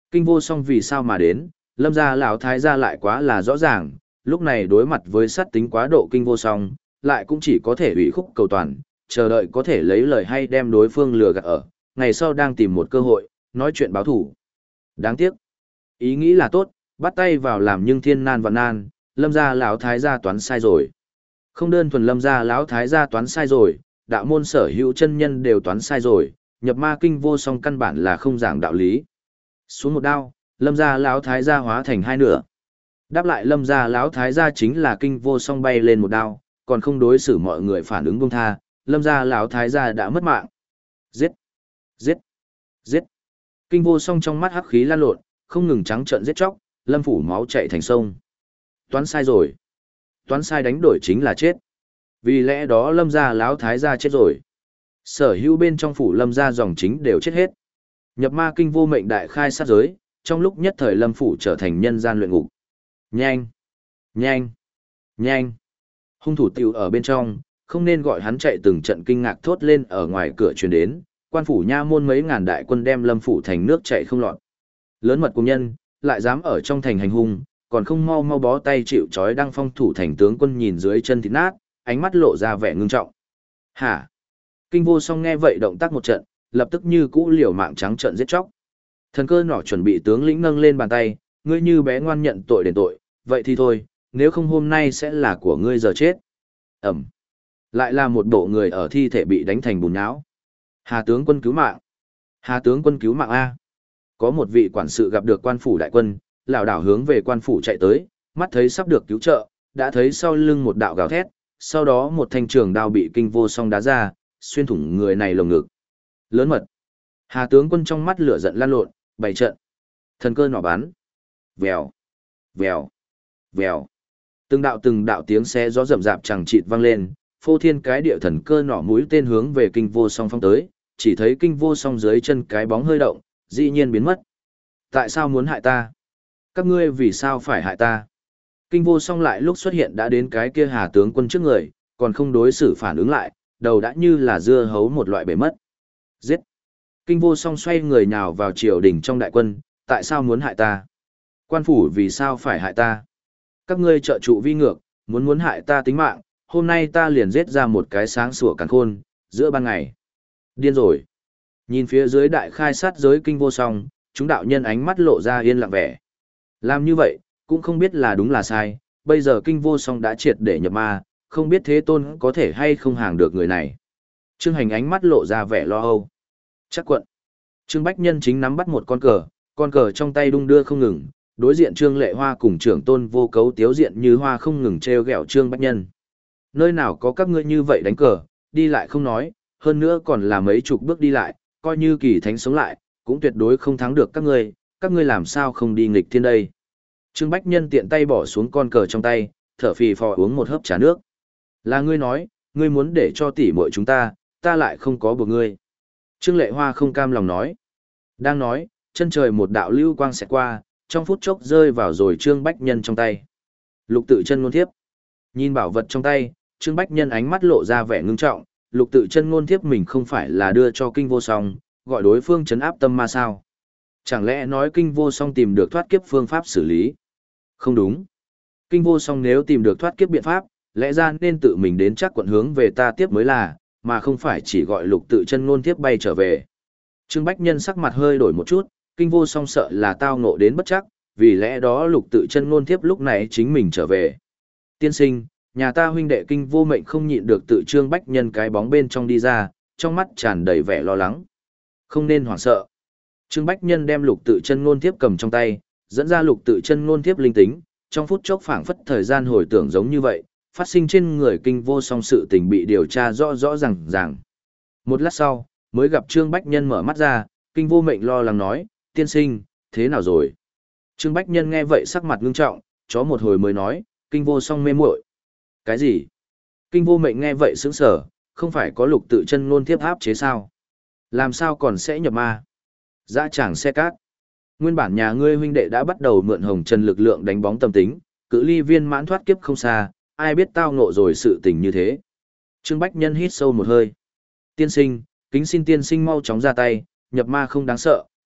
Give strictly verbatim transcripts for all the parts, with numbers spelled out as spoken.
Kinh vô song vì sao mà đến, lâm gia lão thái gia lại quá là rõ ràng, lúc này đối mặt với sát tính quá độ kinh vô song, lại cũng chỉ có thể ủy khúc cầu toàn, chờ đợi có thể lấy lời hay đem đối phương lừa gạt ở, ngày sau đang tìm một cơ hội, nói chuyện báo thủ. Đáng tiếc, ý nghĩ là tốt, bắt tay vào làm nhưng thiên nan và nan, lâm gia lão thái gia toán sai rồi. Không đơn thuần lâm gia lão thái gia toán sai rồi, đạo môn sở hữu chân nhân đều toán sai rồi, nhập ma kinh vô song căn bản là không giảng đạo lý. Xuống một đao, lâm gia lão thái gia hóa thành hai nửa. Đáp lại lâm gia lão thái gia chính là kinh vô song bay lên một đao, còn không đối xử mọi người phản ứng buông tha, lâm gia lão thái gia đã mất mạng. Giết! Giết! Giết! Kinh vô song trong mắt hắc khí lan lộn, không ngừng trắng trợn giết chóc, lâm phủ máu chảy thành sông. Toán sai rồi. Toán sai đánh đổi chính là chết. Vì lẽ đó lâm gia lão thái gia chết rồi. Sở hữu bên trong phủ lâm gia dòng chính đều chết hết. Nhập ma kinh vô mệnh đại khai sát giới, trong lúc nhất thời lâm phủ trở thành nhân gian luyện ngục. Nhanh! Nhanh! Nhanh! Hung thủ tiểu ở bên trong, không nên gọi hắn chạy từng trận kinh ngạc thốt lên ở ngoài cửa truyền đến, quan phủ nha môn mấy ngàn đại quân đem lâm phủ thành nước chạy không lọt. Lớn mật cùng nhân, lại dám ở trong thành hành hung, còn không mau mau bó tay chịu trói đăng phong thủ thành tướng quân nhìn dưới chân thịt nát, ánh mắt lộ ra vẻ ngưng trọng. Hả? Kinh vô song nghe vậy động tác một trận, lập tức như cũ liều mạng trắng trận giết chóc. Thần cơ nỏ chuẩn bị tướng lĩnh nâng lên bàn tay, ngươi như bé ngoan nhận tội đền tội, vậy thì thôi, nếu không hôm nay sẽ là của ngươi giờ chết. Ẩm. Lại là một bộ người ở thi thể bị đánh thành bùn nhão. Hà tướng quân cứu mạng. Hà tướng quân cứu mạng A. Có một vị quản sự gặp được quan phủ đại quân, lảo đảo hướng về quan phủ chạy tới, mắt thấy sắp được cứu trợ, đã thấy sau lưng một đạo gào thét, sau đó một thanh trường đao bị kinh vô song đá ra, xuyên thủng người này lồng ngực. Lớn mật. Hà tướng quân trong mắt lửa giận lan lộn, bày trận. Thần cơ nỏ bắn. Vèo. Vèo. Vèo. Từng đạo từng đạo tiếng xé gió rầm rạp chẳng chịt vang lên, phô thiên cái địa thần cơ nỏ mũi tên hướng về kinh vô song phong tới, chỉ thấy kinh vô song dưới chân cái bóng hơi động, dĩ nhiên biến mất. Tại sao muốn hại ta? Các ngươi vì sao phải hại ta? Kinh vô song lại lúc xuất hiện đã đến cái kia Hà tướng quân trước người, còn không đối xử phản ứng lại, đầu đã như là dưa hấu một loại bể mất. Giết! Kinh vô song xoay người nhào vào triều đình trong đại quân, tại sao muốn hại ta? Quan phủ vì sao phải hại ta? Các ngươi trợ trụ vi ngược, muốn muốn hại ta tính mạng, hôm nay ta liền giết ra một cái sáng sủa càn khôn, giữa ban ngày. Điên rồi! Nhìn phía dưới đại khai sát giới kinh vô song, chúng đạo nhân ánh mắt lộ ra yên lặng vẻ. Làm như vậy, cũng không biết là đúng là sai, bây giờ kinh vô song đã triệt để nhập ma, không biết thế tôn có thể hay không hàng được người này. Trương Hành ánh mắt lộ ra vẻ lo âu. Chắc quận. Trương Bách Nhân chính nắm bắt một con cờ, con cờ trong tay đung đưa không ngừng, đối diện Trương Lệ Hoa cùng trưởng tôn vô cấu tiếu diện như hoa không ngừng treo gẹo Trương Bách Nhân. Nơi nào có các ngươi như vậy đánh cờ, đi lại không nói, hơn nữa còn là mấy chục bước đi lại, coi như kỳ thánh sống lại, cũng tuyệt đối không thắng được các ngươi, các ngươi làm sao không đi nghịch thiên đây. Trương Bách Nhân tiện tay bỏ xuống con cờ trong tay, thở phì phò uống một hớp trà nước. Là ngươi nói, ngươi muốn để cho tỷ muội chúng ta, ta lại không có buộc ngươi. Trương Lệ Hoa không cam lòng nói. Đang nói, chân trời một đạo lưu quang xẹt qua, trong phút chốc rơi vào rồi Trương Bách Nhân trong tay. Lục tự chân ngôn thiếp. Nhìn bảo vật trong tay, Trương Bách Nhân ánh mắt lộ ra vẻ ngưng trọng, lục tự chân ngôn thiếp mình không phải là đưa cho kinh vô song, gọi đối phương chấn áp tâm ma sao. Chẳng lẽ nói kinh vô song tìm được thoát kiếp phương pháp xử lý? Không đúng. Kinh vô song nếu tìm được thoát kiếp biện pháp, lẽ ra nên tự mình đến chắc quận hướng về ta tiếp mới là, mà không phải chỉ gọi lục tự chân ngôn thiếp bay trở về. Trương Bách Nhân sắc mặt hơi đổi một chút, kinh vô song sợ là tao ngộ đến bất chắc, vì lẽ đó lục tự chân ngôn thiếp lúc này chính mình trở về. Tiên sinh, nhà ta huynh đệ kinh vô mệnh không nhịn được tự Trương Bách Nhân cái bóng bên trong đi ra, trong mắt tràn đầy vẻ lo lắng. Không nên hoảng sợ. Trương Bách Nhân đem lục tự chân ngôn thiếp cầm trong tay, dẫn ra lục tự chân ngôn thiếp linh tính, trong phút chốc phảng phất thời gian hồi tưởng giống như vậy, phát sinh trên người kinh vô song sự tình bị điều tra rõ rõ ràng ràng. Một lát sau, mới gặp Trương Bách Nhân mở mắt ra, kinh vô mệnh lo lắng nói, tiên sinh, thế nào rồi? Trương Bách Nhân nghe vậy sắc mặt ngưng trọng, chó một hồi mới nói, kinh vô song mê muội. Cái gì? Kinh vô mệnh nghe vậy sững sờ, không phải có lục tự chân ngôn thiếp áp chế sao? Làm sao còn sẽ nhập ma? Dã tràng xe cát. Nguyên bản nhà ngươi huynh đệ đã bắt đầu mượn hồng trần lực lượng đánh bóng tâm tính, cự ly viên mãn thoát kiếp không xa, ai biết tao ngộ rồi sự tình như thế. Trương Bách Nhân hít sâu một hơi. Tiên sinh, kính xin tiên sinh mau chóng ra tay, nhập ma không đáng sợ,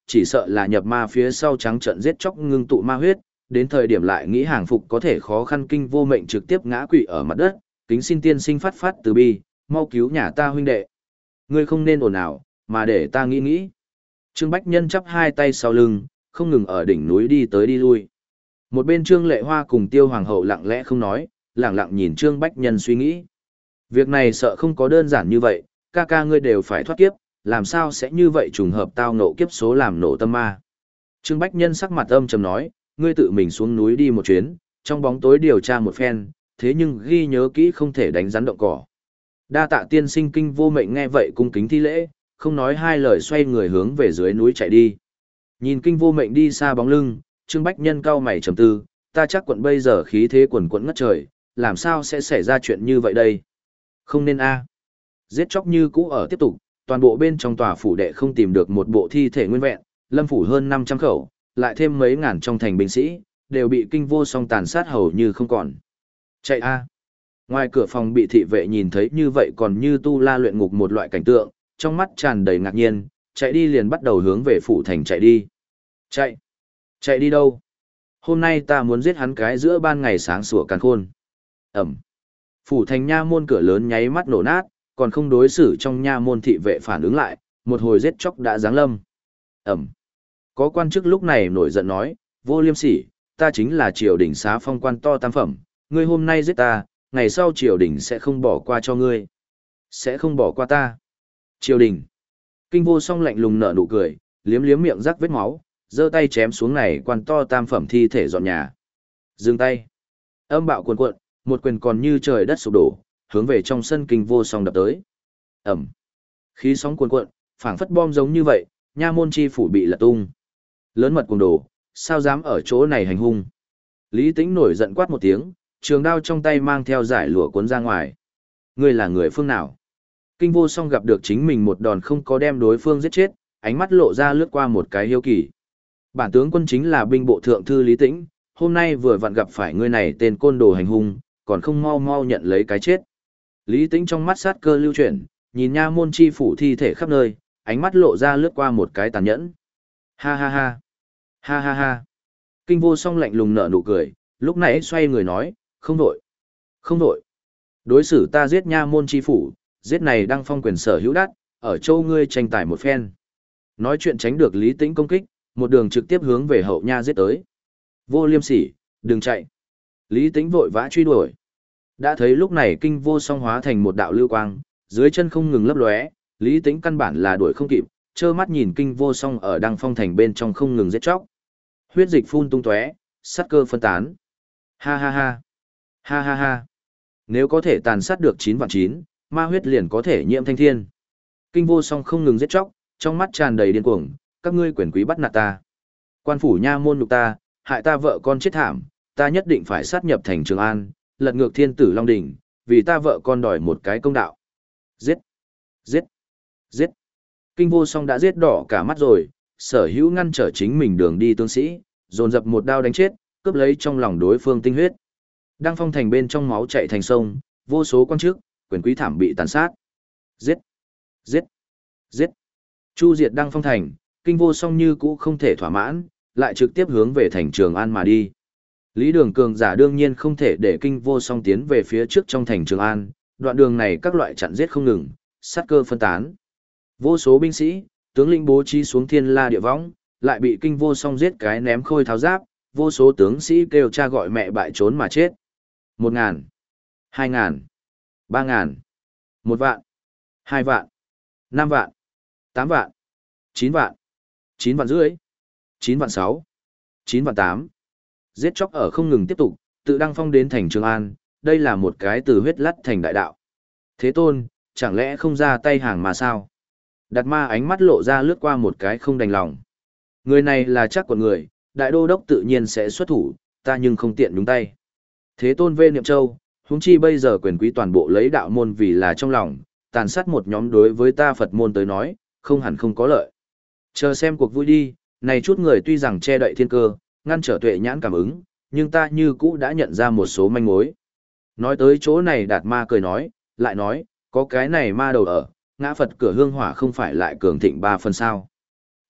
chỉ sợ là nhập ma phía sau trắng trận giết chóc ngưng tụ ma huyết, đến thời điểm lại nghĩ hàng phục có thể khó khăn kinh vô mệnh trực tiếp ngã quỵ ở mặt đất, kính xin tiên sinh phát phát từ bi, mau cứu nhà ta huynh đệ. Ngươi không nên ồn ào, mà để ta nghĩ nghĩ. Trương Bách Nhân chắp hai tay sau lưng, không ngừng ở đỉnh núi đi tới đi lui. Một bên Trương Lệ Hoa cùng Tiêu Hoàng hậu lặng lẽ không nói, lặng lặng nhìn Trương Bách Nhân suy nghĩ. Việc này sợ không có đơn giản như vậy, ca ca ngươi đều phải thoát kiếp, làm sao sẽ như vậy trùng hợp tao nộ kiếp số làm nổ tâm ma. Trương Bách Nhân sắc mặt âm trầm nói, ngươi tự mình xuống núi đi một chuyến, trong bóng tối điều tra một phen, thế nhưng ghi nhớ kỹ không thể đánh rắn động cỏ. Đa tạ tiên sinh kinh vô mệnh nghe vậy cung kính thi lễ, không nói hai lời xoay người hướng về dưới núi chạy đi. Nhìn kinh vô mệnh đi xa bóng lưng, Trương Bách Nhân cau mày trầm tư, ta chắc quận bây giờ khí thế quần quẫn ngất trời, làm sao sẽ xảy ra chuyện như vậy đây? Không nên a. Giết chóc như cũ ở tiếp tục, toàn bộ bên trong tòa phủ đệ không tìm được một bộ thi thể nguyên vẹn, lâm phủ hơn năm trăm khẩu, lại thêm mấy ngàn trong thành binh sĩ, đều bị kinh vô song tàn sát hầu như không còn. Chạy a. Ngoài cửa phòng bị thị vệ nhìn thấy như vậy còn như tu la luyện ngục một loại cảnh tượng, trong mắt tràn đầy ngạc nhiên, chạy đi liền bắt đầu hướng về phủ thành chạy đi. Chạy? Chạy đi đâu? Hôm nay ta muốn giết hắn cái giữa ban ngày sáng sủa càn khôn. Ẩm. Phủ thành nha môn cửa lớn nháy mắt nổ nát, còn không đối xử trong nha môn thị vệ phản ứng lại, một hồi giết chóc đã giáng lâm. Ẩm. Có quan chức lúc này nổi giận nói, vô liêm sỉ, ta chính là triều đình xá phong quan to tam phẩm, ngươi hôm nay giết ta, ngày sau triều đình sẽ không bỏ qua cho ngươi. Sẽ không bỏ qua ta. Triều đình. Kinh vô song lạnh lùng nở nụ cười, liếm liếm miệng rắc vết máu, giơ tay chém xuống này quan to tam phẩm thi thể dọn nhà. Dừng tay. Âm bạo cuồn cuộn, một quyền còn như trời đất sụp đổ, hướng về trong sân kinh vô song đập tới. Ẩm. Khí sóng cuồn cuộn, phảng phất bom giống như vậy, nha môn chi phủ bị lật tung. Lớn mật cuồng đồ, sao dám ở chỗ này hành hung. Lý Tĩnh nổi giận quát một tiếng, trường đao trong tay mang theo giải lụa cuốn ra ngoài. Ngươi là người phương nào? Kinh vô song gặp được chính mình một đòn không có đem đối phương giết chết, ánh mắt lộ ra lướt qua một cái hiếu kỳ. Bản tướng quân chính là binh bộ thượng thư Lý Tĩnh, hôm nay vừa vặn gặp phải ngươi này tên côn đồ hành hung, còn không mau mau nhận lấy cái chết. Lý Tĩnh trong mắt sát cơ lưu chuyển, nhìn nha môn chi phủ thi thể khắp nơi, ánh mắt lộ ra lướt qua một cái tàn nhẫn. Ha ha ha. Ha ha ha. Kinh vô song lạnh lùng nở nụ cười, lúc nãy xoay người nói, không đổi. Không đổi. Đối xử ta giết nha môn chi phủ, giết này đăng phong quyền sở hữu đắt, ở châu ngươi tranh tài một phen. Nói chuyện tránh được Lý Tĩnh công kích, một đường trực tiếp hướng về hậu nha giết tới. Vô liêm sỉ, đừng chạy. Lý Tĩnh vội vã truy đuổi. Đã thấy lúc này kinh vô song hóa thành một đạo lưu quang, dưới chân không ngừng lấp lóe, Lý Tĩnh căn bản là đuổi không kịp, trơ mắt nhìn kinh vô song ở đăng phong thành bên trong không ngừng giết chóc. Huyết dịch phun tung tóe, sát cơ phân tán. Ha ha ha. Ha ha ha. Nếu có thể tàn sát được chín vạn chín, ma huyết liền có thể nhiễm thanh thiên. Kinh vô song không ngừng giết chóc, trong mắt tràn đầy điên cuồng, các ngươi quyền quý bắt nạt ta. Quan phủ nha môn nhục ta, hại ta vợ con chết thảm, ta nhất định phải sát nhập thành Trường An, lật ngược thiên tử Long Đỉnh, vì ta vợ con đòi một cái công đạo. Giết! Giết! Giết! Kinh vô song đã giết đỏ cả mắt rồi, sở hữu ngăn trở chính mình đường đi tướng sĩ, dồn dập một đao đánh chết, cướp lấy trong lòng đối phương tinh huyết. Đăng phong thành bên trong máu chảy thành sông, vô số quan chức, quyền quý thảm bị tàn sát. Giết! Giết! Giết! Chu diệt Đăng phong thành, kinh vô song như cũ không thể thỏa mãn, lại trực tiếp hướng về thành Trường An mà đi. Lý Đường Cường giả đương nhiên không thể để kinh vô song tiến về phía trước trong thành Trường An, đoạn đường này các loại chặn giết không ngừng, sát cơ phân tán. Vô số binh sĩ, tướng lĩnh bố trí xuống thiên la địa võng, lại bị kinh vô song giết cái ném khôi tháo giáp, vô số tướng sĩ kêu cha gọi mẹ bại trốn mà chết. Một ngàn, hai ngàn, ba ngàn, một vạn, hai vạn, năm vạn, tám vạn, chín vạn, chín vạn rưỡi, chín vạn sáu, chín vạn tám. Giết chóc ở không ngừng tiếp tục, tự đăng phong đến thành Trường An, đây là một cái từ huyết lắt thành đại đạo. Thế Tôn, chẳng lẽ không ra tay hàng mà sao? Đạt Ma ánh mắt lộ ra lướt qua một cái không đành lòng. Người này là chắc của người, đại đô đốc tự nhiên sẽ xuất thủ, ta nhưng không tiện nhúng tay. Thế Tôn vê Niệm Châu, huống chi bây giờ quyền quý toàn bộ lấy đạo môn vì là trong lòng, tàn sát một nhóm đối với ta Phật môn tới nói, không hẳn không có lợi. Chờ xem cuộc vui đi, này chút người tuy rằng che đậy thiên cơ, ngăn trở tuệ nhãn cảm ứng, nhưng ta như cũ đã nhận ra một số manh mối. Nói tới chỗ này Đạt Ma cười nói, lại nói, có cái này ma đầu ở, ngã Phật cửa hương hỏa không phải lại cường thịnh ba phần sao.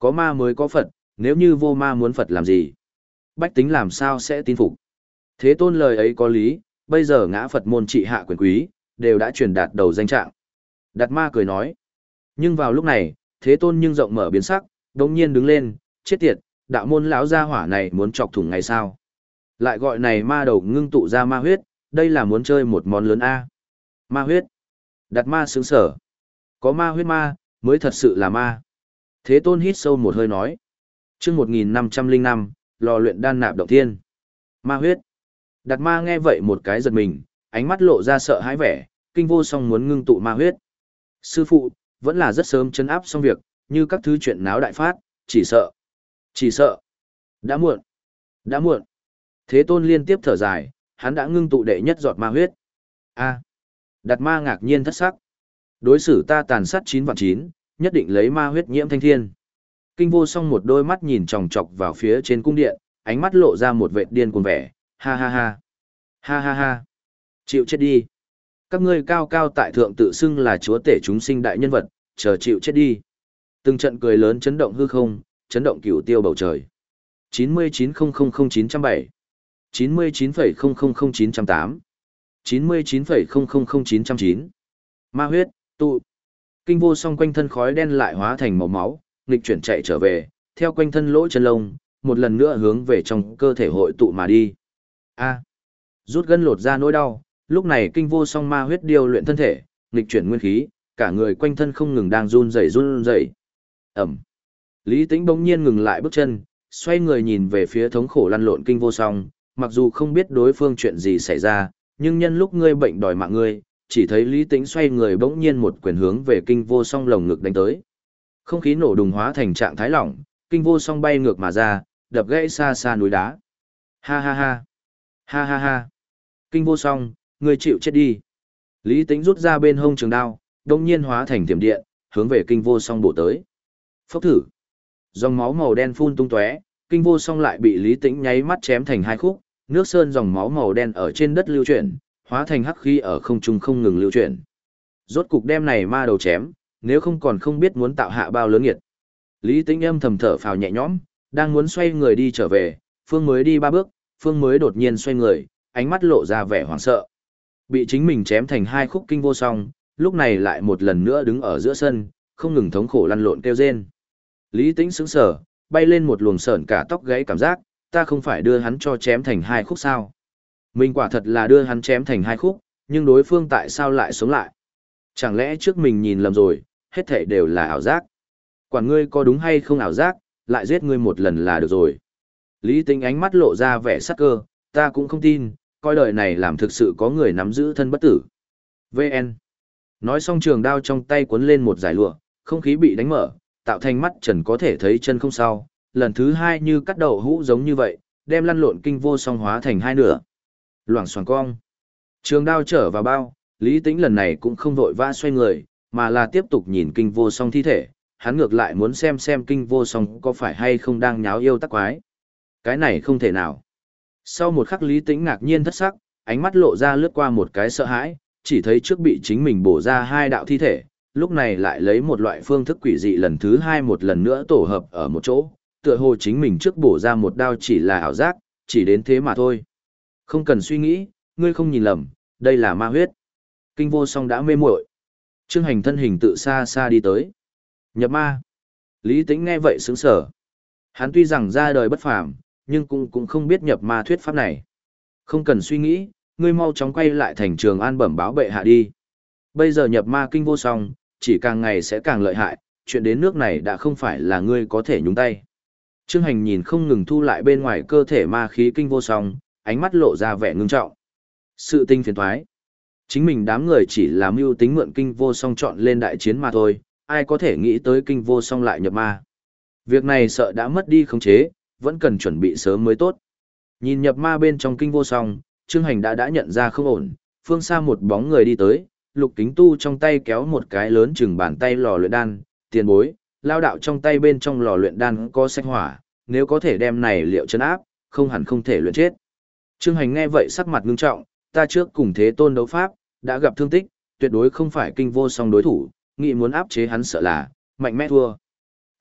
Có ma mới có Phật, nếu như vô ma muốn Phật làm gì? Bách tính làm sao sẽ tin phục? Thế Tôn lời ấy có lý, bây giờ ngã Phật môn trị hạ quyền quý, đều đã truyền đạt đầu danh trạng. Đạt ma cười nói. Nhưng vào lúc này, Thế Tôn nhưng rộng mở biến sắc, đống nhiên đứng lên, chết tiệt, đạo môn lão gia hỏa này muốn chọc thủng ngày sao? Lại gọi này ma đầu ngưng tụ ra ma huyết, đây là muốn chơi một món lớn A. Ma huyết. Đạt ma sướng sở. Có ma huyết ma, mới thật sự là ma. Thế Tôn hít sâu một hơi nói. Chương một nghìn năm trăm lẻ năm, lò luyện đan nạp động thiên. Ma huyết. Đạt ma nghe vậy một cái giật mình, ánh mắt lộ ra sợ hãi vẻ, kinh vô song muốn ngưng tụ ma huyết. Sư phụ, vẫn là rất sớm chấn áp xong việc, như các thứ chuyện náo đại phát, chỉ sợ. Chỉ sợ. Đã muộn. Đã muộn. Thế Tôn liên tiếp thở dài, hắn đã ngưng tụ đệ nhất giọt ma huyết. A. Đạt ma ngạc nhiên thất sắc. Đối xử ta tàn sát chín vạn chín, nhất định lấy ma huyết nhiễm thanh thiên. Kinh vô song một đôi mắt nhìn chòng chọc vào phía trên cung điện, ánh mắt lộ ra một vệt điên cuồng vẻ, ha ha ha. Ha ha ha. Chịu chết đi. Các ngươi cao cao tại thượng tự xưng là chúa tể chúng sinh đại nhân vật, chờ chịu chết đi. Từng trận cười lớn chấn động hư không, chấn động cửu tiêu bầu trời. chín mươi chín không không không chín không bảy, chín mươi chín không không không chín không tám, chín mươi chín không không không chín không chín. Ma huyết, tụ. Kinh vô song quanh thân khói đen lại hóa thành màu máu, nghịch chuyển chạy trở về, theo quanh thân lỗ chân lông, một lần nữa hướng về trong cơ thể hội tụ mà đi. A. Rút gân lột ra nỗi đau, lúc này kinh vô song ma huyết điều luyện thân thể, nghịch chuyển nguyên khí, cả người quanh thân không ngừng đang run rẩy run rẩy. Ẩm. Lý Tĩnh bỗng nhiên ngừng lại bước chân, xoay người nhìn về phía thống khổ lăn lộn kinh vô song, mặc dù không biết đối phương chuyện gì xảy ra, nhưng nhân lúc ngươi bệnh đòi mạng ngươi, chỉ thấy Lý Tĩnh xoay người bỗng nhiên một quyền hướng về kinh vô song lồng ngực đánh tới. Không khí nổ đùng hóa thành trạng thái lỏng, kinh vô song bay ngược mà ra, đập gãy xa xa núi đá. Ha ha ha. Ha ha ha. Kinh vô song, ngươi chịu chết đi. Lý Tĩnh rút ra bên hông trường đao, đông nhiên hóa thành thiểm điện, hướng về kinh vô song bổ tới. Phốc thử. Dòng máu màu đen phun tung tóe, kinh vô song lại bị Lý Tĩnh nháy mắt chém thành hai khúc, nước sơn dòng máu màu đen ở trên đất lưu chuyển, hóa thành hắc khí ở không trung không ngừng lưu chuyển. Rốt cục đem này ma đầu chém, nếu không còn không biết muốn tạo hạ bao lớn nghiệt. Lý Tĩnh âm thầm thở phào nhẹ nhõm, đang muốn xoay người đi trở về, Phương mới đi ba bước, Phương mới đột nhiên xoay người, ánh mắt lộ ra vẻ hoảng sợ. Bị chính mình chém thành hai khúc kinh vô song, lúc này lại một lần nữa đứng ở giữa sân, không ngừng thống khổ lăn lộn kêu rên. Lý Tĩnh sững sờ, bay lên một luồng sởn cả tóc gáy cảm giác, ta không phải đưa hắn cho chém thành hai khúc sao? Mình quả thật là đưa hắn chém thành hai khúc, nhưng đối phương tại sao lại sống lại? Chẳng lẽ trước mình nhìn lầm rồi, hết thảy đều là ảo giác? Quản ngươi có đúng hay không ảo giác, lại giết ngươi một lần là được rồi. Lý Tĩnh ánh mắt lộ ra vẻ sắc cơ, ta cũng không tin, coi đời này làm thực sự có người nắm giữ thân bất tử. vê en. Nói xong trường đao trong tay cuốn lên một giải lụa, không khí bị đánh mở, tạo thành mắt trần có thể thấy chân không sao, lần thứ hai như cắt đậu hũ giống như vậy, đem lăn lộn kinh vô song hóa thành hai nửa. Loảng xoảng cong. Trường đao trở vào bao, Lý Tĩnh lần này cũng không vội vã xoay người, mà là tiếp tục nhìn kinh vô song thi thể, hắn ngược lại muốn xem xem kinh vô song có phải hay không đang nháo yêu tắc quái. Cái này không thể nào. Sau một khắc Lý Tĩnh ngạc nhiên thất sắc, ánh mắt lộ ra lướt qua một cái sợ hãi, chỉ thấy trước bị chính mình bổ ra hai đạo thi thể, lúc này lại lấy một loại phương thức quỷ dị lần thứ hai một lần nữa tổ hợp ở một chỗ, tựa hồ chính mình trước bổ ra một đao chỉ là ảo giác, chỉ đến thế mà thôi. Không cần suy nghĩ, ngươi không nhìn lầm, đây là ma huyết. Kinh vô song đã mê muội. Trương Hành thân hình tự xa xa đi tới. Nhập ma. Lý Tĩnh nghe vậy sững sờ. Hắn tuy rằng ra đời bất phàm, nhưng cũng cũng không biết nhập ma thuyết pháp này. Không cần suy nghĩ, ngươi mau chóng quay lại thành Trường An bẩm báo bệ hạ đi. Bây giờ nhập ma kinh vô song, chỉ càng ngày sẽ càng lợi hại, chuyện đến nước này đã không phải là ngươi có thể nhúng tay. Trương Hành nhìn không ngừng thu lại bên ngoài cơ thể ma khí kinh vô song, ánh mắt lộ ra vẻ ngưng trọng. Sự tinh phiền thoái. Chính mình đám người chỉ là mưu tính mượn kinh vô song chọn lên đại chiến mà thôi, ai có thể nghĩ tới kinh vô song lại nhập ma. Việc này sợ đã mất đi khống chế, vẫn cần chuẩn bị sớm mới tốt. Nhìn nhập ma bên trong kinh vô song, Trương Hành đã đã nhận ra không ổn, phương xa một bóng người đi tới, Lục Kính Tu trong tay kéo một cái lớn chừng bàn tay lò luyện đan, tiền bối, lao đạo trong tay bên trong lò luyện đan có xanh hỏa, nếu có thể đem này liệu chân áp, không hẳn không thể luyện chết. Trương Hành nghe vậy sắc mặt ngưng trọng, ta trước cùng Thế Tôn đấu pháp, đã gặp thương tích, tuyệt đối không phải kinh vô song đối thủ, nghĩ muốn áp chế hắn sợ là mạnh mẽ thua.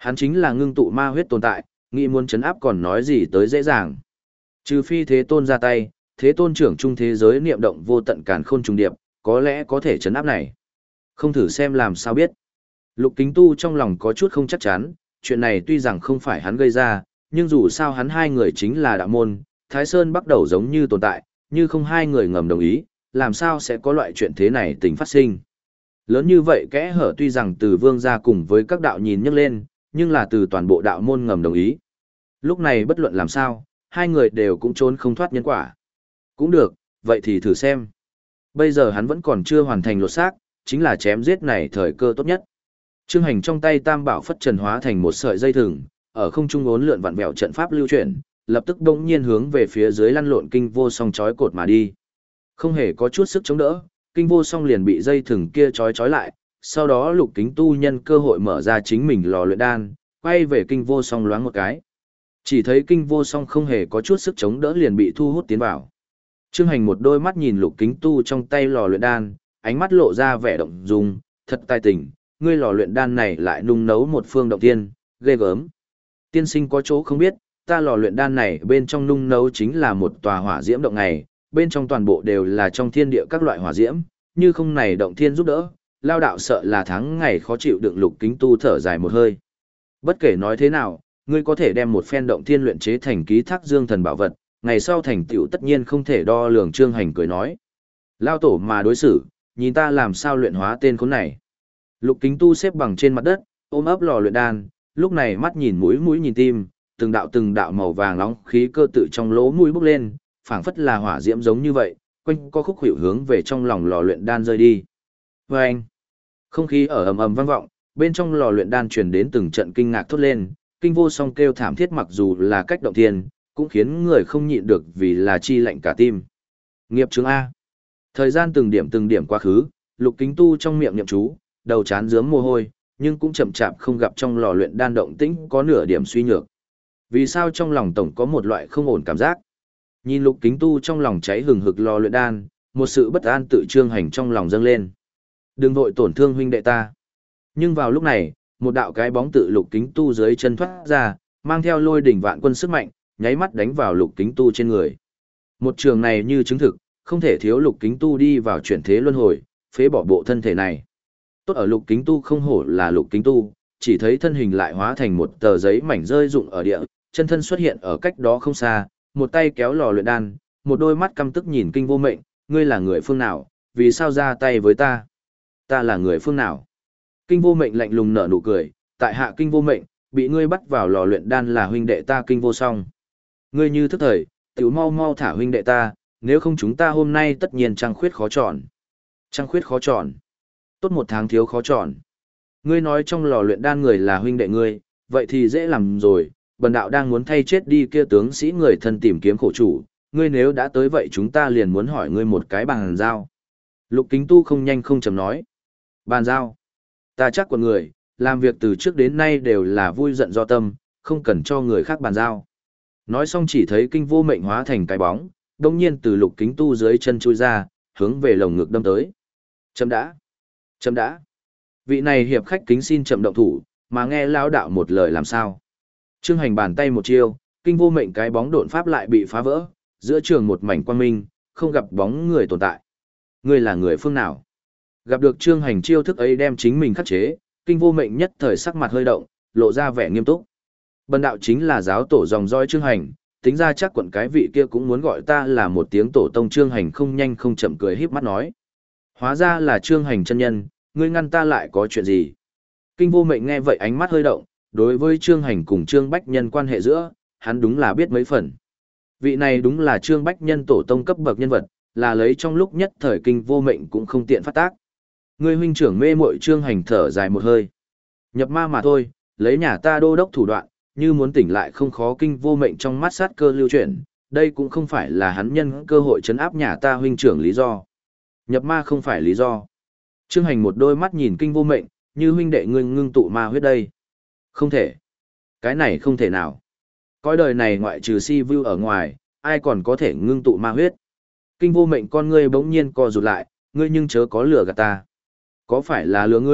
Hắn chính là ngưng tụ ma huyết tồn tại, nghĩ muốn chấn áp còn nói gì tới dễ dàng. Trừ phi thế tôn ra tay, thế tôn trưởng trung thế giới niệm động vô tận càn khôn trùng điệp, có lẽ có thể chấn áp này. Không thử xem làm sao biết. Lục Kính Tu trong lòng có chút không chắc chắn, chuyện này tuy rằng không phải hắn gây ra, nhưng dù sao hắn hai người chính là đạo môn, Thái Sơn bắt đầu giống như tồn tại, như không hai người ngầm đồng ý, làm sao sẽ có loại chuyện thế này tình phát sinh. Lớn như vậy kẽ hở tuy rằng từ vương gia cùng với các đạo nhìn nhấc lên, nhưng là từ toàn bộ đạo môn ngầm đồng ý. Lúc này bất luận làm sao, hai người đều cũng trốn không thoát nhân quả. Cũng được, vậy thì thử xem. Bây giờ hắn vẫn còn chưa hoàn thành lột xác, chính là chém giết này thời cơ tốt nhất. Trương Hành trong tay tam bảo phất trần hóa thành một sợi dây thừng, ở không trung ốn lượn vặn vẹo trận pháp lưu chuyển, lập tức bỗng nhiên hướng về phía dưới lăn lộn kinh vô song chói cột mà đi. Không hề có chút sức chống đỡ, kinh vô song liền bị dây thừng kia chói chói lại, sau đó Lục Kính Tu nhân cơ hội mở ra chính mình lò luyện đan, quay về kinh vô song loáng một cái. Chỉ thấy kinh vô song không hề có chút sức chống đỡ liền bị thu hút tiến vào. Trương Hành một đôi mắt nhìn Lục Kính Tu trong tay lò luyện đan, ánh mắt lộ ra vẻ động dung, thật tài tình, ngươi lò luyện đan này lại nung nấu một phương động tiên, ghê gớm. Tiên sinh có chỗ không biết, ta lò luyện đan này bên trong nung nấu chính là một tòa hỏa diễm động này, bên trong toàn bộ đều là trong thiên địa các loại hỏa diễm, như không này động thiên giúp đỡ, lao đạo sợ là tháng ngày khó chịu đựng. Lục Kính Tu thở dài một hơi. Bất kể nói thế nào, ngươi có thể đem một phen động thiên luyện chế thành ký thác dương thần bảo vật, ngày sau thành tựu tất nhiên không thể đo lường. Trương Hành cười nói. Lao tổ mà đối xử, nhìn ta làm sao luyện hóa tên khốn này. Lục Kính Tu xếp bằng trên mặt đất, ôm ấp lò luyện đan, lúc này mắt nhìn mũi mũi nhìn tim, từng đạo từng đạo màu vàng nóng khí cơ tự trong lỗ mũi bốc lên, phảng phất là hỏa diễm giống như vậy, quanh co khúc hiệu hướng về trong lòng lò luyện đan rơi đi. Vâng! Không khí ở ầm ầm vang vọng, bên trong lò luyện đan truyền đến từng trận kinh ngạc thốt lên, kinh vô song kêu thảm thiết mặc dù là cách động thiên, cũng khiến người không nhịn được vì là chi lạnh cả tim. Nghiệp chứng A. Thời gian từng điểm từng điểm quá khứ, Lục Kính Tu trong miệng niệm chú, đầu chán rướm mồ hôi, nhưng cũng chậm chạp không gặp trong lò luyện đan động tĩnh có nửa điểm suy nhược. Vì sao trong lòng tổng có một loại không ổn cảm giác? Nhìn Lục Kính Tu trong lòng cháy hừng hực lò luyện đan, một sự bất an tự Trương Hành trong lòng dâng lên. Đừng vội tổn thương huynh đệ ta. Nhưng vào lúc này, một đạo cái bóng tự Lục Kính Tu dưới chân thoát ra, mang theo lôi đỉnh vạn quân sức mạnh, nháy mắt đánh vào Lục Kính Tu trên người. Một trường này như chứng thực, không thể thiếu Lục Kính Tu đi vào chuyển thế luân hồi, phế bỏ bộ thân thể này. Tốt ở Lục Kính Tu không hổ là Lục Kính Tu, chỉ thấy thân hình lại hóa thành một tờ giấy mảnh rơi rụng ở địa, chân thân xuất hiện ở cách đó không xa, một tay kéo lò luyện đan, một đôi mắt căm tức nhìn kinh vô mệnh, ngươi là người phương nào, vì sao ra tay với ta? Ta là người phương nào? Kinh vô mệnh lạnh lùng nở nụ cười, tại hạ kinh vô mệnh, bị ngươi bắt vào lò luyện đan là huynh đệ ta kinh vô song. Ngươi như thức thời, tiểu mau mau thả huynh đệ ta, nếu không chúng ta hôm nay tất nhiên trăng khuyết khó tròn. Trăng khuyết khó tròn. Tốt một tháng thiếu khó tròn. Ngươi nói trong lò luyện đan người là huynh đệ ngươi, vậy thì dễ làm rồi, bần đạo đang muốn thay chết đi kia tướng sĩ người thân tìm kiếm khổ chủ, ngươi nếu đã tới vậy chúng ta liền muốn hỏi ngươi một cái bàn giao. Lục Kính Tu không nhanh không chậm nói. Bàn giao. Ta chắc của người, làm việc từ trước đến nay đều là vui giận do tâm, không cần cho người khác bàn giao. Nói xong chỉ thấy kinh vô mệnh hóa thành cái bóng, đồng nhiên từ Lục Kính Tu dưới chân chui ra, hướng về lồng ngực đâm tới. Chấm đã. Chấm đã. Vị này hiệp khách kính xin chậm động thủ, mà nghe lão đạo một lời làm sao. Trương Hành bàn tay một chiêu, kinh vô mệnh cái bóng độn pháp lại bị phá vỡ, giữa trường một mảnh quang minh, không gặp bóng người tồn tại. Ngươi là người phương nào? Gặp được Trương Hành chiêu thức ấy đem chính mình khắc chế, kinh vô mệnh nhất thời sắc mặt hơi động, lộ ra vẻ nghiêm túc. Bần đạo chính là giáo tổ dòng dõi Trương Hành, tính ra chắc quận cái vị kia cũng muốn gọi ta là một tiếng tổ tông. Trương Hành không nhanh không chậm cười híp mắt nói. Hóa ra là Trương Hành chân nhân, ngươi ngăn ta lại có chuyện gì? Kinh vô mệnh nghe vậy ánh mắt hơi động, đối với Trương Hành cùng Trương Bách Nhân quan hệ giữa, hắn đúng là biết mấy phần. Vị này đúng là Trương Bách Nhân tổ tông cấp bậc nhân vật, là lấy trong lúc nhất thời kinh vô mệnh cũng không tiện phát tác. Ngươi huynh trưởng mê muội. Trương Hành thở dài một hơi. Nhập ma mà thôi, lấy nhà ta đô đốc thủ đoạn, như muốn tỉnh lại không khó. Kinh vô mệnh trong mắt sát cơ lưu chuyển, đây cũng không phải là hắn nhân cơ hội trấn áp nhà ta huynh trưởng lý do. Nhập ma không phải lý do. Trương Hành một đôi mắt nhìn kinh vô mệnh, như huynh đệ ngươi ngưng tụ ma huyết đây. Không thể. Cái này không thể nào. Cõi đời này ngoại trừ si vu ở ngoài, ai còn có thể ngưng tụ ma huyết. Kinh vô mệnh con ngươi bỗng nhiên co rụt lại, ngươi nhưng chớ có lừa gạt ta. Có phải là lừa ngươi,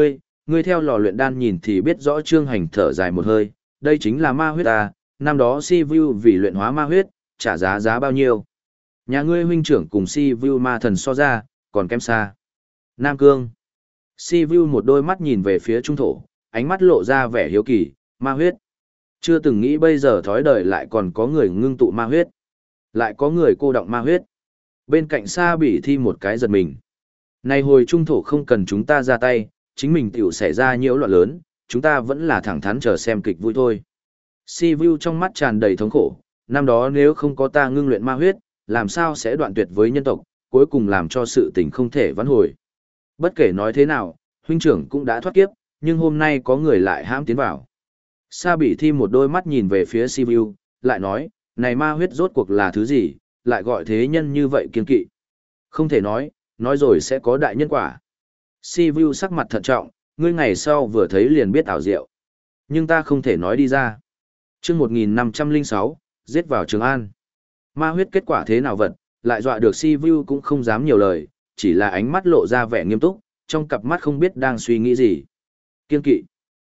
Ngươi theo lò luyện đan nhìn thì biết rõ Trương Hành thở dài một hơi, đây chính là ma huyết ta, năm đó Si Vu vì luyện hóa ma huyết, trả giá giá bao nhiêu. Nhà ngươi huynh trưởng cùng Si Vu ma thần so ra, còn kém xa. Nam Cương. Si Vu một đôi mắt nhìn về phía trung thổ, ánh mắt lộ ra vẻ hiếu kỳ, ma huyết. Chưa từng nghĩ bây giờ thói đời lại còn có người ngưng tụ ma huyết. Lại có người cô động ma huyết. Bên cạnh Sa Bỉ Thi một cái giật mình. Này hồi trung thổ không cần chúng ta ra tay, chính mình tiểu xảy ra nhiễu loạn lớn, chúng ta vẫn là thẳng thắn chờ xem kịch vui thôi. Si Vu trong mắt tràn đầy thống khổ, năm đó nếu không có ta ngưng luyện ma huyết, làm sao sẽ đoạn tuyệt với nhân tộc, cuối cùng làm cho sự tình không thể vãn hồi. Bất kể nói thế nào, huynh trưởng cũng đã thoát kiếp, nhưng hôm nay có người lại hãm tiến vào. Sa Bỉ Thi một đôi mắt nhìn về phía Si Vu, lại nói, này ma huyết rốt cuộc là thứ gì, lại gọi thế nhân như vậy kiên kỵ. Không thể nói, nói rồi sẽ có đại nhân quả. Si Vu sắc mặt thận trọng, ngươi ngày sau vừa thấy liền biết ảo diệu. Nhưng ta không thể nói đi ra. Chương một nghìn năm trăm lẻ sáu, giết vào Trường An. Ma huyết kết quả thế nào vật, lại dọa được Si Vu cũng không dám nhiều lời, chỉ là ánh mắt lộ ra vẻ nghiêm túc, trong cặp mắt không biết đang suy nghĩ gì. Kiên kỵ.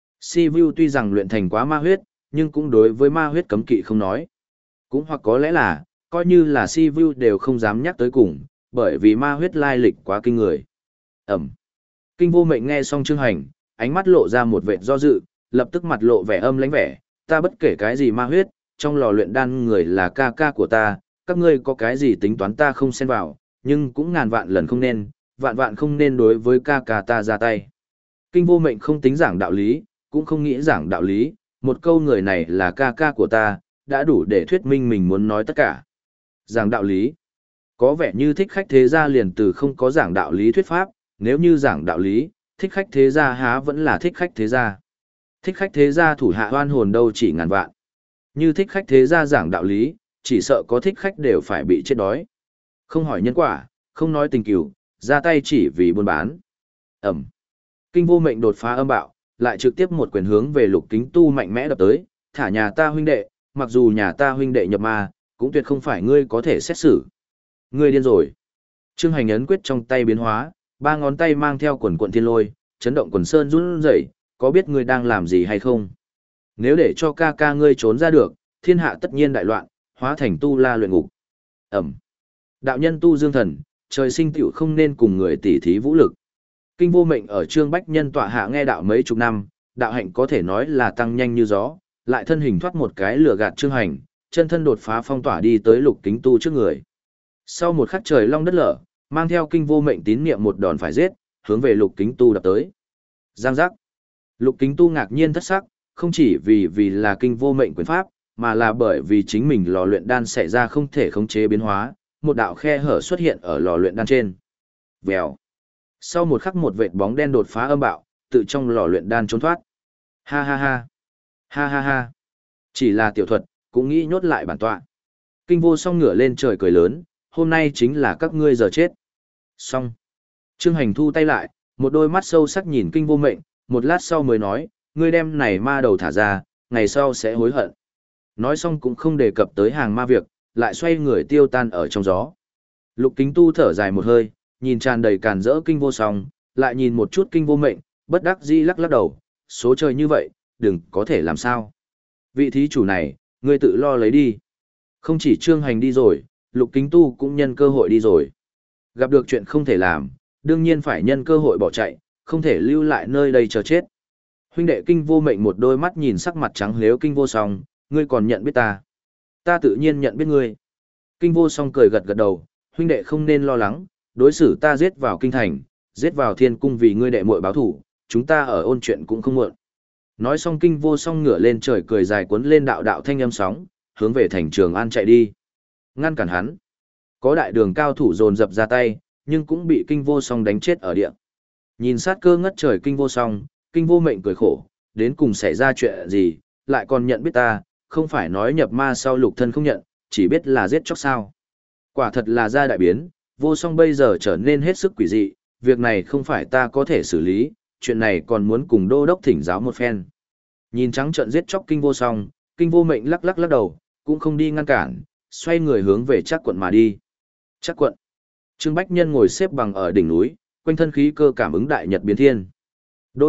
Si Vu tuy rằng luyện thành quá ma huyết, nhưng cũng đối với ma huyết cấm kỵ không nói. Cũng hoặc có lẽ là, coi như là Si Vu đều không dám nhắc tới cùng, bởi vì ma huyết lai lịch quá kinh người. Ẩm. Kinh Vô Mệnh nghe xong Trương Hành, ánh mắt lộ ra một vệt do dự, lập tức mặt lộ vẻ âm lãnh vẻ, ta bất kể cái gì ma huyết, trong lò luyện đan người là ca ca của ta, các ngươi có cái gì tính toán ta không xen vào, nhưng cũng ngàn vạn lần không nên, vạn vạn không nên đối với ca ca ta ra tay. Kinh Vô Mệnh không tính giảng đạo lý, cũng không nghĩ giảng đạo lý, một câu người này là ca ca của ta, đã đủ để thuyết minh mình muốn nói tất cả. Giảng đạo lý. Có vẻ như thích khách thế gia liền từ không có giảng đạo lý thuyết pháp, nếu như giảng đạo lý, thích khách thế gia há vẫn là thích khách thế gia. Thích khách thế gia thủ hạ oan hồn đâu chỉ ngàn vạn. Như thích khách thế gia giảng đạo lý, chỉ sợ có thích khách đều phải bị chết đói. Không hỏi nhân quả, không nói tình cừu, ra tay chỉ vì buôn bán. Ẩm. Kinh Vô Mệnh đột phá âm bạo, lại trực tiếp một quyền hướng về Lục Kính Tu mạnh mẽ đập tới, thả nhà ta huynh đệ, mặc dù nhà ta huynh đệ nhập ma, cũng tuyệt không phải ngươi có thể xét xử. Ngươi điên rồi. Trương Hành ấn quyết trong tay biến hóa, ba ngón tay mang theo quần quận thiên lôi, chấn động quần sơn run rẩy, có biết ngươi đang làm gì hay không? Nếu để cho ca ca ngươi trốn ra được, thiên hạ tất nhiên đại loạn, hóa thành tu la luyện ngục. Ẩm. Đạo nhân tu dương thần, trời sinh tựu không nên cùng người tỉ thí vũ lực. Kinh Vô Mệnh ở Trương Bách Nhân tọa hạ nghe đạo mấy chục năm, đạo hạnh có thể nói là tăng nhanh như gió, lại thân hình thoát một cái lửa gạt Trương Hành, chân thân đột phá phong tỏa đi tới Lục Kính Tu trước người. Sau một khắc trời long đất lở, mang theo Kinh Vô Mệnh tín niệm một đòn phải giết, hướng về Lục Kính Tu đập tới. Giang giác. Lục Kính Tu ngạc nhiên thất sắc, không chỉ vì vì là Kinh Vô Mệnh quyền pháp, mà là bởi vì chính mình lò luyện đan xảy ra không thể khống chế biến hóa, một đạo khe hở xuất hiện ở lò luyện đan trên. Vèo. Sau một khắc một vệt bóng đen đột phá âm bạo, tự trong lò luyện đan trốn thoát. Ha ha ha. Ha ha ha. Chỉ là tiểu thuật, cũng nghĩ nhốt lại bản tọa. Kinh Vô Song ngửa lên trời cười lớn, hôm nay chính là các ngươi giờ chết. Xong. Trương Hành thu tay lại, một đôi mắt sâu sắc nhìn Kinh Vô Mệnh, một lát sau mới nói, ngươi đem này ma đầu thả ra, ngày sau sẽ hối hận. Nói xong cũng không đề cập tới hàng ma việc, lại xoay người tiêu tan ở trong gió. Lục Kính Tu thở dài một hơi, nhìn tràn đầy càn rỡ Kinh Vô Song, lại nhìn một chút Kinh Vô Mệnh, bất đắc dĩ lắc lắc đầu, số trời như vậy, đừng có thể làm sao. Vị thí chủ này, ngươi tự lo lấy đi. Không chỉ Trương Hành đi rồi, Lục Kính Tu cũng nhân cơ hội đi rồi. Gặp được chuyện không thể làm, đương nhiên phải nhân cơ hội bỏ chạy, không thể lưu lại nơi đây chờ chết. Huynh đệ Kinh Vô Mệnh một đôi mắt nhìn sắc mặt trắng lếu Kinh Vô Song, ngươi còn nhận biết ta. Ta tự nhiên nhận biết ngươi. Kinh Vô Song cười gật gật đầu, huynh đệ không nên lo lắng, đối xử ta giết vào kinh thành, giết vào thiên cung vì ngươi đệ muội báo thủ, chúng ta ở ôn chuyện cũng không muộn. Nói xong Kinh Vô Song ngửa lên trời cười dài cuốn lên đạo đạo thanh âm sóng, hướng về thành Trường An chạy đi. Ngăn cản hắn. Có đại đường cao thủ dồn dập ra tay, nhưng cũng bị Kinh Vô Song đánh chết ở địa. Nhìn sát cơ ngất trời Kinh Vô Song, Kinh Vô Mệnh cười khổ, đến cùng xảy ra chuyện gì, lại còn nhận biết ta, không phải nói nhập ma sau lục thân không nhận, chỉ biết là giết chóc sao. Quả thật là ra đại biến, Vô Song bây giờ trở nên hết sức quỷ dị, việc này không phải ta có thể xử lý, chuyện này còn muốn cùng đô đốc thỉnh giáo một phen. Nhìn trắng trợn giết chóc Kinh Vô Song, Kinh Vô Mệnh lắc lắc lắc đầu, cũng không đi ngăn cản, xoay người hướng về Trác quận mà đi. Trác quận. Trương Bách Nhân ngồi xếp bằng ở đỉnh núi, quanh thân khí cơ cảm ứng đại nhật biến thiên. Đô đốc,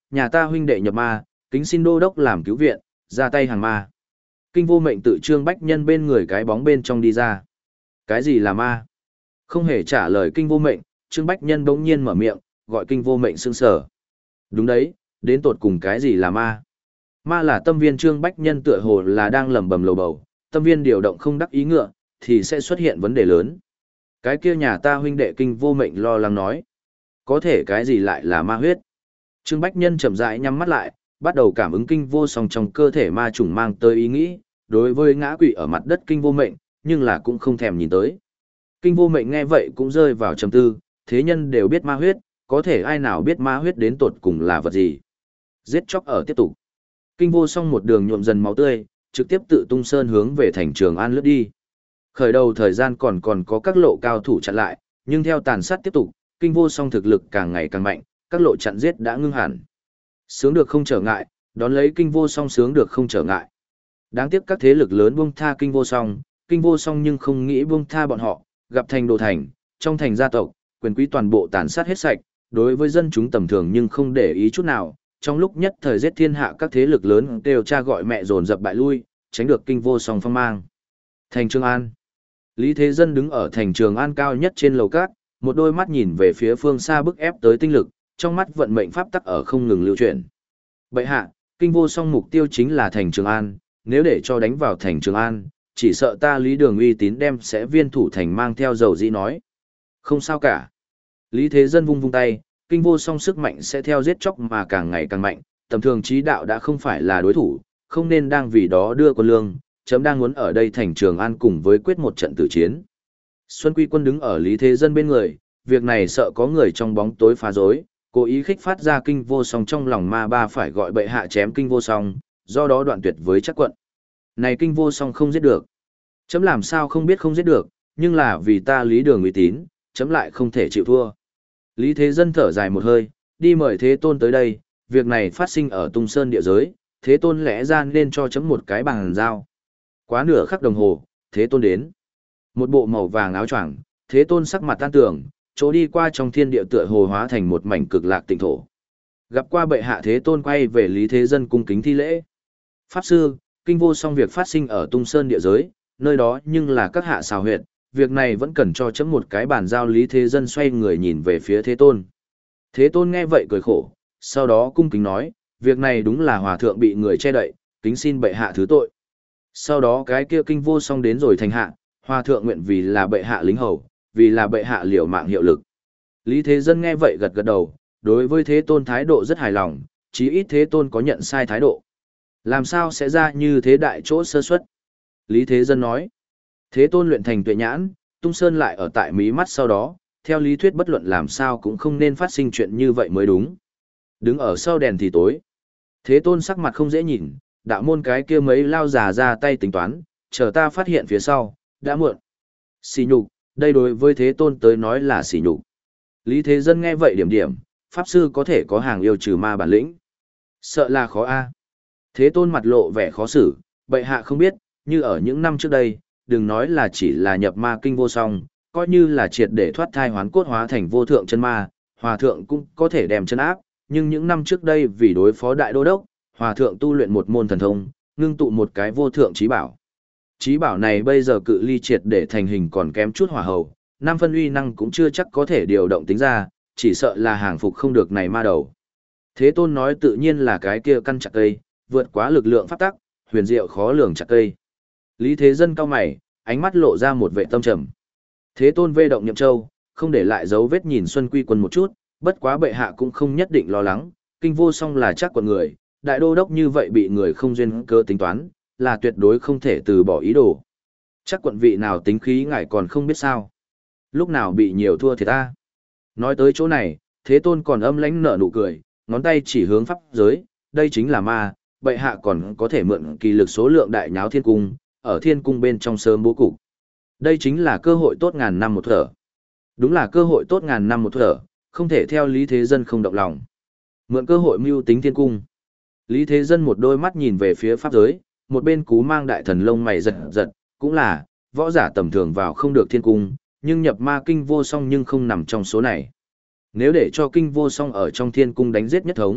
nhà ta huynh đệ nhập ma, kính xin đô đốc làm cứu viện, ra tay hàng ma. Kinh vô mệnh tự Trương Bách Nhân bên người cái bóng bên trong đi ra. Cái gì là ma? Không hề trả lời kinh vô mệnh, Trương Bách Nhân bỗng nhiên mở miệng, gọi kinh vô mệnh sững sờ. Đúng đấy, đến tột cùng cái gì là ma? Ma là tâm viên Trương Bách Nhân tựa hồ là đang lẩm bẩm lầu bầu, tâm viên điều động không đắc ý ngựa, thì sẽ xuất hiện vấn đề lớn. Cái kia nhà ta huynh đệ kinh vô mệnh lo lắng nói. Có thể cái gì lại là ma huyết? Trương Bách Nhân chậm rãi nhắm mắt lại, bắt đầu cảm ứng kinh vô song trong cơ thể ma trùng mang tới ý nghĩ, đối với ngã quỵ ở mặt đất kinh vô mệnh, nhưng là cũng không thèm nhìn tới. Kinh vô mệnh nghe vậy cũng rơi vào trầm tư, thế nhân đều biết ma huyết, có thể ai nào biết ma huyết đến tột cùng là vật gì. Giết chóc ở tiếp tục. Kinh vô song một đường nhuộm dần máu tươi, trực tiếp tự tung sơn hướng về thành Trường An lướt đi. Khởi đầu thời gian còn còn có các lộ cao thủ chặn lại, nhưng theo tàn sát tiếp tục, kinh vô song thực lực càng ngày càng mạnh, các lộ chặn giết đã ngưng hẳn. Sướng được không trở ngại, đón lấy kinh vô song sướng được không trở ngại. Đáng tiếc các thế lực lớn buông tha kinh vô song, kinh vô song nhưng không nghĩ buông tha bọn họ, gặp thành đồ thành, trong thành gia tộc, quyền quý toàn bộ tàn sát hết sạch, đối với dân chúng tầm thường nhưng không để ý chút nào, trong lúc nhất thời giết thiên hạ các thế lực lớn đều cha gọi mẹ dồn dập bại lui, tránh được kinh vô song phong mang. Thành Trường An. Lý Thế Dân đứng ở thành Trường An cao nhất trên lầu cát, một đôi mắt nhìn về phía phương xa bức ép tới tinh lực, trong mắt vận mệnh pháp tắc ở không ngừng lưu chuyển. Bệ hạ, kinh vô song mục tiêu chính là thành Trường An, nếu để cho đánh vào thành Trường An, chỉ sợ ta Lý Đường uy tín đem sẽ viên thủ thành mang theo dầu dĩ nói. Không sao cả. Lý Thế Dân vung vung tay, kinh vô song sức mạnh sẽ theo giết chóc mà càng ngày càng mạnh, tầm thường trí đạo đã không phải là đối thủ, không nên đang vì đó đưa quân lương, chấm đang muốn ở đây thành Trường An cùng với quyết một trận tử chiến. Xuân Quy Quân đứng ở Lý Thế Dân bên người, việc này sợ có người trong bóng tối phá rối, cố ý khích phát ra kinh vô song trong lòng ma ba phải gọi bệ hạ chém kinh vô song, do đó đoạn tuyệt với chắc quận. Này kinh vô song không giết được. Chấm làm sao không biết không giết được, nhưng là vì ta Lý Đường uy tín, chấm lại không thể chịu thua. Lý Thế Dân thở dài một hơi, đi mời Thế Tôn tới đây, việc này phát sinh ở Tung Sơn địa giới, Thế Tôn lẽ ra nên cho chấm một cái bàn giao. Quá nửa khắc đồng hồ, Thế Tôn đến. Một bộ màu vàng áo choàng, Thế Tôn sắc mặt tan tưởng, chỗ đi qua trong thiên địa tựa hồ hóa thành một mảnh cực lạc tịnh thổ. Gặp qua bệ hạ Thế Tôn quay về Lý Thế Dân cung kính thi lễ. Pháp sư, kinh vô song việc phát sinh ở Tung Sơn địa giới, nơi đó nhưng là các hạ xào huyệt, việc này vẫn cần cho chấm một cái bàn giao. Lý Thế Dân xoay người nhìn về phía Thế Tôn. Thế Tôn nghe vậy cười khổ, sau đó cung kính nói, việc này đúng là hòa thượng bị người che đậy, kính xin bệ hạ thứ tội. Sau đó cái kia kinh vô song đến rồi thành hạ, hòa thượng nguyện vì là bệ hạ lính hầu, vì là bệ hạ liều mạng hiệu lực. Lý Thế Dân nghe vậy gật gật đầu, đối với Thế Tôn thái độ rất hài lòng, chí ít Thế Tôn có nhận sai thái độ. Làm sao sẽ ra như thế đại chỗ sơ suất? Lý Thế Dân nói, Thế Tôn luyện thành tuệ nhãn, Tung Sơn lại ở tại mí mắt sau đó, theo lý thuyết bất luận làm sao cũng không nên phát sinh chuyện như vậy mới đúng. Đứng ở sau đèn thì tối. Thế Tôn sắc mặt không dễ nhìn, đạo môn cái kia mấy lao già ra tay tính toán, chờ ta phát hiện phía sau, đã muộn. Xỉ nhục, đây đối với Thế Tôn tới nói là xỉ nhục. Lý Thế Dân nghe vậy điểm điểm, Pháp Sư có thể có hàng yêu trừ ma bản lĩnh. Sợ là khó a. Thế Tôn mặt lộ vẻ khó xử, bệ hạ không biết, như ở những năm trước đây, đừng nói là chỉ là nhập ma kinh vô song, coi như là triệt để thoát thai hoán cốt hóa thành vô thượng chân ma, hòa thượng cũng có thể đem chân áp, nhưng những năm trước đây vì đối phó đại đô đốc, hòa thượng tu luyện một môn thần thông, ngưng tụ một cái vô thượng trí bảo. Trí bảo này bây giờ cự ly triệt để thành hình còn kém chút hỏa hầu, năm phân uy năng cũng chưa chắc có thể điều động tính ra, chỉ sợ là hàng phục không được này ma đầu. Thế Tôn nói tự nhiên là cái kia căn chặt cây, vượt quá lực lượng pháp tắc, huyền diệu khó lường chặt cây. Lý Thế Dân cao mày, ánh mắt lộ ra một vẻ tâm trầm. Thế Tôn vê động Nhậm Châu, không để lại dấu vết nhìn Xuân Quy Quân một chút, bất quá bệ hạ cũng không nhất định lo lắng, kinh vô song là chắc quận người, đại đô đốc như vậy bị người không duyên cơ tính toán, là tuyệt đối không thể từ bỏ ý đồ. Chắc quận vị nào tính khí ngài còn không biết sao. Lúc nào bị nhiều thua thì ta. Nói tới chỗ này, Thế Tôn còn âm lãnh nở nụ cười, ngón tay chỉ hướng pháp giới, đây chính là ma, bệ hạ còn có thể mượn kỳ lực số lượng đại nháo thiên cung, ở thiên cung bên trong sớm bố cục. Đây chính là cơ hội tốt ngàn năm một thở. Đúng là cơ hội tốt ngàn năm một thở, không thể theo Lý Thế Dân không động lòng. Mượn cơ hội mưu tính thiên cung. Lý Thế Dân một đôi mắt nhìn về phía pháp giới, một bên cú mang đại thần lông mày giật giật, cũng là, võ giả tầm thường vào không được thiên cung, nhưng nhập ma kinh vô song nhưng không nằm trong số này. Nếu để cho kinh vô song ở trong thiên cung đánh giết nhất thống,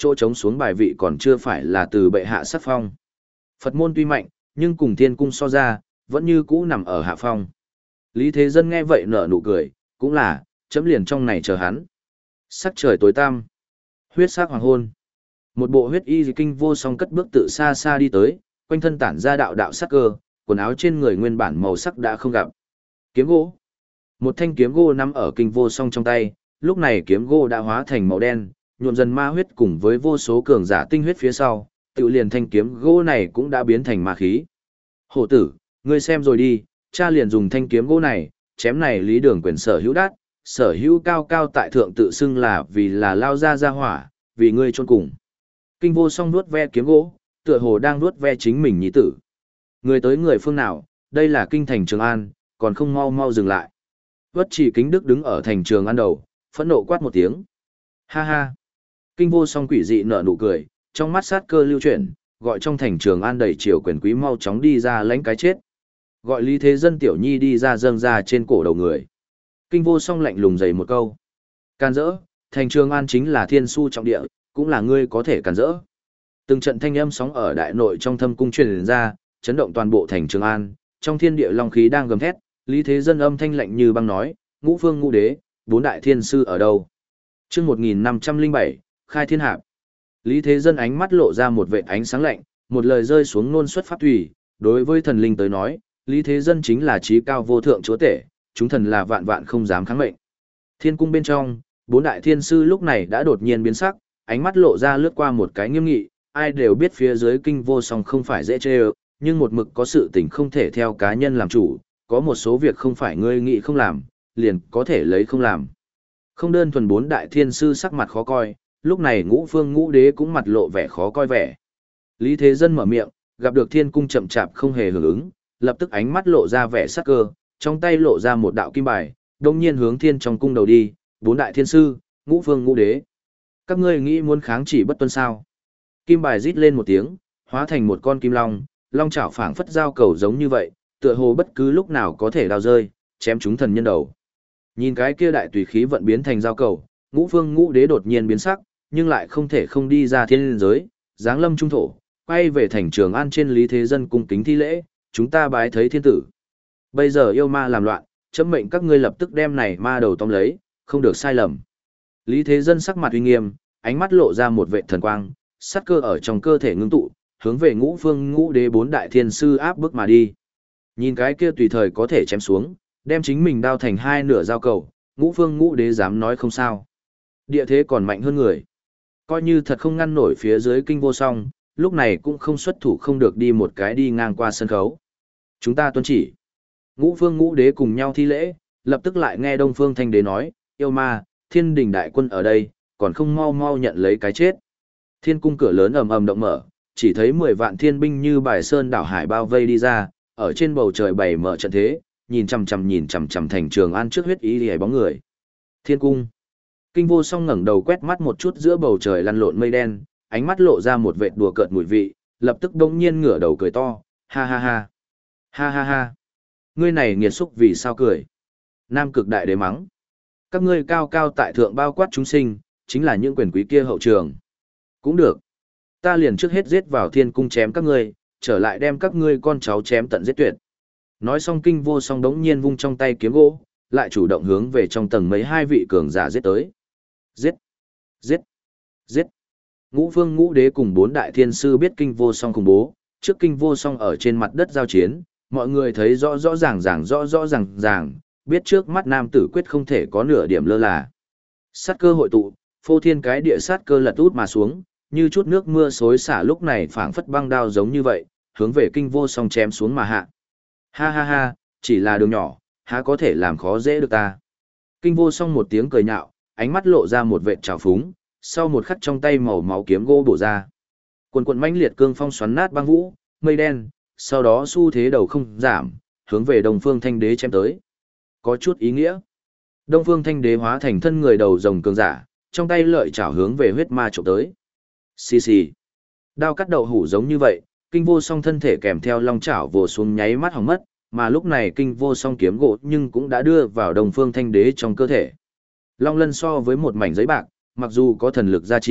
chỗ trống xuống bài vị còn chưa phải là từ bệ hạ sắc phong. Phật môn tuy mạnh, nhưng cùng thiên cung so ra, vẫn như cũ nằm ở hạ phong. Lý Thế Dân nghe vậy nở nụ cười, cũng là, chấm liền trong này chờ hắn. Sắc trời tối tăm, huyết sắc hoàng hôn. Một bộ huyết y kinh vô song cất bước tự xa xa đi tới, quanh thân tản ra đạo đạo sắc cơ, quần áo trên người nguyên bản màu sắc đã không gặp. Kiếm gỗ. Một thanh kiếm gỗ nắm ở kinh vô song trong tay, lúc này kiếm gỗ đã hóa thành màu đen, nhuộm dần ma huyết cùng với vô số cường giả tinh huyết phía sau, tự liền thanh kiếm gỗ này cũng đã biến thành ma khí. Hổ tử, ngươi xem rồi đi, cha liền dùng thanh kiếm gỗ này, chém này Lý Đường quyền sở hữu đát, sở hữu cao cao tại thượng tự xưng là vì là lao ra ra hỏa, vì ngươi chôn cùng. Kinh vô song nuốt ve kiếm gỗ, tựa hồ đang nuốt ve chính mình nhi tử. Người tới người phương nào, đây là kinh thành Trường An, còn không mau mau dừng lại. Vất Chỉ Kính Đức đứng ở thành Trường An đầu, phẫn nộ quát một tiếng. Ha ha. Kinh vô song quỷ dị nở nụ cười, trong mắt sát cơ lưu chuyển, gọi trong thành Trường An đầy triều quyền quý mau chóng đi ra lãnh cái chết. Gọi Lý Thế Dân tiểu nhi đi ra dâng ra trên cổ đầu người. Kinh vô song lạnh lùng dày một câu. Can dỡ, thành Trường An chính là thiên su trọng địa, cũng là ngươi có thể can dỡ. Từng trận thanh âm sóng ở đại nội trong thâm cung truyền ra, chấn động toàn bộ thành Trường An, trong thiên địa long khí đang gầm thét, Lý Thế Dân âm thanh lạnh như băng nói, ngũ phương ngũ đế, bốn đại thiên sư ở đâu? Chương một nghìn năm trăm lẻ bảy, khai thiên hạp. Lý Thế Dân ánh mắt lộ ra một vệt ánh sáng lạnh, một lời rơi xuống nôn xuất pháp thủy, đối với thần linh tới nói, Lý Thế Dân chính là trí cao vô thượng chúa tể, chúng thần là vạn vạn không dám kháng mệnh. Thiên cung bên trong, bốn đại thiên sư lúc này đã đột nhiên biến sắc, ánh mắt lộ ra lướt qua một cái nghiêm nghị, ai đều biết phía dưới kinh vô song không phải dễ chơi, nhưng một mực có sự tình không thể theo cá nhân làm chủ, có một số việc không phải ngươi nghĩ không làm, liền có thể lấy không làm. Không đơn thuần bốn đại thiên sư sắc mặt khó coi, lúc này ngũ phương ngũ đế cũng mặt lộ vẻ khó coi vẻ. Lý Thế Dân mở miệng, gặp được thiên cung chậm chạp không hề hưởng ứng, lập tức ánh mắt lộ ra vẻ sắc cơ, trong tay lộ ra một đạo kim bài, đồng nhiên hướng thiên trong cung đầu đi, bốn đại thiên sư, ngũ phương ngũ đế. Các ngươi nghĩ muốn kháng chỉ bất tuân sao? Kim bài rít lên một tiếng, hóa thành một con kim long, long chảo phảng phất dao cầu giống như vậy, tựa hồ bất cứ lúc nào có thể đao rơi, chém chúng thần nhân đầu. Nhìn cái kia đại tùy khí vận biến thành dao cầu, ngũ phương ngũ đế đột nhiên biến sắc, nhưng lại không thể không đi ra thiên giới, giáng lâm trung thổ, quay về thành Trường An trên Lý Thế Dân cung kính thi lễ, chúng ta bái thấy thiên tử. Bây giờ yêu ma làm loạn, chấm mệnh các ngươi lập tức đem này ma đầu tóm lấy, không được sai lầm. Lý Thế Dân sắc mặt uy nghiêm, ánh mắt lộ ra một vệ thần quang, sát cơ ở trong cơ thể ngưng tụ, hướng về ngũ phương ngũ đế bốn đại thiên sư áp bức mà đi. Nhìn cái kia tùy thời có thể chém xuống, đem chính mình đao thành hai nửa dao cầu, ngũ phương ngũ đế dám nói không sao. Địa thế còn mạnh hơn người. Coi như thật không ngăn nổi phía dưới kinh vô song, lúc này cũng không xuất thủ không được đi một cái đi ngang qua sân khấu. Chúng ta tuân chỉ. Ngũ phương ngũ đế cùng nhau thi lễ, lập tức lại nghe Đông Phương Thanh Đế nói, yêu ma, thiên đình đại quân ở đây, còn không mau mau nhận lấy cái chết. Thiên cung cửa lớn ầm ầm động mở, chỉ thấy mười vạn thiên binh như bài sơn đảo hải bao vây đi ra, ở trên bầu trời bày mở trận thế, nhìn chằm chằm nhìn chằm chằm thành Trường An trước huyết ý liễu bóng người. Thiên cung. Kinh vô song ngẩng đầu quét mắt một chút giữa bầu trời lăn lộn mây đen, ánh mắt lộ ra một vệt đùa cợt mùi vị, lập tức đông nhiên ngửa đầu cười to, ha ha ha. Ha ha ha. Ngươi này nghiệt xúc vì sao cười? Nam Cực Đại Đế mắng. Các ngươi cao cao tại thượng bao quát chúng sinh, chính là những quyền quý kia hậu trường. Cũng được. Ta liền trước hết giết vào thiên cung chém các ngươi, trở lại đem các ngươi con cháu chém tận giết tuyệt. Nói xong kinh vô song đống nhiên vung trong tay kiếm gỗ, lại chủ động hướng về trong tầng mấy hai vị cường giả giết tới. Giết! Giết! Giết! Ngũ phương ngũ đế cùng bốn đại thiên sư biết kinh vô song khủng bố, trước kinh vô song ở trên mặt đất giao chiến, mọi người thấy rõ rõ ràng ràng rõ rõ ràng ràng, biết trước mắt nam tử quyết không thể có nửa điểm lơ là. Sát cơ hội tụ, phô thiên cái địa sát cơ lật út mà xuống, như chút nước mưa xối xả lúc này phảng phất băng đao giống như vậy, hướng về kinh vô song chém xuống mà hạ. Ha ha ha, chỉ là đường nhỏ, há có thể làm khó dễ được ta. Kinh vô song một tiếng cười nhạo, ánh mắt lộ ra một vệt trào phúng, sau một khắc trong tay màu máu kiếm gỗ bổ ra. Quần quần mãnh liệt cương phong xoắn nát băng vũ, mây đen, sau đó xu thế đầu không giảm, hướng về Đông Phương Thanh Đế chém tới. Có chút ý nghĩa. Đông Phương Thanh Đế hóa thành thân người đầu rồng cường giả, trong tay lợi chảo hướng về huyết ma chụp tới. Xì xì. Đao cắt đậu hủ giống như vậy, kinh vô song thân thể kèm theo long chảo vồ xuống nháy mắt hỏng mất, mà lúc này kinh vô song kiếm gỗ nhưng cũng đã đưa vào Đông Phương Thanh Đế trong cơ thể. Long lân so với một mảnh giấy bạc, mặc dù có thần lực gia trì,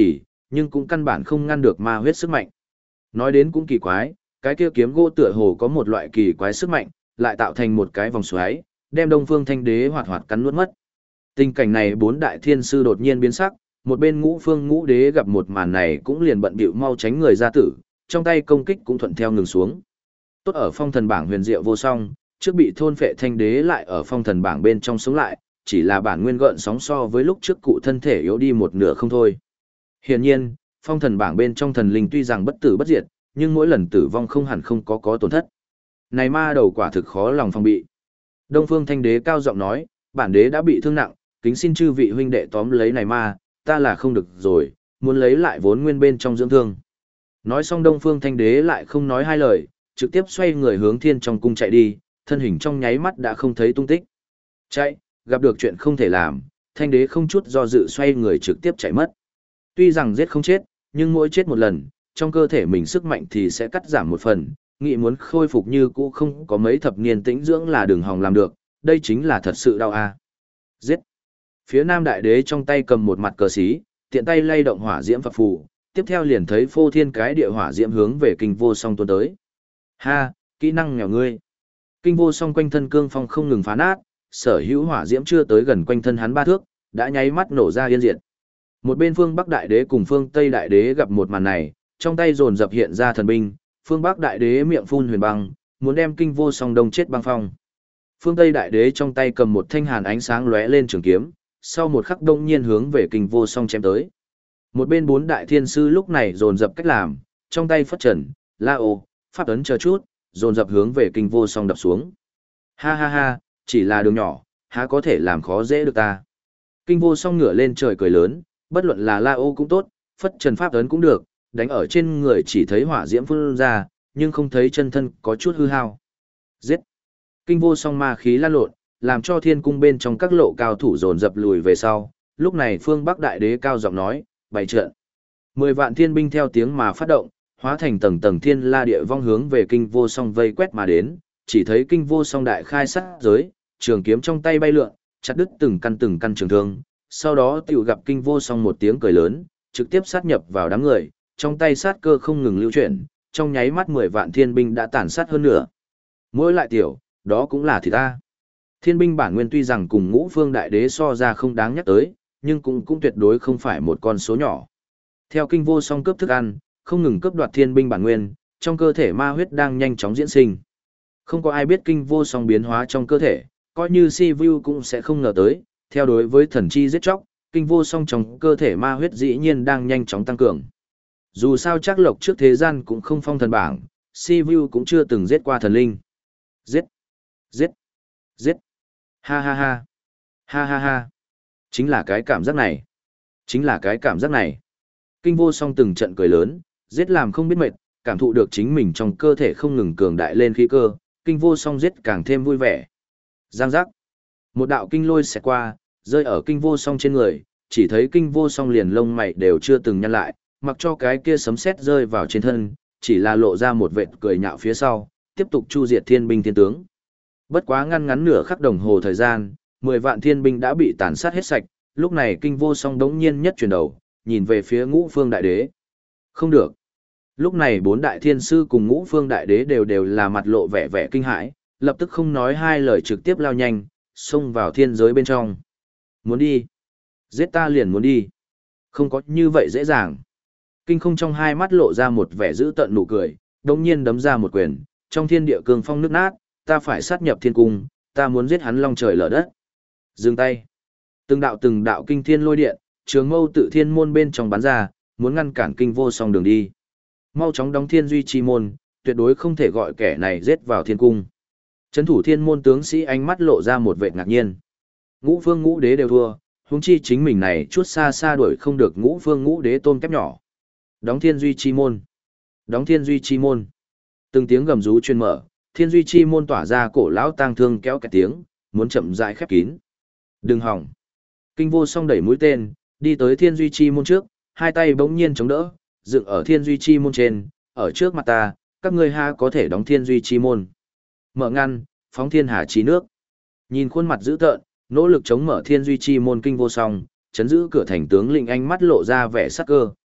nhưng cũng căn bản không ngăn được ma huyết sức mạnh. Nói đến cũng kỳ quái, cái kia kiếm gỗ tựa hồ có một loại kỳ quái sức mạnh, lại tạo thành một cái vòng xoáy, đem Đông Phương Thanh Đế hoạt hoạt cắn nuốt mất. Tình cảnh này bốn đại thiên sư đột nhiên biến sắc, một bên Ngũ Phương Ngũ Đế gặp một màn này cũng liền bận bịu mau tránh người ra tử, trong tay công kích cũng thuận theo ngừng xuống. Tốt ở phong thần bảng huyền diệu vô song, trước bị thôn phệ Thanh Đế lại ở phong thần bảng bên trong sống lại, chỉ là bản nguyên gợn sóng so với lúc trước cụ thân thể yếu đi một nửa không thôi. Hiển nhiên, phong thần bảng bên trong thần linh tuy rằng bất tử bất diệt, nhưng mỗi lần tử vong không hẳn không có có tổn thất. Này ma đầu quả thực khó lòng phòng bị. Đông Phương Thanh Đế cao giọng nói, bản đế đã bị thương nặng, kính xin chư vị huynh đệ tóm lấy này ma, ta là không được rồi, muốn lấy lại vốn nguyên bên trong dưỡng thương. Nói xong Đông Phương Thanh Đế lại không nói hai lời, trực tiếp xoay người hướng thiên trong cung chạy đi, thân hình trong nháy mắt đã không thấy tung tích. Chạy, gặp được chuyện không thể làm, Thanh Đế không chút do dự xoay người trực tiếp chạy mất. Tuy rằng giết không chết, nhưng mỗi chết một lần, trong cơ thể mình sức mạnh thì sẽ cắt giảm một phần, nghĩ muốn khôi phục như cũ không có mấy thập niên tĩnh dưỡng là đường hòng làm được, đây chính là thật sự đau a. Giết. Phía Nam Đại Đế trong tay cầm một mặt cờ xí, tiện tay lay động hỏa diễm phập phù, tiếp theo liền thấy phô thiên cái địa hỏa diễm hướng về Kinh Vô Song tuôn tới. Ha, kỹ năng nghèo ngươi. Kinh Vô Song quanh thân cương phong không ngừng phá nát, sở hữu hỏa diễm chưa tới gần quanh thân hắn ba thước, đã nháy mắt nổ ra yên diệt. Một bên phương Bắc Đại Đế cùng phương Tây Đại Đế gặp một màn này, trong tay dồn dập hiện ra thần binh, phương Bắc Đại Đế miệng phun huyền băng, muốn đem Kinh Vô Song đông chết băng phong. Phương Tây Đại Đế trong tay cầm một thanh hàn ánh sáng lóe lên trường kiếm, sau một khắc đông nhiên hướng về Kinh Vô Song chém tới. Một bên bốn đại thiên sư lúc này dồn dập cách làm, trong tay phất trần, la ô, pháp ấn chờ chút, dồn dập hướng về Kinh Vô Song đập xuống. Ha ha ha, chỉ là đường nhỏ, há có thể làm khó dễ được ta. Kinh Vô Song ngửa lên trời cười lớn, bất luận là la ô cũng tốt, phất trần pháp ấn cũng được, đánh ở trên người chỉ thấy hỏa diễm phun ra, nhưng không thấy chân thân có chút hư hao. Giết! Kinh Vô Song ma khí lan lộn, làm cho thiên cung bên trong các lộ cao thủ dồn dập lùi về sau. Lúc này phương Bắc Đại Đế cao giọng nói, bày trận. Mười vạn thiên binh theo tiếng mà phát động, hóa thành tầng tầng thiên la địa vong hướng về Kinh Vô Song vây quét mà đến. Chỉ thấy Kinh Vô Song đại khai sát giới, trường kiếm trong tay bay lượn, chặt đứt từng căn từng căn trường thương. Sau đó tiểu gặp Kinh Vô Song một tiếng cười lớn, trực tiếp sát nhập vào đám người, trong tay sát cơ không ngừng lưu chuyển, trong nháy mắt mười vạn thiên binh đã tàn sát hơn nữa. Mỗi lại tiểu, đó cũng là thì ta. Thiên binh bản nguyên tuy rằng cùng Ngũ Phương Đại Đế so ra không đáng nhắc tới, nhưng cũng cũng tuyệt đối không phải một con số nhỏ. Theo Kinh Vô Song cướp thức ăn, không ngừng cướp đoạt thiên binh bản nguyên, trong cơ thể ma huyết đang nhanh chóng diễn sinh. Không có ai biết Kinh Vô Song biến hóa trong cơ thể, coi như Si Vu cũng sẽ không ngờ tới, theo đối với thần chi giết chóc, Kinh Vô Song trong cơ thể ma huyết dĩ nhiên đang nhanh chóng tăng cường. Dù sao chắc lộc trước thế gian cũng không phong thần bảng, Si Vu cũng chưa từng giết qua thần linh. Giết! Giết! Giết! Ha ha ha! Ha ha ha! Chính là cái cảm giác này! Chính là cái cảm giác này! Kinh Vô Song từng trận cười lớn, giết làm không biết mệt, cảm thụ được chính mình trong cơ thể không ngừng cường đại lên khí cơ, Kinh Vô Song giết càng thêm vui vẻ. Giang giác! Một đạo kinh lôi xẹt qua, rơi ở Kinh Vô Song trên người, chỉ thấy Kinh Vô Song liền lông mày đều chưa từng nhăn lại, mặc cho cái kia sấm sét rơi vào trên thân, chỉ là lộ ra một vệt cười nhạo phía sau, tiếp tục chu diệt thiên binh thiên tướng. Bất quá ngăn ngắn nửa khắc đồng hồ thời gian, mười vạn thiên binh đã bị tàn sát hết sạch, lúc này Kinh Vô Song đống nhiên nhất chuyển đầu, nhìn về phía Ngũ Phương Đại Đế. Không được. Lúc này bốn đại thiên sư cùng Ngũ Phương Đại Đế đều đều là mặt lộ vẻ vẻ kinh hãi, lập tức không nói hai lời trực tiếp lao nhanh, xông vào thiên giới bên trong. Muốn đi. Giết ta liền muốn đi. Không có như vậy dễ dàng. Kinh Không trong hai mắt lộ ra một vẻ dữ tợn nụ cười, đống nhiên đấm ra một quyền, trong thiên địa cương phong nước nát, ta phải sát nhập thiên cung, ta muốn giết hắn long trời lở đất. Dừng tay. Từng đạo từng đạo kinh thiên lôi điện, trường mâu tự thiên môn bên trong bắn ra, muốn ngăn cản Kinh Vô Song đường đi. Mau chóng đóng thiên duy chi môn, tuyệt đối không thể gọi kẻ này giết vào thiên cung. Trấn thủ thiên môn tướng sĩ ánh mắt lộ ra một vẻ ngạc nhiên. Ngũ Phương Ngũ Đế đều thua, huống chi chính mình này chút xa xa đuổi không được Ngũ Phương Ngũ Đế tôm kép nhỏ. Đóng thiên duy chi môn. Đóng thiên duy chi môn. Từng tiếng gầm rú truyền mở, thiên duy chi môn tỏa ra cổ lão tang thương kéo cái tiếng, muốn chậm rãi khép kín. Đừng hỏng. Kinh Vô Song đẩy mũi tên, đi tới thiên duy chi môn trước, hai tay bỗng nhiên chống đỡ, dựng ở thiên duy chi môn trên, ở trước mặt ta, các ngươi ha có thể đóng thiên duy chi môn. Mở ngăn, phóng thiên hà chi nước. Nhìn khuôn mặt dữ tợn, nỗ lực chống mở thiên duy chi môn Kinh Vô Song, chấn giữ cửa thành tướng lĩnh ánh mắt lộ ra vẻ sắc cơ,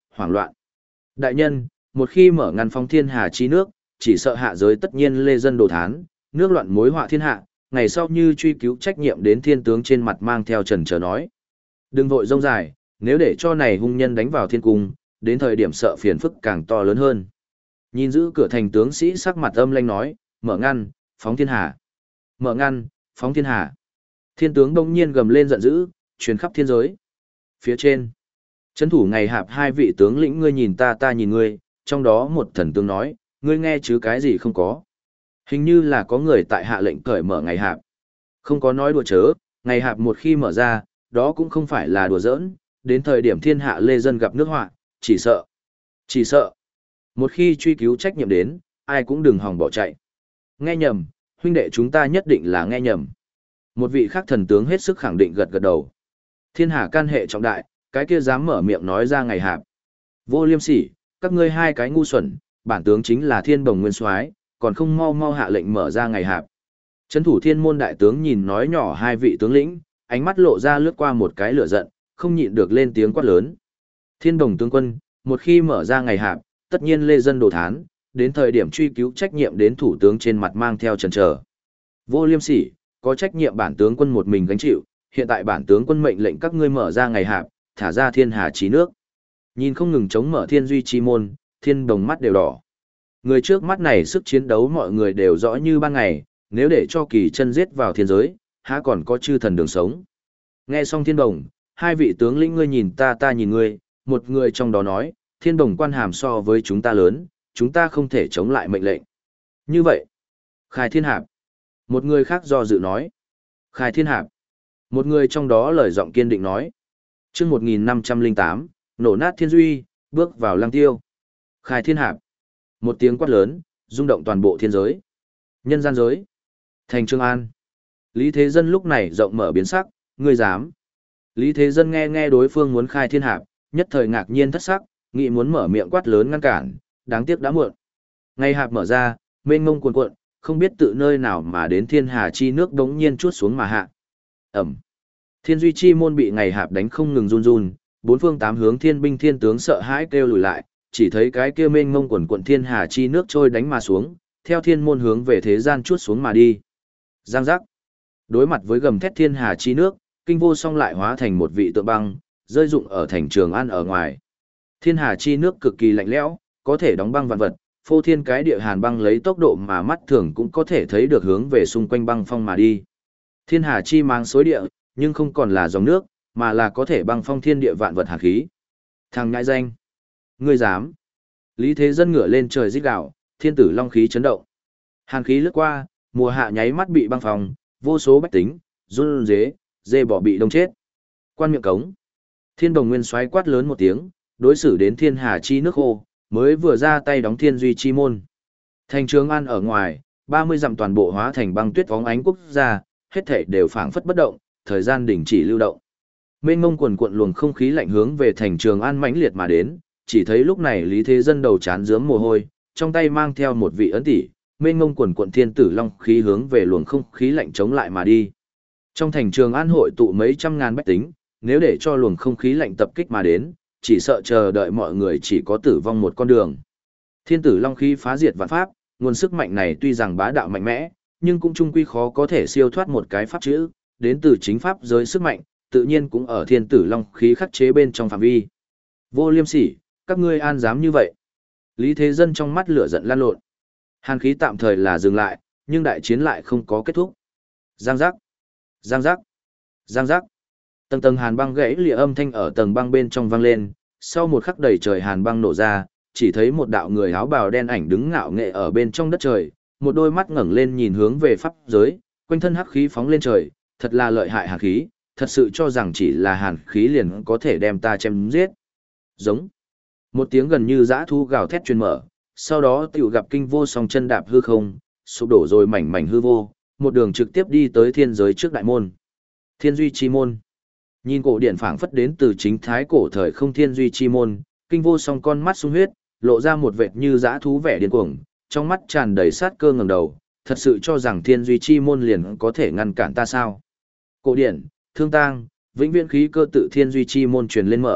hoảng loạn. Đại nhân, một khi mở ngăn phong thiên hà chi nước, chỉ sợ hạ giới tất nhiên lê dân đồ thán, nước loạn mối họa thiên hạ, ngày sau như truy cứu trách nhiệm đến thiên tướng trên mặt mang theo trần chờ nói. Đừng vội rông dài, nếu để cho này hung nhân đánh vào thiên cung, đến thời điểm sợ phiền phức càng to lớn hơn. Nhìn giữ cửa thành tướng sĩ sắc mặt âm lanh nói, mở ngăn, phóng thiên hà. Mở ngăn, phóng thiên hà. Thiên tướng đông nhiên gầm lên giận dữ, truyền khắp thiên giới. Phía trên, trấn thủ ngày hạp hai vị tướng lĩnh ngươi nhìn ta ta nhìn ngươi, trong đó một thần tướng nói, ngươi nghe chứ cái gì không có. Hình như là có người tại hạ lệnh cởi mở ngày hạp. Không có nói đùa chớ, ngày hạp một khi mở ra, đó cũng không phải là đùa giỡn, đến thời điểm thiên hạ lê dân gặp nước họa, chỉ sợ. Chỉ sợ. Một khi truy cứu trách nhiệm đến, ai cũng đừng hòng bỏ chạy. Nghe nhầm, huynh đệ chúng ta nhất định là nghe nhầm. Một vị khác thần tướng hết sức khẳng định gật gật đầu. Thiên hạ can hệ trọng đại, cái kia dám mở miệng nói ra ngày hạp. Vô liêm sỉ, các ngươi hai cái ngu xuẩn, bản tướng chính là thiên bồng nguyên soái, còn không mau mau hạ lệnh mở ra ngày hạp. Trấn thủ thiên môn đại tướng nhìn nói nhỏ hai vị tướng lĩnh, ánh mắt lộ ra lướt qua một cái lửa giận, không nhịn được lên tiếng quát lớn. Thiên đồng tướng quân, một khi mở ra ngày hạp, tất nhiên lê dân đồ thán, đến thời điểm truy cứu trách nhiệm đến thủ tướng trên mặt mang theo trần trở. Vô liêm sỉ, có trách nhiệm bản tướng quân một mình gánh chịu, hiện tại bản tướng quân mệnh lệnh các ngươi mở ra ngày hạp, thả ra thiên hà chí nước. Nhìn không ngừng chống mở thiên duy chi môn, thiên đồng mắt đều đỏ. Người trước mắt này sức chiến đấu mọi người đều rõ như ban ngày, nếu để cho kỳ chân giết vào thiên giới, há còn có chư thần đường sống. Nghe xong thiên đồng, hai vị tướng lĩnh ngươi nhìn ta ta nhìn ngươi, một người trong đó nói, thiên đồng quan hàm so với chúng ta lớn, chúng ta không thể chống lại mệnh lệnh. Như vậy, khai thiên hạp. Một người khác do dự nói, khai thiên hạp. Một người trong đó lời giọng kiên định nói, chương một nghìn năm trăm lẻ tám, nổ nát thiên duy, bước vào lăng tiêu. Khai thiên hạp. Một tiếng quát lớn, rung động toàn bộ thiên giới. Nhân gian giới. Thành Trường An. Lý Thế Dân lúc này rộng mở biến sắc, ngươi dám. Lý Thế Dân nghe nghe đối phương muốn khai thiên hạp, nhất thời ngạc nhiên thất sắc, nghĩ muốn mở miệng quát lớn ngăn cản, đáng tiếc đã muộn. Ngày hạp mở ra, mênh mông cuồn cuộn, không biết tự nơi nào mà đến thiên hà chi nước đống nhiên chuốt xuống mà hạ. Ẩm. Thiên duy chi môn bị ngày hạp đánh không ngừng run run, bốn phương tám hướng thiên binh thiên tướng sợ hãi kêu lùi lại, chỉ thấy cái kia mênh mông quần quận thiên hà chi nước trôi đánh mà xuống, theo thiên môn hướng về thế gian chuốt xuống mà đi. Giang giác. Đối mặt với gầm thét thiên hà chi nước, kinh vô song lại hóa thành một vị tượng băng, rơi rụng ở thành Trường An ở ngoài. Thiên hà chi nước cực kỳ lạnh lẽo, có thể đóng băng vạn vật, phô thiên cái địa hàn băng lấy tốc độ mà mắt thường cũng có thể thấy được hướng về xung quanh băng phong mà đi. Thiên hà chi mang xối địa, nhưng không còn là dòng nước, mà là có thể băng phong thiên địa vạn vật hàn khí. Thằng nhãi danh. Ngươi dám. Lý Thế Dân ngửa lên trời rít gào, thiên tử long khí chấn động. Hàn khí lướt qua, mùa hạ nháy mắt bị băng phong, vô số bách tính, run dế, dê bỏ bị đông chết. Quan miệng cống. Thiên đồng nguyên xoáy quát lớn một tiếng, đối xử đến thiên hà chi nước khô, mới vừa ra tay đóng thiên duy chi môn. Thành Trường An ở ngoài, ba mươi dặm toàn bộ hóa thành băng tuyết vóng ánh quốc gia, hết thảy đều phảng phất bất động, thời gian đình chỉ lưu động. Mênh mông quần cuộn luồng không khí lạnh hướng về thành Trường An mãnh liệt mà đến, chỉ thấy lúc này Lý Thế Dân đầu chán rướm mồ hôi, trong tay mang theo một vị ấn tỷ, mênh mông quần cuộn thiên tử long khí hướng về luồng không khí lạnh chống lại mà đi. Trong thành Trường An hội tụ mấy trăm ngàn bách tính, nếu để cho luồng không khí lạnh tập kích mà đến, chỉ sợ chờ đợi mọi người chỉ có tử vong một con đường. Thiên tử long khí phá diệt vạn pháp, nguồn sức mạnh này tuy rằng bá đạo mạnh mẽ, nhưng cũng chung quy khó có thể siêu thoát một cái pháp chữ, đến từ chính pháp giới sức mạnh, tự nhiên cũng ở thiên tử long khí khắc chế bên trong phạm vi. Vô liêm sỉ, các ngươi an dám như vậy. Lý Thế Dân trong mắt lửa giận lan lộn. Hàn khí tạm thời là dừng lại, nhưng đại chiến lại không có kết thúc. Giang giác, giang giác, giang giác. Tầng tầng hàn băng gãy lìa âm thanh ở tầng băng bên trong vang lên, sau một khắc đầy trời hàn băng nổ ra, chỉ thấy một đạo người áo bào đen ảnh đứng ngạo nghệ ở bên trong đất trời, một đôi mắt ngẩng lên nhìn hướng về pháp giới, quanh thân hắc khí phóng lên trời, thật là lợi hại hàn khí, thật sự cho rằng chỉ là hàn khí liền có thể đem ta chém giết. Giống. Một tiếng gần như dã thu gào thét truyền mở, sau đó tiểu gặp kinh vô song chân đạp hư không, sụp đổ rồi mảnh mảnh hư vô, một đường trực tiếp đi tới thiên giới trước đại môn. Thiên duy chi môn. Nhìn cổ điện phảng phất đến từ chính thái cổ thời không thiên duy chi môn, kinh vô song con mắt sung huyết, lộ ra một vệt như dã thú vẻ điên cuồng, trong mắt tràn đầy sát cơ ngẩng đầu, thật sự cho rằng thiên duy chi môn liền có thể ngăn cản ta sao? Cổ điện, thương tang, vĩnh viễn khí cơ tự thiên duy chi môn truyền lên mở,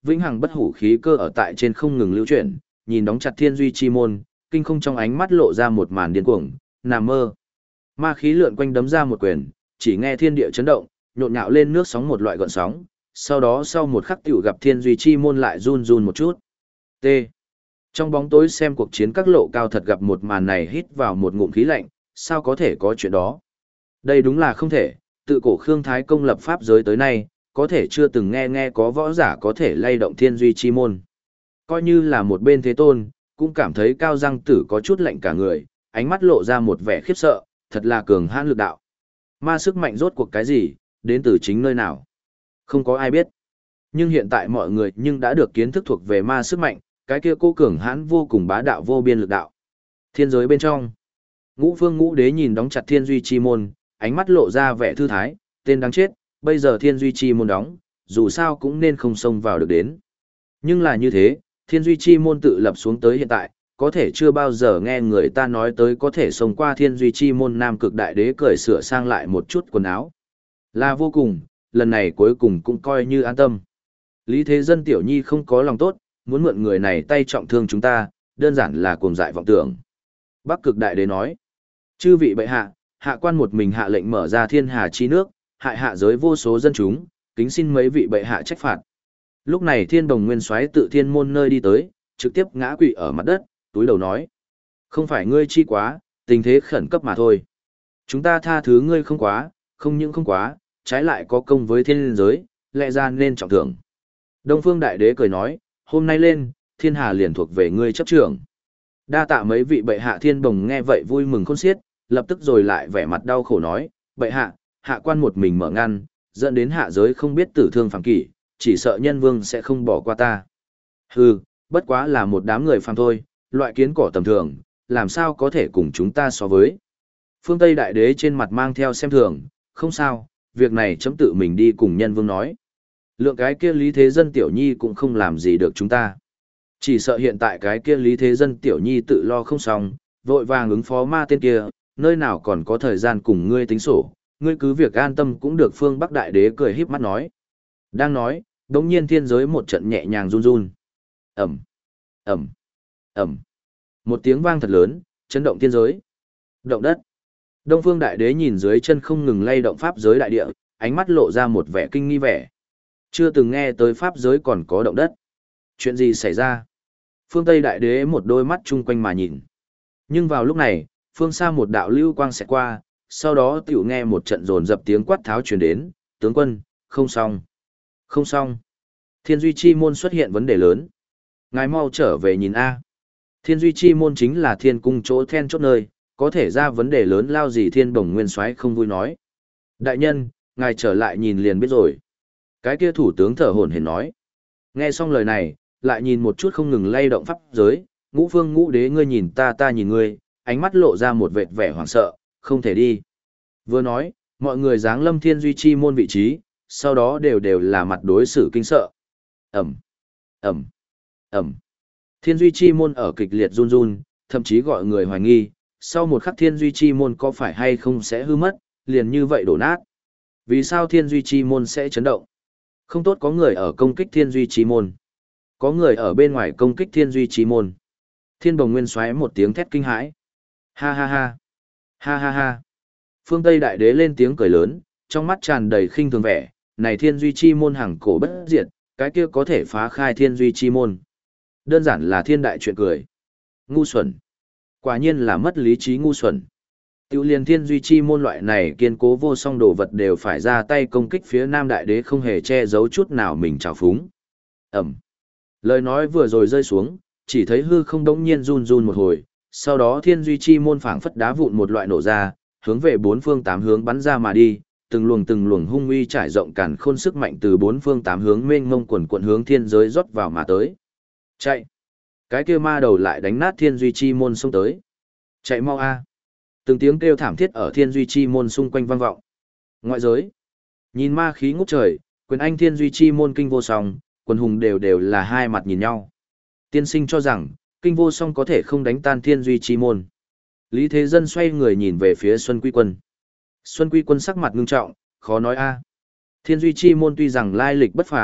vĩnh hằng bất hủ khí cơ ở tại trên không ngừng lưu chuyển, nhìn đóng chặt thiên duy chi môn, kinh không trong ánh mắt lộ ra một màn điên cuồng, nằm mơ. Ma khí lượn quanh đấm ra một quyền, chỉ nghe thiên địa chấn động, nhộn nhạo lên nước sóng một loại gợn sóng, sau đó sau một khắc tiểu gặp thiên duy chi môn lại run run một chút. T. Trong bóng tối xem cuộc chiến các lộ cao thật gặp một màn này hít vào một ngụm khí lạnh, sao có thể có chuyện đó? Đây đúng là không thể, tự cổ Khương Thái công lập pháp giới tới nay, có thể chưa từng nghe nghe có võ giả có thể lay động thiên duy chi môn. Coi như là một bên thế tôn, cũng cảm thấy Cao Giang Tử có chút lạnh cả người, ánh mắt lộ ra một vẻ khiếp sợ, thật là cường hãn lực đạo. Ma sức mạnh rốt cuộc cái gì, đến từ chính nơi nào? Không có ai biết. Nhưng hiện tại mọi người nhưng đã được kiến thức thuộc về ma sức mạnh, cái kia cô cường hãn vô cùng bá đạo vô biên lực đạo. Thiên giới bên trong, Ngũ Phương Ngũ Đế nhìn đóng chặt thiên duy chi môn, ánh mắt lộ ra vẻ thư thái, tên đáng chết, bây giờ thiên duy chi môn đóng, dù sao cũng nên không xông vào được đến. Nhưng là như thế, thiên duy chi môn tự lập xuống tới hiện tại, có thể chưa bao giờ nghe người ta nói tới có thể xông qua thiên duy chi môn nam cực đại đế cởi sửa sang lại một chút quần áo. Là vô cùng, lần này cuối cùng cũng coi như an tâm. Lý Thế Dân tiểu nhi không có lòng tốt, muốn mượn người này tay trọng thương chúng ta, đơn giản là cuồng dại vọng tưởng. Bắc cực đại đế nói, chư vị bệ hạ, hạ quan một mình hạ lệnh mở ra thiên hà chi nước, hại hạ giới vô số dân chúng, kính xin mấy vị bệ hạ trách phạt. Lúc này thiên đồng nguyên soái tự thiên môn nơi đi tới, trực tiếp ngã quỵ ở mặt đất, túi đầu nói. Không phải ngươi chi quá, tình thế khẩn cấp mà thôi. Chúng ta tha thứ ngươi không quá, không những không quá, trái lại có công với thiên giới, lẽ ra nên trọng thưởng. Đông Phương Đại Đế cười nói, hôm nay lên, thiên hà liền thuộc về ngươi chấp trưởng. Đa tạ mấy vị bệ hạ thiên đồng nghe vậy vui mừng khôn xiết, lập tức rồi lại vẻ mặt đau khổ nói, bệ hạ, hạ quan một mình mở ngăn, dẫn đến hạ giới không biết tử thương phàm kỷ, chỉ sợ nhân vương sẽ không bỏ qua ta. Hừ, bất quá là một đám người phàm thôi, loại kiến cỏ tầm thường, làm sao có thể cùng chúng ta so với. Phương Tây Đại Đế trên mặt mang theo xem thường, không sao, việc này chấm tự mình đi cùng nhân vương nói. Lượng cái kia Lý Thế Dân tiểu nhi cũng không làm gì được chúng ta. Chỉ sợ hiện tại cái kia Lý Thế Dân tiểu nhi tự lo không xong, vội vàng ứng phó ma tên kia, nơi nào còn có thời gian cùng ngươi tính sổ, ngươi cứ việc an tâm cũng được. Phương Bắc Đại Đế cười híp mắt nói. Đang nói, đống nhiên thiên giới một trận nhẹ nhàng run run. Ẩm, Ẩm, Ẩm. Một tiếng vang thật lớn, chấn động thiên giới. Động đất. Đông Phương Đại Đế nhìn dưới chân không ngừng lay động pháp giới đại địa, ánh mắt lộ ra một vẻ kinh nghi vẻ. Chưa từng nghe tới pháp giới còn có động đất. Chuyện gì xảy ra? Phương Tây Đại Đế một đôi mắt chung quanh mà nhìn. Nhưng vào lúc này, phương xa một đạo lưu quang sẽ qua, sau đó tiểu nghe một trận rồn dập tiếng quát tháo truyền đến, tướng quân, không xong. Không xong. Thiên Duy Chi Môn xuất hiện vấn đề lớn. Ngài mau trở về nhìn A. Thiên Duy Chi Môn chính là thiên cung chỗ then chốt nơi, có thể ra vấn đề lớn lao gì. Thiên Đồng Nguyên Soái không vui nói. Đại nhân, ngài trở lại nhìn liền biết rồi. Cái kia thủ tướng thở hổn hển nói. Nghe xong lời này, lại nhìn một chút không ngừng lay động pháp giới, Ngũ Phương Ngũ Đế ngươi nhìn ta ta nhìn ngươi, ánh mắt lộ ra một vệt vẻ hoảng sợ, không thể đi. Vừa nói, mọi người giáng lâm Thiên Duy Chi Môn vị trí, sau đó đều đều là mặt đối xử kinh sợ. Ẩm, Ẩm, Ẩm. Thiên Duy Chi Môn ở kịch liệt run run, thậm chí gọi người hoài nghi, sau một khắc Thiên Duy Chi Môn có phải hay không sẽ hư mất, liền như vậy đổ nát. Vì sao Thiên Duy Chi Môn sẽ chấn động? Không tốt có người ở công kích Thiên Duy Chi Môn. Có người ở bên ngoài công kích Thiên Duy Chi Môn. Thiên Bồng Nguyên xoáy một tiếng thét kinh hãi. Ha ha ha. Ha ha ha. Phương Tây Đại Đế lên tiếng cười lớn, trong mắt tràn đầy khinh thường vẻ, này Thiên Duy Chi Môn hằng cổ bất diệt, cái kia có thể phá khai Thiên Duy Chi Môn. Đơn giản là thiên đại chuyện cười. Ngu xuẩn. Quả nhiên là mất lý trí ngu xuẩn. Tiểu liền Thiên Duy Chi Môn loại này kiên cố vô song đồ vật đều phải ra tay công kích phía Nam Đại Đế không hề che giấu chút nào mình trào phúng. Ẩm. Lời nói vừa rồi rơi xuống, chỉ thấy hư không đống nhiên run run một hồi, sau đó Thiên Duy Chi Môn phảng phất đá vụn một loại nổ ra, hướng về bốn phương tám hướng bắn ra mà đi, từng luồng từng luồng hung uy trải rộng càn khôn sức mạnh từ bốn phương tám hướng mênh mông quần quần hướng thiên giới rót vào mà tới. Chạy! Cái kia ma đầu lại đánh nát Thiên Duy Chi Môn xông tới. Chạy mau a! Từng tiếng kêu thảm thiết ở Thiên Duy Chi Môn xung quanh vang vọng. Ngoại giới, nhìn ma khí ngút trời, quyền anh Thiên Duy Chi Môn kinh vô song, quần hùng đều đều là hai mặt nhìn nhau. Tiên sinh cho rằng, kinh vô song có thể không đánh tan Thiên Duy Chi Môn. Lý Thế Dân xoay người nhìn về phía Xuân Quy Quân. Xuân Quy Quân sắc mặt ngưng trọng, khó nói a. Thiên Duy Chi Môn tuy rằng lai lịch bất phàm,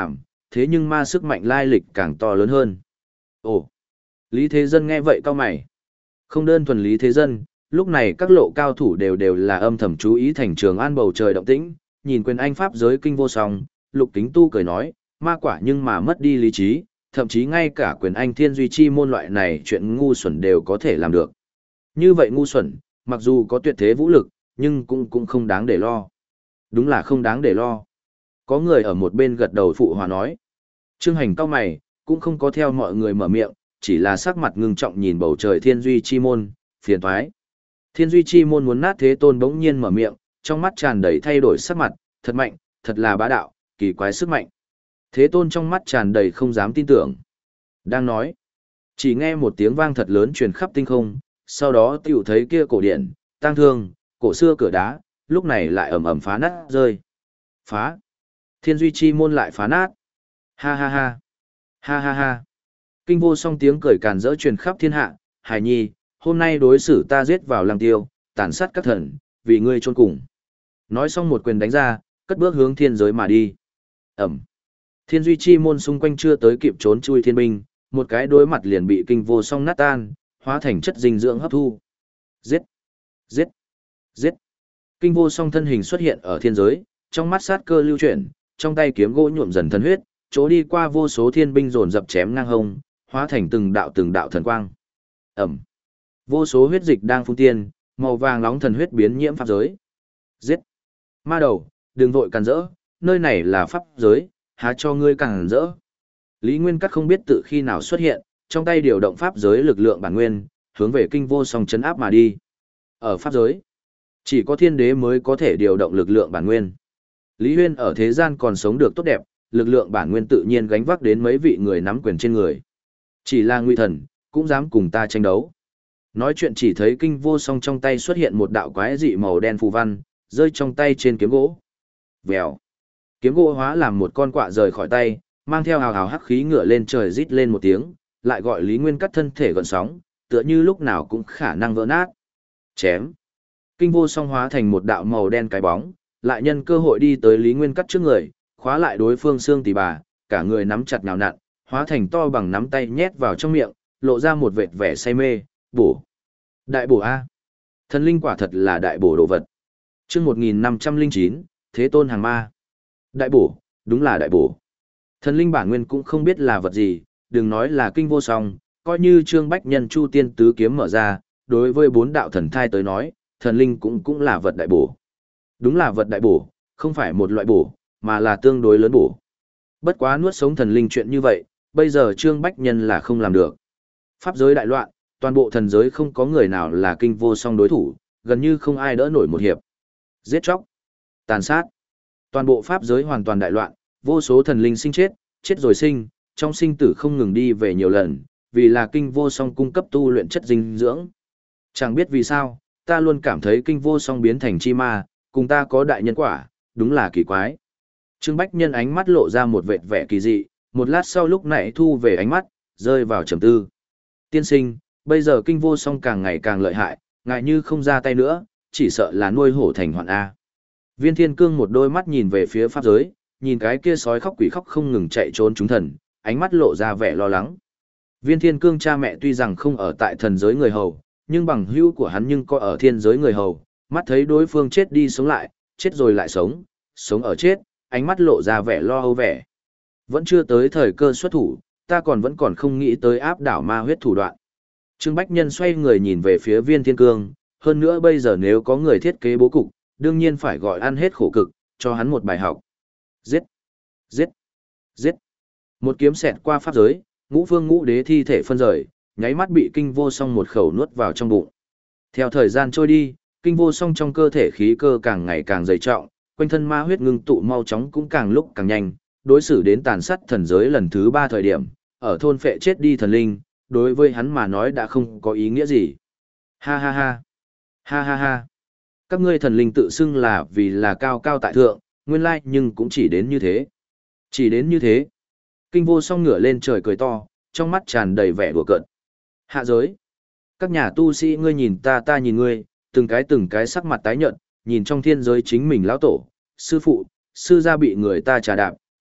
thế nhưng ma sức mạnh lai lịch càng to lớn hơn. Ồ! Lý Thế Dân nghe vậy cau mày. Không đơn thuần Lý Thế Dân, lúc này các lộ cao thủ đều đều là âm thầm chú ý thành Trường An bầu trời động tĩnh, nhìn quyền anh pháp giới kinh vô song, Lục Kính Tu cười nói, ma quả nhưng mà mất đi lý trí, thậm chí ngay cả quyền anh thiên duy chi môn loại này chuyện ngu xuẩn đều có thể làm được. Như vậy ngu xuẩn, mặc dù có tuyệt thế vũ lực, nhưng cũng cũng không đáng để lo. Đúng là không đáng để lo. Có người ở một bên gật đầu phụ hòa nói. Trương Hành cau mày, cũng không có theo mọi người mở miệng, chỉ là sắc mặt ngưng trọng nhìn bầu trời thiên duy chi môn, phiền toái. Thiên duy chi môn muốn nát Thế Tôn bỗng nhiên mở miệng, trong mắt tràn đầy thay đổi sắc mặt, thật mạnh, thật là bá đạo, kỳ quái sức mạnh. Thế Tôn trong mắt tràn đầy không dám tin tưởng. Đang nói, chỉ nghe một tiếng vang thật lớn truyền khắp tinh không, sau đó tiểu thấy kia cổ điện, tang thương, cổ xưa cửa đá, lúc này lại ầm ầm phá nát rơi. Phá! Thiên duy chi môn lại phá nát. Ha ha ha! Ha ha ha! Kinh vô song tiếng cười càn rỡ truyền khắp thiên hạ, Hải Nhi, hôm nay đối xử ta giết vào lăng tiêu, tàn sát các thần, vì ngươi chôn cùng. Nói xong một quyền đánh ra, cất bước hướng thiên giới mà đi. Ẩm. Thiên duy chi môn xung quanh chưa tới kịp trốn chui thiên binh, một cái đối mặt liền bị kinh vô song nát tan, hóa thành chất dinh dưỡng hấp thu. Giết! Giết! Giết! Kinh vô song thân hình xuất hiện ở thiên giới, trong mắt sát cơ lưu chuyển, trong tay kiếm gỗ nhuộm dần thần huyết, chỗ đi qua vô số thiên binh dồn dập chém ngang hông, hóa thành từng đạo từng đạo thần quang. Ẩm. Vô số huyết dịch đang phun tiên, màu vàng nóng thần huyết biến nhiễm pháp giới. Giết! Ma đầu, đừng vội càn rỡ, nơi này là pháp giới, há cho ngươi càn rỡ. Lý Nguyên Cắt không biết tự khi nào xuất hiện, trong tay điều động pháp giới lực lượng bản nguyên, hướng về kinh vô song chấn áp mà đi. Ở pháp giới, chỉ có thiên đế mới có thể điều động lực lượng bản nguyên. Lý Huyên ở thế gian còn sống được tốt đẹp, lực lượng bản nguyên tự nhiên gánh vác đến mấy vị người nắm quyền trên người. Chỉ là nguy thần, cũng dám cùng ta tranh đấu. Nói chuyện chỉ thấy kinh vô song trong tay xuất hiện một đạo quái dị màu đen phù văn, rơi trong tay trên kiếm gỗ. Vèo. Kiếm gỗ hóa làm một con quạ rời khỏi tay, mang theo hào hào hắc khí ngửa lên trời rít lên một tiếng, lại gọi Lý Nguyên Cắt thân thể gợn sóng, tựa như lúc nào cũng khả năng vỡ nát. Chém. Kinh vô song hóa thành một đạo màu đen cái bóng, lại nhân cơ hội đi tới Lý Nguyên Cắt trước người, khóa lại đối phương xương tỉ bà, cả người nắm chặt nhào nặn, hóa thành to bằng nắm tay nhét vào trong miệng, lộ ra một vệt vẻ say mê, bổ. Đại bổ A. Thần linh quả thật là đại bổ đồ vật. chương một nghìn năm trăm lẻ chín, Thế Tôn hàng ma. Đại bổ, đúng là đại bổ. Thần linh bản nguyên cũng không biết là vật gì, đừng nói là kinh vô song, coi như Trương Bách Nhân Chu Tiên Tứ Kiếm mở ra, đối với bốn đạo thần thai tới nói, thần linh cũng cũng là vật đại bổ. Đúng là vật đại bổ, không phải một loại bổ, mà là tương đối lớn bổ. Bất quá nuốt sống thần linh chuyện như vậy, bây giờ Trương Bách Nhân là không làm được. Pháp giới đại loạn, toàn bộ thần giới không có người nào là kinh vô song đối thủ, gần như không ai đỡ nổi một hiệp. Giết chóc, tàn sát. Toàn bộ pháp giới hoàn toàn đại loạn, vô số thần linh sinh chết, chết rồi sinh, trong sinh tử không ngừng đi về nhiều lần, vì là kinh vô song cung cấp tu luyện chất dinh dưỡng. Chẳng biết vì sao, ta luôn cảm thấy kinh vô song biến thành chi ma, cùng ta có đại nhân quả, đúng là kỳ quái. Trương Bách Nhân ánh mắt lộ ra một vệt vẻ kỳ dị, một lát sau lúc nãy thu về ánh mắt, rơi vào trầm tư. Tiên sinh, bây giờ kinh vô song càng ngày càng lợi hại, ngại như không ra tay nữa, chỉ sợ là nuôi hổ thành hoạn A. Viên Thiên Cương một đôi mắt nhìn về phía pháp giới, nhìn cái kia sói khóc quỷ khóc không ngừng chạy trốn chúng thần, ánh mắt lộ ra vẻ lo lắng. Viên Thiên Cương cha mẹ tuy rằng không ở tại thần giới người hầu, nhưng bằng hữu của hắn nhưng có ở thiên giới người hầu, mắt thấy đối phương chết đi sống lại, chết rồi lại sống, sống ở chết, ánh mắt lộ ra vẻ lo âu vẻ. Vẫn chưa tới thời cơ xuất thủ, ta còn vẫn còn không nghĩ tới áp đảo ma huyết thủ đoạn. Trương Bách Nhân xoay người nhìn về phía Viên Thiên Cương, hơn nữa bây giờ nếu có người thiết kế bố cục, đương nhiên phải gọi ăn hết khổ cực, cho hắn một bài học. Giết! Giết! Giết! Một kiếm xẹt qua pháp giới, ngũ phương ngũ đế thi thể phân rời, nháy mắt bị kinh vô song một khẩu nuốt vào trong bụng. Theo thời gian trôi đi, kinh vô song trong cơ thể khí cơ càng ngày càng dày trọng, quanh thân ma huyết ngưng tụ mau chóng cũng càng lúc càng nhanh, đối xử đến tàn sát thần giới lần thứ ba thời điểm, ở thôn phệ chết đi thần linh, đối với hắn mà nói đã không có ý nghĩa gì. Ha ha ha! Ha ha ha! Các ngươi thần linh tự xưng là vì là cao cao tại thượng, nguyên lai nhưng cũng chỉ đến như thế. Chỉ đến như thế. Kinh vô song ngửa lên trời cười to, trong mắt tràn đầy vẻ đùa cợt. Hạ giới. Các nhà tu sĩ ngươi nhìn ta ta nhìn ngươi, từng cái từng cái sắc mặt tái nhợt, nhìn trong thiên giới chính mình lão tổ, sư phụ, sư gia bị người ta trà đạp,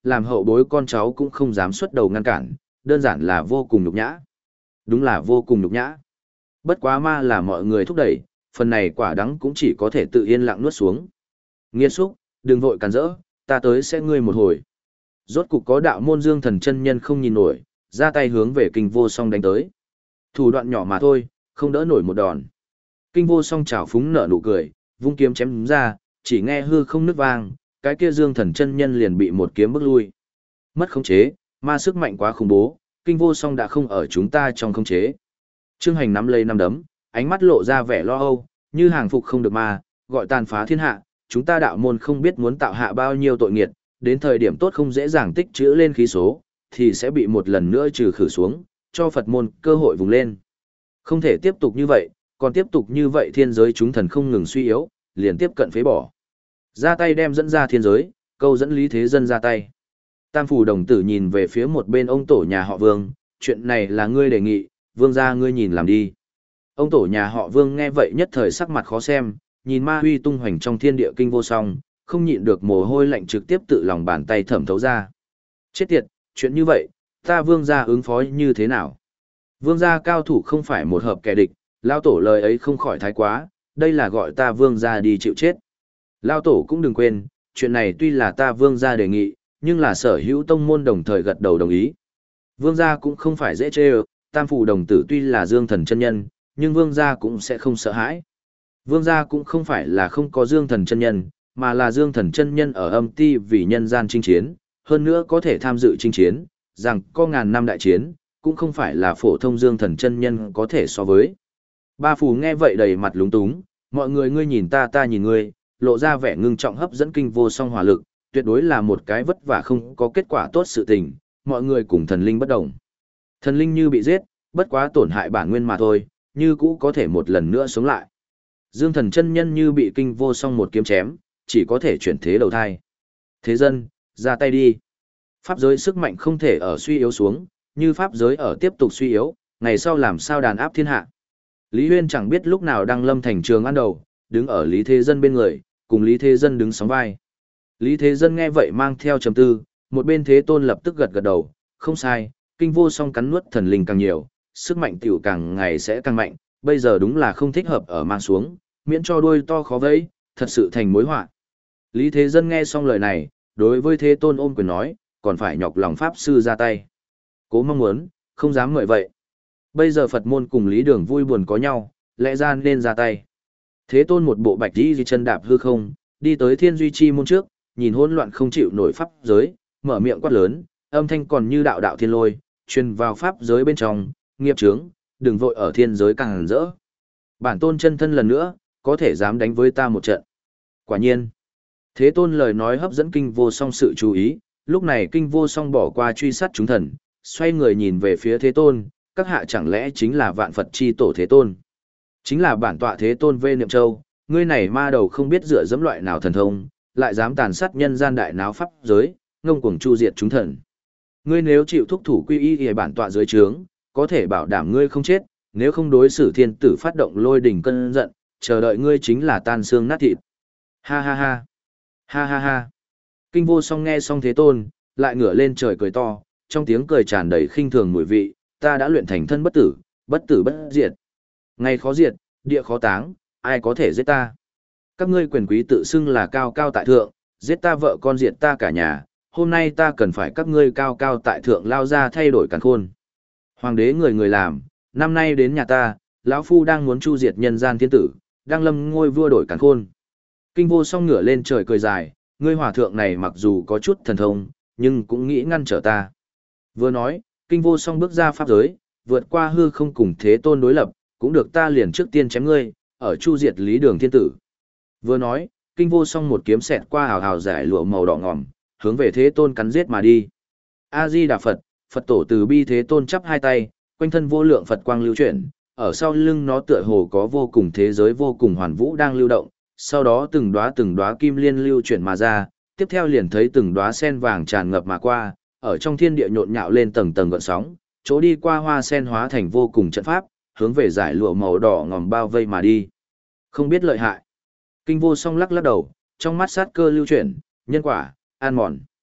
làm hậu bối con cháu cũng không dám xuất đầu ngăn cản, đơn giản là vô cùng nhục nhã. Đúng là vô cùng nhục nhã. Bất quá ma là mọi người thúc đẩy, phần này quả đắng cũng chỉ có thể tự yên lặng nuốt xuống. Nghiên xúc, đừng vội cản rỡ, ta tới sẽ ngươi một hồi. Rốt cục có đạo môn Dương Thần chân nhân không nhìn nổi, ra tay hướng về Kinh Vô Song đánh tới. Thủ đoạn nhỏ mà thôi, không đỡ nổi một đòn. Kinh Vô Song trào phúng nở nụ cười, vung kiếm chém ra, chỉ nghe hư không nứt vang, cái kia Dương Thần chân nhân liền bị một kiếm bức lui. Mất khống chế, ma sức mạnh quá khủng bố, Kinh Vô Song đã không ở chúng ta trong khống chế. Trương Hành nắm lấy nắm đấm, ánh mắt lộ ra vẻ lo âu, như hàng phục không được ma, gọi tàn phá thiên hạ, chúng ta đạo môn không biết muốn tạo hạ bao nhiêu tội nghiệt, đến thời điểm tốt không dễ dàng tích trữ lên khí số, thì sẽ bị một lần nữa trừ khử xuống, cho Phật môn cơ hội vùng lên. Không thể tiếp tục như vậy, còn tiếp tục như vậy thiên giới chúng thần không ngừng suy yếu, liền tiếp cận phế bỏ. Ra tay đem dẫn ra thiên giới, câu dẫn Lý Thế Dân ra tay. Tam Phủ Đồng Tử nhìn về phía một bên ông tổ nhà họ Vương, chuyện này là ngươi đề nghị, Vương gia ngươi nhìn làm đi. Ông tổ nhà họ Vương nghe vậy nhất thời sắc mặt khó xem, nhìn ma huy tung hoành trong thiên địa Kinh Vô Song, không nhịn được mồ hôi lạnh trực tiếp tự lòng bàn tay thẩm thấu ra. Chết tiệt, chuyện như vậy, ta Vương gia ứng phó như thế nào? Vương gia cao thủ không phải một hợp kẻ địch, lao tổ lời ấy không khỏi thái quá, đây là gọi ta Vương gia đi chịu chết. Lao tổ cũng đừng quên, chuyện này tuy là ta Vương gia đề nghị, nhưng là sở hữu tông môn đồng thời gật đầu đồng ý. Vương gia cũng không phải dễ chê ơ, Tam Phủ Đồng Tử tuy là Dương Thần chân nhân, nhưng Vương gia cũng sẽ không sợ hãi. Vương gia cũng không phải là không có Dương Thần chân nhân, mà là Dương Thần chân nhân ở âm ti vì nhân gian chinh chiến, hơn nữa có thể tham dự chinh chiến, rằng có ngàn năm đại chiến, cũng không phải là phổ thông Dương Thần chân nhân có thể so với. Ba Phù nghe vậy đầy mặt lúng túng, mọi người ngươi nhìn ta ta nhìn ngươi, lộ ra vẻ ngưng trọng hấp dẫn Kinh Vô Song hỏa lực, tuyệt đối là một cái vất vả không có kết quả tốt sự tình, mọi người cùng thần linh bất đồng. Thần linh như bị giết, bất quá tổn hại bản nguyên mà thôi, như cũ có thể một lần nữa sống lại. Dương Thần chân nhân như bị Kinh Vô Song một kiếm chém, chỉ có thể chuyển thế đầu thai. Thế dân, ra tay đi. Pháp giới sức mạnh không thể ở suy yếu xuống, như pháp giới ở tiếp tục suy yếu, ngày sau làm sao đàn áp thiên hạ. Lý Huyên chẳng biết lúc nào đang lâm thành trường ăn đầu, đứng ở Lý Thế Dân bên người, cùng Lý Thế Dân đứng sóng vai. Lý Thế Dân nghe vậy mang theo trầm tư, một bên Thế Tôn lập tức gật gật đầu, không sai, Kinh Vô Song cắn nuốt thần linh càng nhiều, sức mạnh tiểu càng ngày sẽ càng mạnh, bây giờ đúng là không thích hợp ở mang xuống, miễn cho đuôi to khó vẫy, thật sự thành mối họa. Lý Thế Dân nghe xong lời này, đối với Thế Tôn ôm quyền nói, còn phải nhọc lòng Pháp Sư ra tay. Cố mong muốn, không dám mời vậy. Bây giờ Phật môn cùng Lý Đường vui buồn có nhau, lẽ ra nên ra tay. Thế Tôn một bộ bạch đi chân đạp hư không, đi tới Thiên Duy Chi môn trước, nhìn hỗn loạn không chịu nổi pháp giới, mở miệng quát lớn, âm thanh còn như đạo đạo thiên lôi, truyền vào pháp giới bên trong, nghiệp chướng, đừng vội ở thiên giới càng rỡ. Bản tôn chân thân lần nữa, có thể dám đánh với ta một trận. Quả nhiên, Thế Tôn lời nói hấp dẫn Kinh Vô Song sự chú ý, lúc này Kinh Vô Song bỏ qua truy sát chúng thần, xoay người nhìn về phía Thế Tôn, các hạ chẳng lẽ chính là vạn Phật chi tổ Thế Tôn. Chính là bản tọa Thế Tôn Vê Niệm Châu, ngươi này ma đầu không biết dựa dẫm loại nào thần thông, lại dám tàn sát nhân gian đại náo pháp giới, ngông cuồng chu diệt chúng thần. Ngươi nếu chịu thúc thủ quy y thì bản tọa dưới trướng, có thể bảo đảm ngươi không chết, nếu không đối xử thiên tử phát động lôi đỉnh cơn giận, chờ đợi ngươi chính là tan xương nát thịt. Ha ha ha. Ha ha ha. Kinh Vô Song nghe xong Thế Tôn, lại ngửa lên trời cười to, trong tiếng cười tràn đầy khinh thường mùi vị, ta đã luyện thành thân bất tử, bất tử bất diệt. Ngày khó diệt, địa khó táng, ai có thể giết ta? Các ngươi quyền quý tự xưng là cao cao tại thượng, giết ta vợ con diệt ta cả nhà, hôm nay ta cần phải các ngươi cao cao tại thượng lao ra thay đổi càn khôn. Hoàng đế người người làm, năm nay đến nhà ta, lão phu đang muốn chu diệt nhân gian thiên tử, đang lâm ngôi vua đổi càn khôn. Kinh Vô Song ngửa lên trời cười dài, ngươi hòa thượng này mặc dù có chút thần thông, nhưng cũng nghĩ ngăn trở ta. Vừa nói, Kinh Vô Song bước ra pháp giới, vượt qua hư không cùng Thế Tôn đối lập, cũng được ta liền trước tiên chém ngươi, ở chu diệt Lý Đường thiên tử. Vừa nói, Kinh Vô Song một kiếm xẹt qua hào hào giải lụa màu đỏ ngòm, hướng về Thế Tôn cắn giết mà đi. A Di Đà Phật, Phật tổ từ bi Thế Tôn chắp hai tay, quanh thân vô lượng Phật quang lưu chuyển, ở sau lưng nó tựa hồ có vô cùng thế giới vô cùng hoàn vũ đang lưu động, sau đó từng đóa từng đóa kim liên lưu chuyển mà ra, tiếp theo liền thấy từng đóa sen vàng tràn ngập mà qua, ở trong thiên địa nhộn nhạo lên tầng tầng gợn sóng, chỗ đi qua hoa sen hóa thành vô cùng trận pháp, hướng về giải lụa màu đỏ ngòm bao vây mà đi. Không biết lợi hại. Kinh Vô Song lắc lắc đầu, trong mắt sát cơ lưu chuyển, nhân quả, an mòn.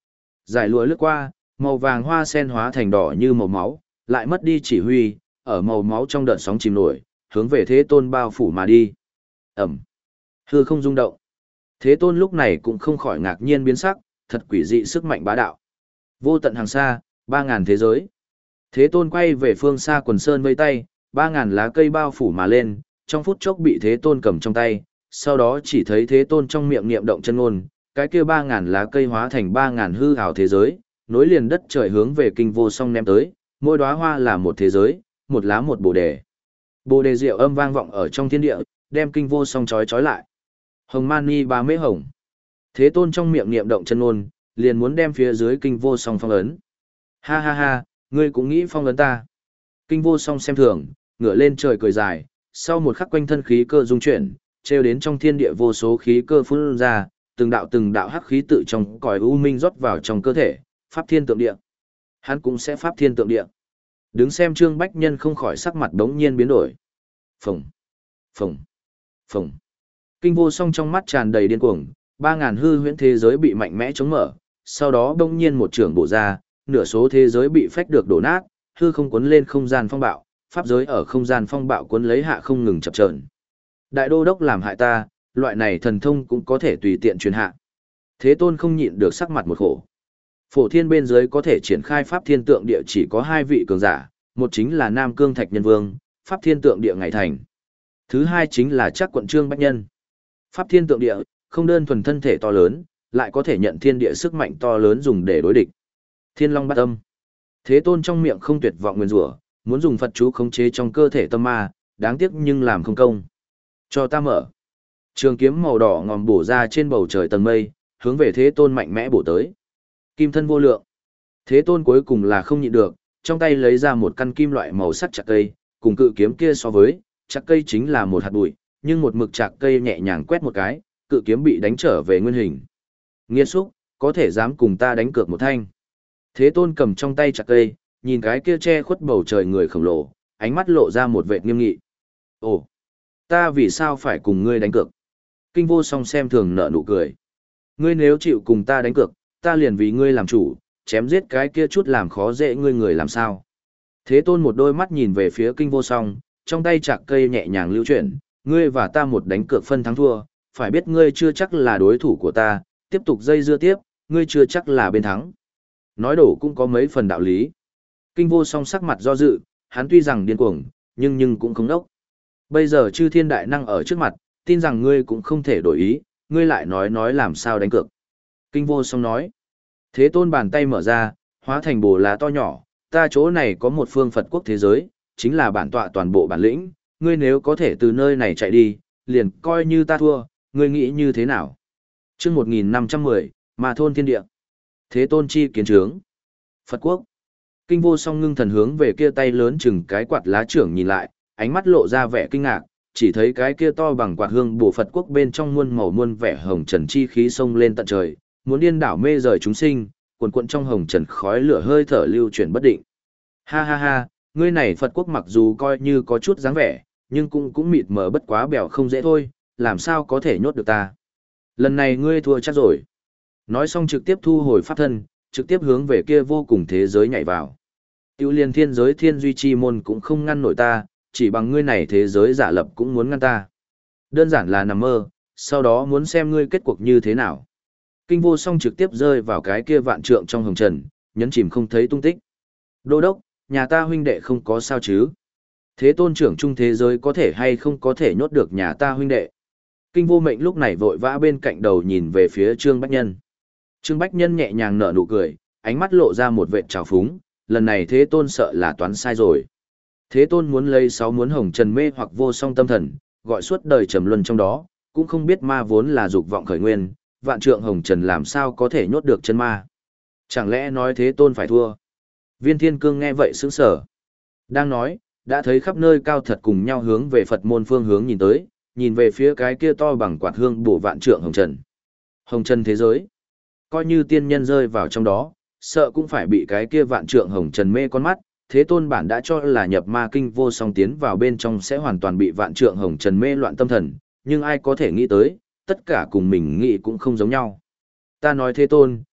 Giải lụa lướt qua, màu vàng hoa sen hóa thành đỏ như màu máu, lại mất đi chỉ huy, ở màu máu trong đợt sóng chìm nổi, hướng về Thế Tôn bao phủ mà đi. Ẩm. Hư không rung động. Thế Tôn lúc này cũng không khỏi ngạc nhiên biến sắc, thật quỷ dị sức mạnh bá đạo. Vô tận hàng xa, ba ngàn thế giới. Thế Tôn quay về phương xa quần sơn vây tay, ba ngàn lá cây bao phủ mà lên, trong phút chốc bị Thế Tôn cầm trong tay, sau đó chỉ thấy Thế Tôn trong miệng niệm động chân ngôn, cái kia ba ngàn lá cây hóa thành ba ngàn hư ảo thế giới, nối liền đất trời hướng về kinh vô song ném tới, mỗi đóa hoa là một thế giới, một lá một bồ đề. Bồ đề diệu âm vang vọng ở trong thiên địa, đem kinh vô song chói chói lại. Hồng mani ba mễ hồng. Thế Tôn trong miệng niệm động chân ngôn, liền muốn đem phía dưới kinh vô song phong ấn. Ha ha ha, ngươi cũng nghĩ phong ấn ta. Kinh vô song xem thường, ngửa lên trời cười dài, sau một khắc quanh thân khí cơ dung chuyển, treo đến trong thiên địa vô số khí cơ phun ra, từng đạo từng đạo hắc khí tự trong cõi u minh rót vào trong cơ thể, pháp thiên tượng địa. Hắn cũng sẽ pháp thiên tượng địa. Đứng xem Trương Bách Nhân không khỏi sắc mặt đống nhiên biến đổi. Phồng, phồng, phồng. Kinh vô song trong mắt tràn đầy điên cuồng, ba ngàn hư huyễn thế giới bị mạnh mẽ chống mở, sau đó đống nhiên một trường bổ ra, nửa số thế giới bị phách được đổ nát, hư không cuốn lên không gian phong bạo, pháp giới ở không gian phong bạo cuốn lấy hạ không ngừng chập chờn. Đại đô đốc làm hại ta, loại này thần thông cũng có thể tùy tiện truyền hạ. Thế Tôn không nhịn được sắc mặt một khổ. Phổ thiên bên dưới có thể triển khai pháp thiên tượng địa chỉ có hai vị cường giả, một chính là Nam Cương Thạch Nhân Vương, pháp thiên tượng địa ngày thành. Thứ hai chính là Trác quận Trương Bách Nhân. Pháp thiên tượng địa, không đơn thuần thân thể to lớn, lại có thể nhận thiên địa sức mạnh to lớn dùng để đối địch. Thiên Long Bát Âm. Thế Tôn trong miệng không tuyệt vọng nguyên rủa, muốn dùng Phật chú khống chế trong cơ thể tâm ma, đáng tiếc nhưng làm không công. Cho ta mở. Trường kiếm màu đỏ ngòm bổ ra trên bầu trời tầng mây, hướng về Thế Tôn mạnh mẽ bổ tới. Kim thân vô lượng. Thế Tôn cuối cùng là không nhịn được, trong tay lấy ra một căn kim loại màu sắc chặt cây, cùng cự kiếm kia so với, chặt cây chính là một hạt bụi, nhưng một mực chặt cây nhẹ nhàng quét một cái, cự kiếm bị đánh trở về nguyên hình. Nghiên xúc, có thể dám cùng ta đánh cược một thanh. Thế Tôn cầm trong tay chặt cây, nhìn cái kia che khuất bầu trời người khổng lồ, ánh mắt lộ ra một vẻ nghiêm nghị. Ồ, ta vì sao phải cùng ngươi đánh cược? Kinh vô song xem thường nở nụ cười. Ngươi nếu chịu cùng ta đánh cược, ta liền vì ngươi làm chủ, chém giết cái kia chút làm khó dễ ngươi người làm sao. Thế Tôn một đôi mắt nhìn về phía kinh vô song, trong tay chặt cây nhẹ nhàng lưu chuyển, ngươi và ta một đánh cược phân thắng thua, phải biết ngươi chưa chắc là đối thủ của ta, tiếp tục dây dưa tiếp, ngươi chưa chắc là bên thắng. Nói đổ cũng có mấy phần đạo lý. Kinh vô song sắc mặt do dự, hắn tuy rằng điên cuồng, nhưng nhưng cũng không đốc. Bây giờ chư thiên đại năng ở trước mặt, tin rằng ngươi cũng không thể đổi ý, ngươi lại nói nói làm sao đánh cược. Kinh vô song nói. Thế Tôn bàn tay mở ra, hóa thành bồ lá to nhỏ, ta chỗ này có một phương Phật quốc thế giới, chính là bản tọa toàn bộ bản lĩnh, ngươi nếu có thể từ nơi này chạy đi, liền coi như ta thua, ngươi nghĩ như thế nào? Chương một nghìn năm trăm mười, Ma thôn thiên địa. Thế Tôn chi kiến trướng. Phật quốc. Kinh vô song ngưng thần hướng về kia tay lớn chừng cái quạt lá trưởng nhìn lại, ánh mắt lộ ra vẻ kinh ngạc, chỉ thấy cái kia to bằng quạt hương bổ Phật quốc bên trong muôn màu muôn vẻ hồng trần chi khí xông lên tận trời, muốn điên đảo mê rời chúng sinh, cuồn cuộn trong hồng trần khói lửa hơi thở lưu chuyển bất định. Ha ha ha, ngươi này Phật quốc mặc dù coi như có chút dáng vẻ, nhưng cũng cũng mịt mờ bất quá bèo không dễ thôi, làm sao có thể nhốt được ta. Lần này ngươi thua chắc rồi. Nói xong trực tiếp thu hồi pháp thân, trực tiếp hướng về kia vô cùng thế giới nhảy vào. Tiêu liên thiên giới thiên duy chi môn cũng không ngăn nổi ta, chỉ bằng ngươi này thế giới giả lập cũng muốn ngăn ta. Đơn giản là nằm mơ, sau đó muốn xem ngươi kết cuộc như thế nào. Kinh vô song trực tiếp rơi vào cái kia vạn trượng trong hồng trần, nhấn chìm không thấy tung tích. Đô đốc, nhà ta huynh đệ không có sao chứ? Thế Tôn trưởng trung thế giới có thể hay không có thể nhốt được nhà ta huynh đệ? Kinh vô mệnh lúc này vội vã bên cạnh đầu nhìn về phía Trương Bách Nhân. Trương Bách Nhân nhẹ nhàng nở nụ cười, ánh mắt lộ ra một vệt trào phúng, lần này Thế Tôn sợ là toán sai rồi. Thế Tôn muốn lấy sáu muốn hồng trần mê hoặc vô song tâm thần, gọi suốt đời trầm luân trong đó, cũng không biết ma vốn là dục vọng khởi nguyên, vạn trượng hồng trần làm sao có thể nhốt được chân ma. Chẳng lẽ nói Thế Tôn phải thua? Viên Thiên Cương nghe vậy sững sờ. Đang nói, đã thấy khắp nơi cao thật cùng nhau hướng về Phật môn phương hướng nhìn tới, nhìn về phía cái kia to bằng quạt hương bổ vạn trượng hồng trần. Hồng trần thế giới. Coi như tiên nhân rơi vào trong đó, sợ cũng phải bị cái kia vạn trượng hồng trần mê con mắt. Thế Tôn bản đã cho là nhập ma kinh vô song tiến vào bên trong sẽ hoàn toàn bị vạn trượng hồng trần mê loạn tâm thần, nhưng ai có thể nghĩ tới, tất cả cùng mình nghĩ cũng không giống nhau. Ta nói Thế Tôn,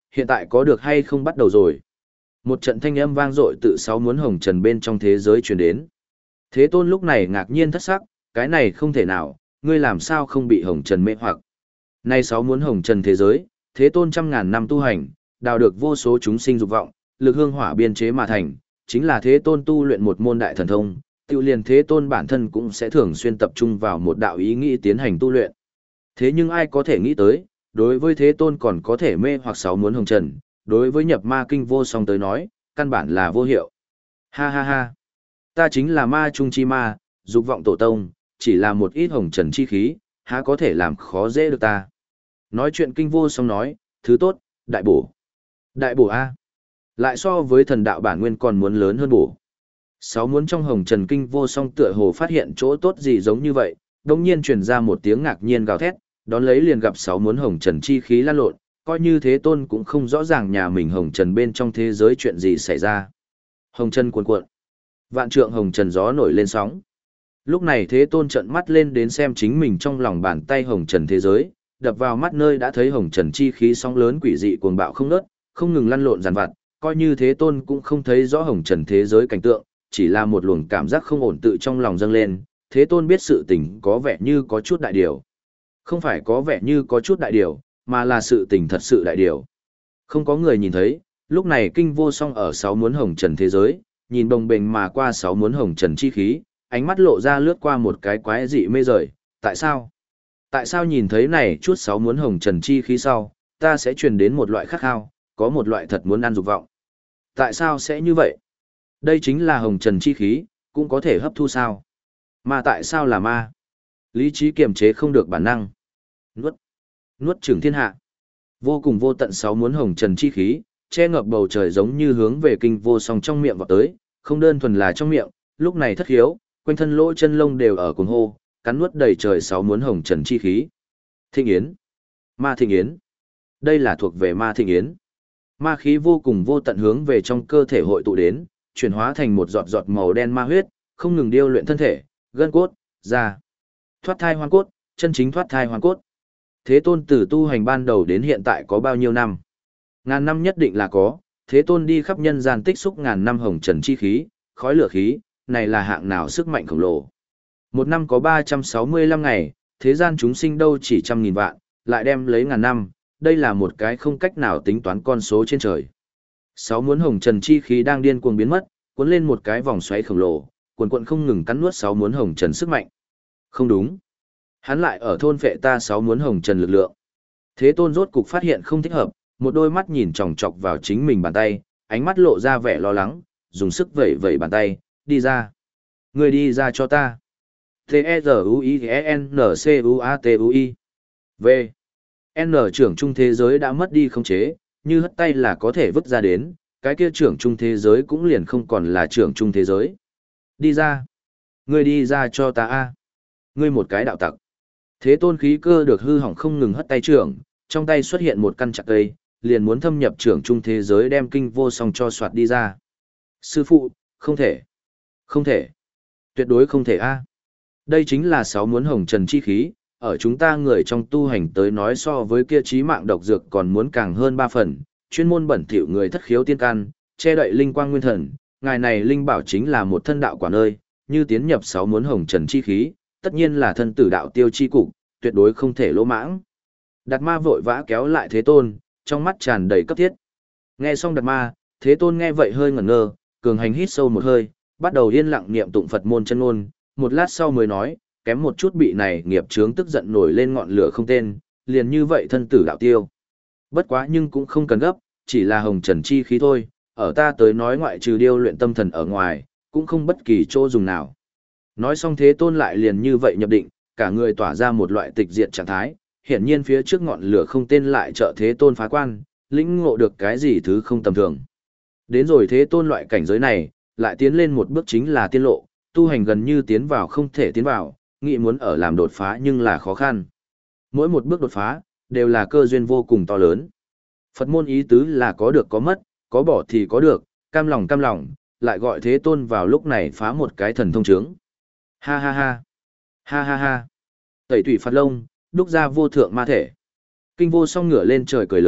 hiện tại có được hay không bắt đầu rồi. Một trận thanh âm vang dội tự sáu muốn hồng trần bên trong thế giới truyền đến. Thế Tôn lúc này ngạc nhiên thất sắc, cái này không thể nào, ngươi làm sao không bị hồng trần mê hoặc. Nay sáu muốn hồng trần thế giới, Thế Tôn trăm ngàn năm tu hành, đào được vô số chúng sinh dục vọng, lực hương hỏa biên chế mà thành, chính là Thế Tôn tu luyện một môn đại thần thông, tự liền Thế Tôn bản thân cũng sẽ thường xuyên tập trung vào một đạo ý nghĩ tiến hành tu luyện. Thế nhưng ai có thể nghĩ tới, đối với Thế Tôn còn có thể mê hoặc sáu muốn hồng trần, đối với nhập ma kinh vô song tới nói, căn bản là vô hiệu. Ha ha ha, ta chính là ma trung chi ma, dục vọng tổ tông, chỉ là một ít hồng trần chi khí, há có thể làm khó dễ được ta. Nói chuyện kinh vô song nói, thứ tốt, đại bổ. Đại bổ A. Lại so với thần đạo bản nguyên còn muốn lớn hơn bổ. Sáu muốn trong hồng trần kinh vô song tựa hồ phát hiện chỗ tốt gì giống như vậy, đồng nhiên truyền ra một tiếng ngạc nhiên gào thét, đón lấy liền gặp sáu muốn hồng trần chi khí lan lộn, coi như Thế Tôn cũng không rõ ràng nhà mình hồng trần bên trong thế giới chuyện gì xảy ra. Hồng trần cuồn cuộn, vạn trượng hồng trần gió nổi lên sóng. Lúc này Thế Tôn trợn mắt lên đến xem chính mình trong lòng bàn tay hồng trần thế giới, đập vào mắt nơi đã thấy hồng trần chi khí sóng lớn quỷ dị cuồng bạo không ngớt, không ngừng lăn lộn dàn vặt, coi như Thế Tôn cũng không thấy rõ hồng trần thế giới cảnh tượng, chỉ là một luồng cảm giác không ổn tự trong lòng dâng lên. Thế Tôn biết sự tình có vẻ như có chút đại điều. Không phải có vẻ như có chút đại điều, mà là sự tình thật sự đại điều. Không có người nhìn thấy, lúc này kinh vô song ở sáu muốn hồng trần thế giới, nhìn bồng bềnh mà qua sáu muốn hồng trần chi khí, ánh mắt lộ ra lướt qua một cái quái dị mê rời. Tại sao? Tại sao nhìn thấy này chút sáu muốn hồng trần chi khí sau, ta sẽ truyền đến một loại khát khao, có một loại thật muốn ăn dục vọng. Tại sao sẽ như vậy? Đây chính là hồng trần chi khí, cũng có thể hấp thu sao? Mà tại sao là ma? Lý trí kiềm chế không được bản năng. Nuốt. Nuốt chửng thiên hạ. Vô cùng vô tận sáu muốn hồng trần chi khí, che ngập bầu trời giống như hướng về kinh vô song trong miệng vào tới, không đơn thuần là trong miệng, lúc này thất khiếu, quanh thân lỗ chân lông đều ở cuồng hô, cắn nuốt đầy trời sáu muốn hồng trần chi khí. Thịnh yến. Ma thịnh yến. Đây là thuộc về ma thịnh yến. Ma khí vô cùng vô tận hướng về trong cơ thể hội tụ đến, chuyển hóa thành một giọt giọt màu đen ma huyết, không ngừng điêu luyện thân thể, gân cốt, da. Thoát thai hoang cốt, chân chính thoát thai hoang cốt. Thế Tôn từ tu hành ban đầu đến hiện tại có bao nhiêu năm? Ngàn năm nhất định là có, Thế Tôn đi khắp nhân gian tích xúc ngàn năm hồng trần chi khí, khói lửa khí, này là hạng nào sức mạnh khổng lồ. Một năm có ba trăm sáu mươi lăm ngày, thế gian chúng sinh đâu chỉ trăm nghìn vạn, lại đem lấy ngàn năm, đây là một cái không cách nào tính toán con số trên trời. Sáu muốn hồng trần chi khí đang điên cuồng biến mất, cuốn lên một cái vòng xoáy khổng lồ, cuồn cuộn không ngừng cắn nuốt sáu muốn hồng trần sức mạnh. Không đúng. Hắn lại ở thôn phệ ta sáu muốn hồng trần lực lượng. Thế Tôn rốt cục phát hiện không thích hợp, một đôi mắt nhìn chòng chọc vào chính mình bàn tay, ánh mắt lộ ra vẻ lo lắng, dùng sức vẩy vẩy bàn tay, đi ra. Người đi ra cho ta. T-E-Z-U-I-N-C-U-A-T-U-I V. N trưởng trung thế giới đã mất đi khống chế, như hất tay là có thể vứt ra đến, cái kia trưởng trung thế giới cũng liền không còn là trưởng trung thế giới. Đi ra. Người đi ra cho ta a. Ngươi một cái đạo tặc. Thế Tôn khí cơ được hư hỏng không ngừng hất tay trưởng, trong tay xuất hiện một căn chặt cây, liền muốn thâm nhập trưởng trung thế giới đem kinh vô song cho soạt đi ra. Sư phụ, không thể. Không thể. Tuyệt đối không thể a. Đây chính là sáu muốn hồng trần chi khí, ở chúng ta người trong tu hành tới nói so với kia chí mạng độc dược còn muốn càng hơn ba phần, chuyên môn bẩn thỉu người thất khiếu tiên can, che đậy linh quang nguyên thần, ngài này linh bảo chính là một thân đạo quả nơi, như tiến nhập sáu muốn hồng trần chi khí, tất nhiên là thân tử đạo tiêu chi cục, tuyệt đối không thể lỗ mãng. Đạt ma vội vã kéo lại Thế Tôn, trong mắt tràn đầy cấp thiết. Nghe xong Đạt ma, Thế Tôn nghe vậy hơi ngẩn ngơ, cường hành hít sâu một hơi, bắt đầu yên lặng niệm tụng Phật môn chân ngôn, một lát sau mới nói, kém một chút bị này nghiệp chướng tức giận nổi lên ngọn lửa không tên, liền như vậy thân tử đạo tiêu. Bất quá nhưng cũng không cần gấp, chỉ là hồng trần chi khí thôi, ở ta tới nói ngoại trừ điêu luyện tâm thần ở ngoài, cũng không bất kỳ chỗ dùng nào. Nói xong Thế Tôn lại liền như vậy nhập định, cả người tỏa ra một loại tịch diệt trạng thái, hiển nhiên phía trước ngọn lửa không tên lại trợ Thế Tôn phá quan, lĩnh ngộ được cái gì thứ không tầm thường. Đến rồi Thế Tôn loại cảnh giới này, lại tiến lên một bước chính là tiên lộ, tu hành gần như tiến vào không thể tiến vào, nghĩ muốn ở làm đột phá nhưng là khó khăn. Mỗi một bước đột phá, đều là cơ duyên vô cùng to lớn. Phật môn ý tứ là có được có mất, có bỏ thì có được, cam lòng cam lòng, lại gọi Thế Tôn vào lúc này phá một cái thần thông chướng. Ha ha ha. Ha ha ha. Tẩy tủy phạt lông, đúc ra vô thượng ma thể. Kinh vô song ngửa lên trời cười lớn,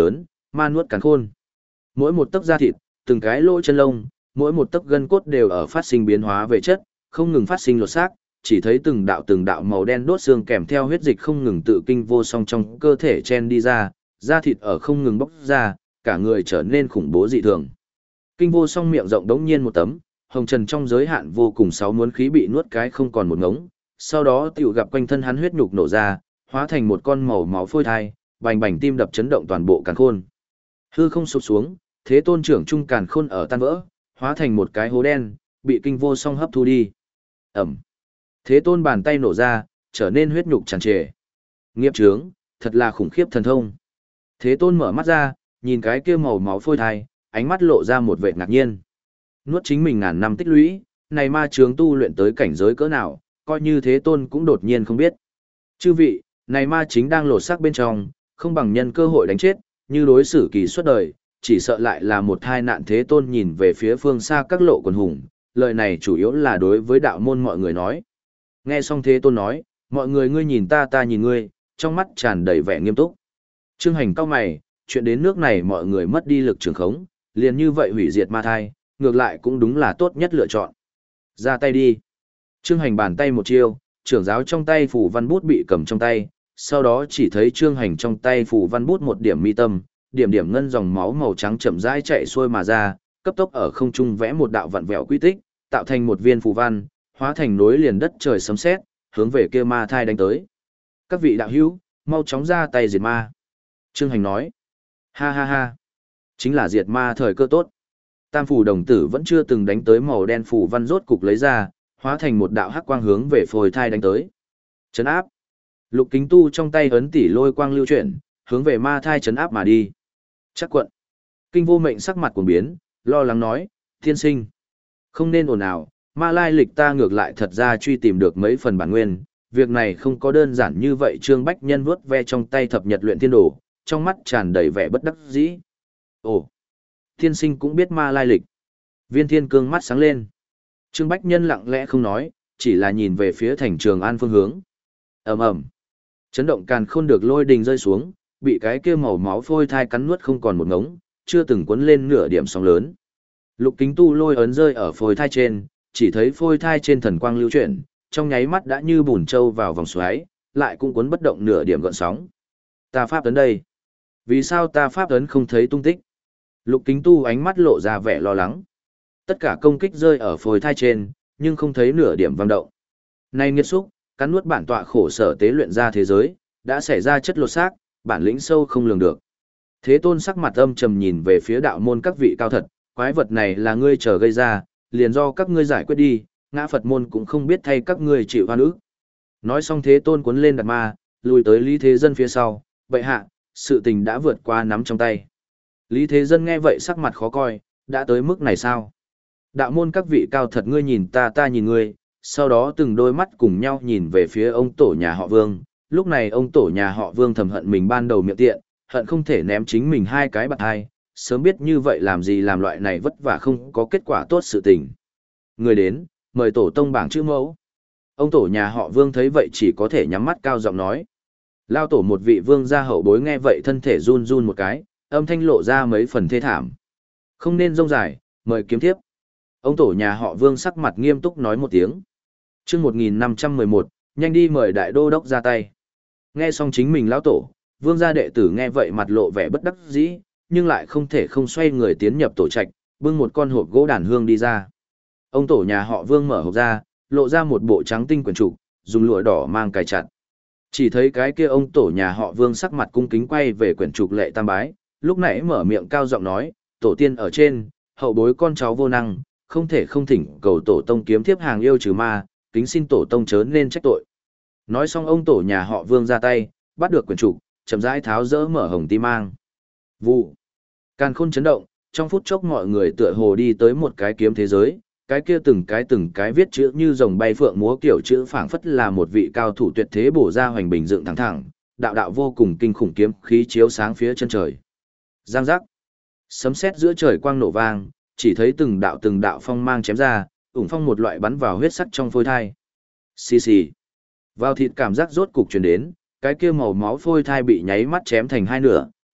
ma nuốt càn khôn. Mỗi một tấc da thịt, từng cái lỗ chân lông, mỗi một tấc gân cốt đều ở phát sinh biến hóa về chất, không ngừng phát sinh lột xác, chỉ thấy từng đạo từng đạo màu đen đốt xương kèm theo huyết dịch không ngừng tự kinh vô song trong cơ thể chen đi ra, da thịt ở không ngừng bốc ra, cả người trở nên khủng bố dị thường. Kinh vô song miệng rộng đống nhiên một tấm, hồng trần trong giới hạn vô cùng sáu muốn khí bị nuốt cái không còn một ngống, sau đó tiểu gặp quanh thân hắn huyết nhục nổ ra, hóa thành một con màu máu phôi thai, bành bành tim đập chấn động toàn bộ càn khôn. Hư không sụp xuống, thế tôn trưởng trung càn khôn ở tan vỡ, hóa thành một cái hố đen, bị kinh vô song hấp thu đi. Ẩm. Thế tôn bàn tay nổ ra, trở nên huyết nhục tràn trề. Nghiệp chướng, thật là khủng khiếp thần thông. Thế tôn mở mắt ra, nhìn cái kia màu máu phôi thai, ánh mắt lộ ra một vẻ ngạc nhiên. Nuốt chính mình ngàn năm tích lũy, này ma chướng tu luyện tới cảnh giới cỡ nào, coi như thế tôn cũng đột nhiên không biết. Chư vị, này ma chính đang lột xác bên trong, không bằng nhân cơ hội đánh chết, như đối xử kỳ suốt đời, chỉ sợ lại là một thai nạn. Thế tôn nhìn về phía phương xa các lộ quần hùng, lời này chủ yếu là đối với đạo môn mọi người nói. Nghe xong thế tôn nói, mọi người ngươi nhìn ta ta nhìn ngươi, trong mắt tràn đầy vẻ nghiêm túc. Trương Hành cau mày, chuyện đến nước này mọi người mất đi lực trường khống, liền như vậy hủy diệt ma thai, ngược lại cũng đúng là tốt nhất lựa chọn. Ra tay đi. Trương Hành bàn tay một chiêu, trưởng giáo trong tay phủ văn bút bị cầm trong tay, sau đó chỉ thấy Trương Hành trong tay phủ văn bút một điểm mi tâm, điểm điểm ngân dòng máu màu trắng chậm rãi chạy xuôi mà ra, cấp tốc ở không trung vẽ một đạo vặn vẹo quy tích, tạo thành một viên phù văn, hóa thành nối liền đất trời sấm sét, hướng về kia ma thai đánh tới. Các vị đạo hữu, mau chóng ra tay diệt ma. Trương Hành nói. Ha ha ha. Chính là diệt ma thời cơ tốt. Tam phủ đồng tử vẫn chưa từng đánh tới màu đen phủ văn rốt cục lấy ra, hóa thành một đạo hắc quang hướng về phôi thai đánh tới. Chấn áp. Lục Kính Tu trong tay ấn tỷ lôi quang lưu chuyển, hướng về ma thai chấn áp mà đi. Chắc quận. Kinh Vô Mệnh sắc mặt cuồng biến, lo lắng nói, tiên sinh. Không nên ồn ào, ma lai lịch ta ngược lại thật ra truy tìm được mấy phần bản nguyên. Việc này không có đơn giản như vậy. Trương Bách Nhân vuốt ve trong tay thập nhật luyện thiên đồ, trong mắt tràn đầy vẻ bất đắc dĩ. Ồ, tiên sinh cũng biết ma lai lịch. Viên Thiên Cương mắt sáng lên. Trương Bách Nhân lặng lẽ không nói, chỉ là nhìn về phía thành Trường An phương hướng. Ầm ầm. Chấn động càn khôn được lôi đình rơi xuống, bị cái kia màu máu phôi thai cắn nuốt không còn một ngống, chưa từng cuốn lên nửa điểm sóng lớn. Lục Kính Tu lôi ấn rơi ở phôi thai trên, chỉ thấy phôi thai trên thần quang lưu chuyển, trong nháy mắt đã như bùn trâu vào vòng xoáy, lại cũng cuốn bất động nửa điểm gợn sóng. Ta pháp ấn đây. Vì sao ta pháp ấn không thấy tung tích? Lục Kính Tu ánh mắt lộ ra vẻ lo lắng. Tất cả công kích rơi ở phôi thai trên, nhưng không thấy nửa điểm vang động. Này nghiệt xúc, cắn nuốt bản tọa khổ sở tế luyện ra thế giới, đã xảy ra chất lột xác, bản lĩnh sâu không lường được. Thế Tôn sắc mặt âm trầm nhìn về phía đạo môn các vị cao thật, quái vật này là ngươi chờ gây ra, liền do các ngươi giải quyết đi, ngã Phật môn cũng không biết thay các ngươi chịu oan ức. Nói xong Thế Tôn cuốn lên đặt ma, lùi tới Lý Thế Dân phía sau, bệ hạ, sự tình đã vượt qua nắm trong tay. Lý Thế Dân nghe vậy sắc mặt khó coi, đã tới mức này sao? Đạo môn các vị cao thật ngươi nhìn ta ta nhìn ngươi, sau đó từng đôi mắt cùng nhau nhìn về phía ông tổ nhà họ Vương. Lúc này ông tổ nhà họ Vương thầm hận mình ban đầu miệng tiện, hận không thể ném chính mình hai cái bạt hai, sớm biết như vậy làm gì làm loại này vất vả không có kết quả tốt sự tình. Người đến, mời tổ tông bảng chữ mẫu. Ông tổ nhà họ Vương thấy vậy chỉ có thể nhắm mắt cao giọng nói. Lao tổ một vị vương gia hậu bối nghe vậy thân thể run run một cái, âm thanh lộ ra mấy phần thê thảm. Không nên rông dài, mời kiếm tiếp. Ông tổ nhà họ Vương sắc mặt nghiêm túc nói một tiếng. Chương một nghìn năm trăm mười một, nhanh đi mời đại đô đốc ra tay. Nghe xong chính mình lão tổ, Vương gia đệ tử nghe vậy mặt lộ vẻ bất đắc dĩ, nhưng lại không thể không xoay người tiến nhập tổ trạch, bưng một con hộp gỗ đàn hương đi ra. Ông tổ nhà họ Vương mở hộp ra, lộ ra một bộ trắng tinh quyển trục, dùng lụa đỏ mang cài chặt. Chỉ thấy cái kia ông tổ nhà họ Vương sắc mặt cung kính quay về quyển trục lệ tam bái, lúc nãy mở miệng cao giọng nói, tổ tiên ở trên, hậu bối con cháu vô năng, không thể không thỉnh cầu tổ tông kiếm thiếp hàng yêu trừ ma, kính xin tổ tông chớ nên trách tội. Nói xong ông tổ nhà họ Vương ra tay, bắt được quyển trục, chậm rãi tháo dỡ mở hồng ti mang. Vụ. Càn khôn chấn động, trong phút chốc mọi người tựa hồ đi tới một cái kiếm thế giới, cái kia từng cái từng cái viết chữ như rồng bay phượng múa kiểu chữ phảng phất là một vị cao thủ tuyệt thế bổ ra hoành bình dựng thẳng thẳng, đạo đạo vô cùng kinh khủng kiếm khí chiếu sáng phía chân trời. Giang giác. Sấm sét giữa trời quang nổ vang, chỉ thấy từng đạo từng đạo phong mang chém ra, ủng phong một loại bắn vào huyết sắc trong phôi thai. Xì xì. Vào thịt cảm giác rốt cục truyền đến, cái kia màu máu phôi thai bị nháy mắt chém thành hai nửa,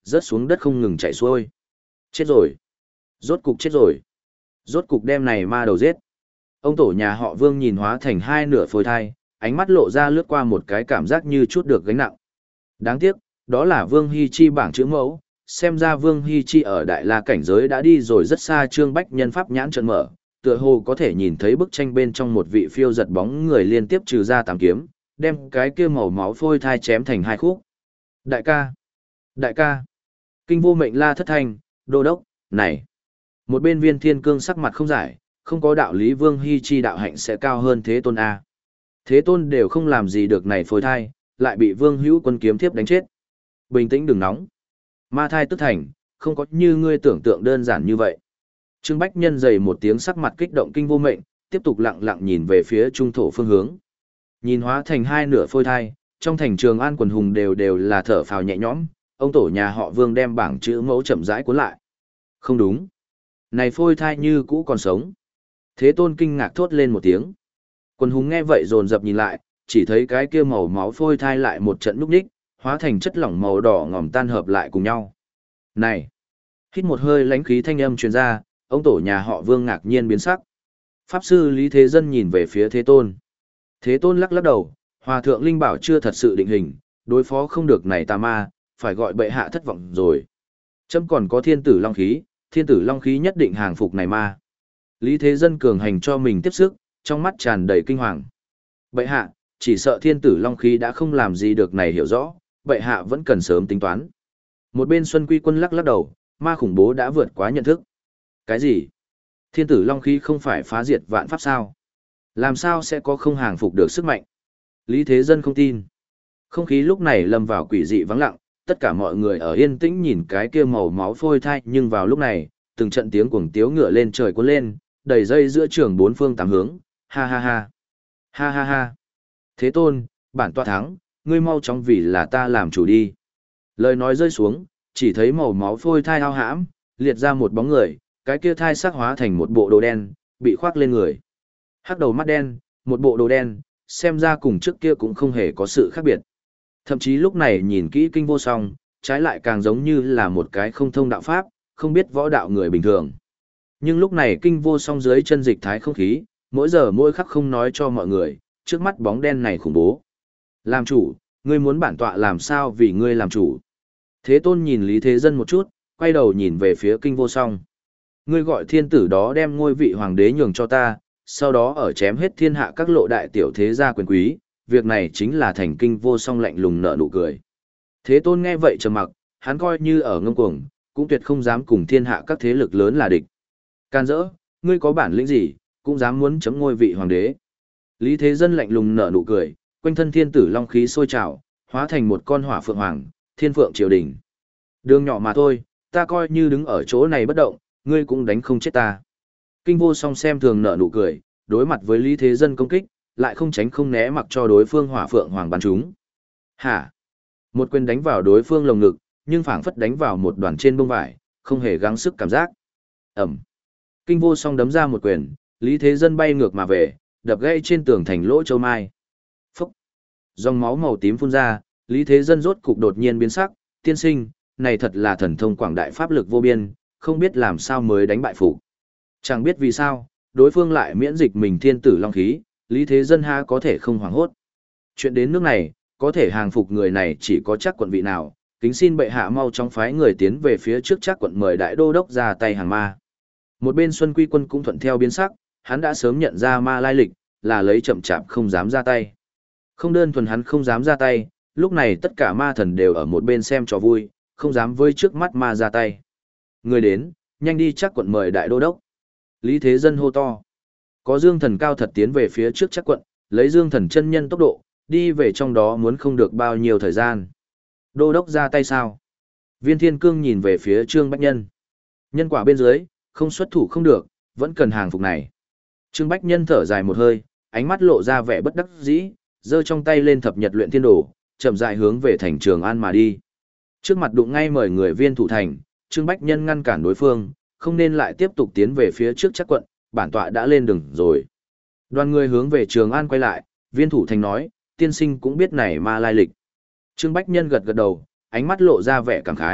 rớt xuống đất không ngừng chảy xuôi. Chết rồi. Rốt cục chết rồi. Rốt cục đem này ma đầu giết. Ông tổ nhà họ Vương nhìn hóa thành hai nửa phôi thai, ánh mắt lộ ra lướt qua một cái cảm giác như chút được gánh nặng. Đáng tiếc, đó là Vương Hy Chi bảng chữ mẫu, xem ra Vương Hy Chi ở Đại La cảnh giới đã đi rồi rất xa. Trương Bách Nhân pháp nhãn trợn mở, tựa hồ có thể nhìn thấy bức tranh bên trong một vị phiêu giật bóng người liên tiếp trừ ra tám kiếm, đem cái kia màu máu phôi thai chém thành hai khúc. Đại ca! Đại ca! Kinh vô mệnh la thất thanh, đô đốc, này! Một bên Viên Thiên Cương sắc mặt không giải, không có đạo lý Vương Hy Chi đạo hạnh sẽ cao hơn Thế Tôn A. Thế Tôn đều không làm gì được này phôi thai, lại bị Vương Hữu Quân kiếm thiếp đánh chết. Bình tĩnh đừng nóng. Ma thai tức thành, không có như ngươi tưởng tượng đơn giản như vậy. Trương Bách Nhân dày một tiếng sắc mặt kích động kinh vô mệnh, tiếp tục lặng lặng nhìn về phía trung thổ phương hướng. Nhìn hóa thành hai nửa phôi thai, trong thành Trường An quần hùng đều đều là thở phào nhẹ nhõm, ông tổ nhà họ Vương đem bảng chữ mẫu chậm rãi cuốn lại. Không đúng. Này phôi thai như cũ còn sống. Thế Tôn kinh ngạc thốt lên một tiếng. Quần hùng nghe vậy dồn dập nhìn lại, chỉ thấy cái kia màu máu phôi thai lại một trận núp nhích, hóa thành chất lỏng màu đỏ ngòm tan hợp lại cùng nhau. Này! Hít một hơi lãnh khí thanh âm truyền ra, ông tổ nhà họ Vương ngạc nhiên biến sắc. Pháp sư Lý Thế Dân nhìn về phía Thế Tôn. Thế Tôn lắc lắc đầu, Hòa thượng Linh Bảo chưa thật sự định hình, đối phó không được này tà ma, phải gọi bệ hạ thất vọng rồi. Chấm còn có thiên tử long khí, thiên tử long khí nhất định hàng phục này ma. Lý Thế Dân cường hành cho mình tiếp sức, trong mắt tràn đầy kinh hoàng. Bệ hạ, chỉ sợ thiên tử long khí đã không làm gì được này hiểu rõ, bệ hạ vẫn cần sớm tính toán. Một bên Xuân Quy Quân lắc lắc đầu, ma khủng bố đã vượt quá nhận thức. Cái gì? Thiên tử long khí không phải phá diệt vạn pháp sao? Làm sao sẽ có không hàng phục được sức mạnh? Lý Thế Dân không tin. Không khí lúc này lâm vào quỷ dị vắng lặng, tất cả mọi người ở yên tĩnh nhìn cái kia màu máu phôi thai, nhưng vào lúc này, từng trận tiếng cuồng tiếu ngựa lên trời cuốn lên, đầy dây giữa trường bốn phương tám hướng, ha ha ha, ha ha ha. Thế Tôn, bản tọa thắng, ngươi mau chóng vì là ta làm chủ đi. Lời nói rơi xuống, chỉ thấy màu máu phôi thai ao hãm, liệt ra một bóng người, cái kia thai sắc hóa thành một bộ đồ đen, bị khoác lên người. Hắc đầu mắt đen, một bộ đồ đen, xem ra cùng trước kia cũng không hề có sự khác biệt. Thậm chí lúc này nhìn kỹ kinh vô song, trái lại càng giống như là một cái không thông đạo pháp, không biết võ đạo người bình thường. Nhưng lúc này kinh vô song dưới chân dịch thái không khí, mỗi giờ mỗi khắc không nói cho mọi người, trước mắt bóng đen này khủng bố. Làm chủ, ngươi muốn bản tọa làm sao vì ngươi làm chủ. Thế Tôn nhìn Lý Thế Dân một chút, quay đầu nhìn về phía kinh vô song. Ngươi gọi thiên tử đó đem ngôi vị hoàng đế nhường cho ta, sau đó ở chém hết thiên hạ các lộ đại tiểu thế gia quyền quý, việc này chính là thành kinh vô song lạnh lùng nở nụ cười. Thế Tôn nghe vậy trầm mặc, hắn coi như ở ngông cuồng, cũng tuyệt không dám cùng thiên hạ các thế lực lớn là địch. Can dỡ, ngươi có bản lĩnh gì, cũng dám muốn chấm ngôi vị hoàng đế. Lý Thế Dân lạnh lùng nở nụ cười, quanh thân thiên tử long khí sôi trào, hóa thành một con hỏa phượng hoàng, thiên phượng triều đình. Đường nhỏ mà thôi, ta coi như đứng ở chỗ này bất động, ngươi cũng đánh không chết ta. Kinh vô song xem thường nở nụ cười, đối mặt với Lý Thế Dân công kích, lại không tránh không né mặc cho đối phương hỏa phượng hoàng bắn chúng. Hả? Một quyền đánh vào đối phương lồng ngực, nhưng phảng phất đánh vào một đoàn trên bông vải, không hề gắng sức cảm giác. Ẩm. Kinh vô song đấm ra một quyền, Lý Thế Dân bay ngược mà về, đập gãy trên tường thành lỗ châu mai. Phúc. Dòng máu màu tím phun ra, Lý Thế Dân rốt cục đột nhiên biến sắc, tiên sinh, này thật là thần thông quảng đại pháp lực vô biên, không biết làm sao mới đánh bại phục. Chẳng biết vì sao, đối phương lại miễn dịch mình thiên tử long khí, Lý Thế Dân ha có thể không hoảng hốt. Chuyện đến nước này, có thể hàng phục người này chỉ có chắc quận vị nào, kính xin bệ hạ mau chóng phái người tiến về phía trước chắc quận mời đại đô đốc ra tay hàng ma. Một bên Xuân Quy Quân cũng thuận theo biến sắc, hắn đã sớm nhận ra ma lai lịch, là lấy chậm chạp không dám ra tay. Không đơn thuần hắn không dám ra tay, lúc này tất cả ma thần đều ở một bên xem trò vui, không dám với trước mắt ma ra tay. Người đến, nhanh đi chắc quận mời đại đô đốc. Lý Thế Dân hô to. Có Dương Thần cao thật tiến về phía trước chắc quận, lấy Dương Thần chân nhân tốc độ, đi về trong đó muốn không được bao nhiêu thời gian. Đô đốc ra tay sao? Viên Thiên Cương nhìn về phía Trương Bách Nhân. Nhân quả bên dưới, không xuất thủ không được, vẫn cần hàng phục này. Trương Bách Nhân thở dài một hơi, ánh mắt lộ ra vẻ bất đắc dĩ, giơ trong tay lên thập nhật luyện thiên đồ, chậm rãi hướng về thành Trường An mà đi. Trước mặt đụng ngay mời người viên thủ thành, Trương Bách Nhân ngăn cản đối phương, không nên lại tiếp tục tiến về phía trước chắc quận, bản tọa đã lên đường rồi. Đoàn người hướng về Trường An quay lại, viên thủ thành nói, tiên sinh cũng biết này ma lai lịch. Trương Bách Nhân gật gật đầu, ánh mắt lộ ra vẻ cảm khái,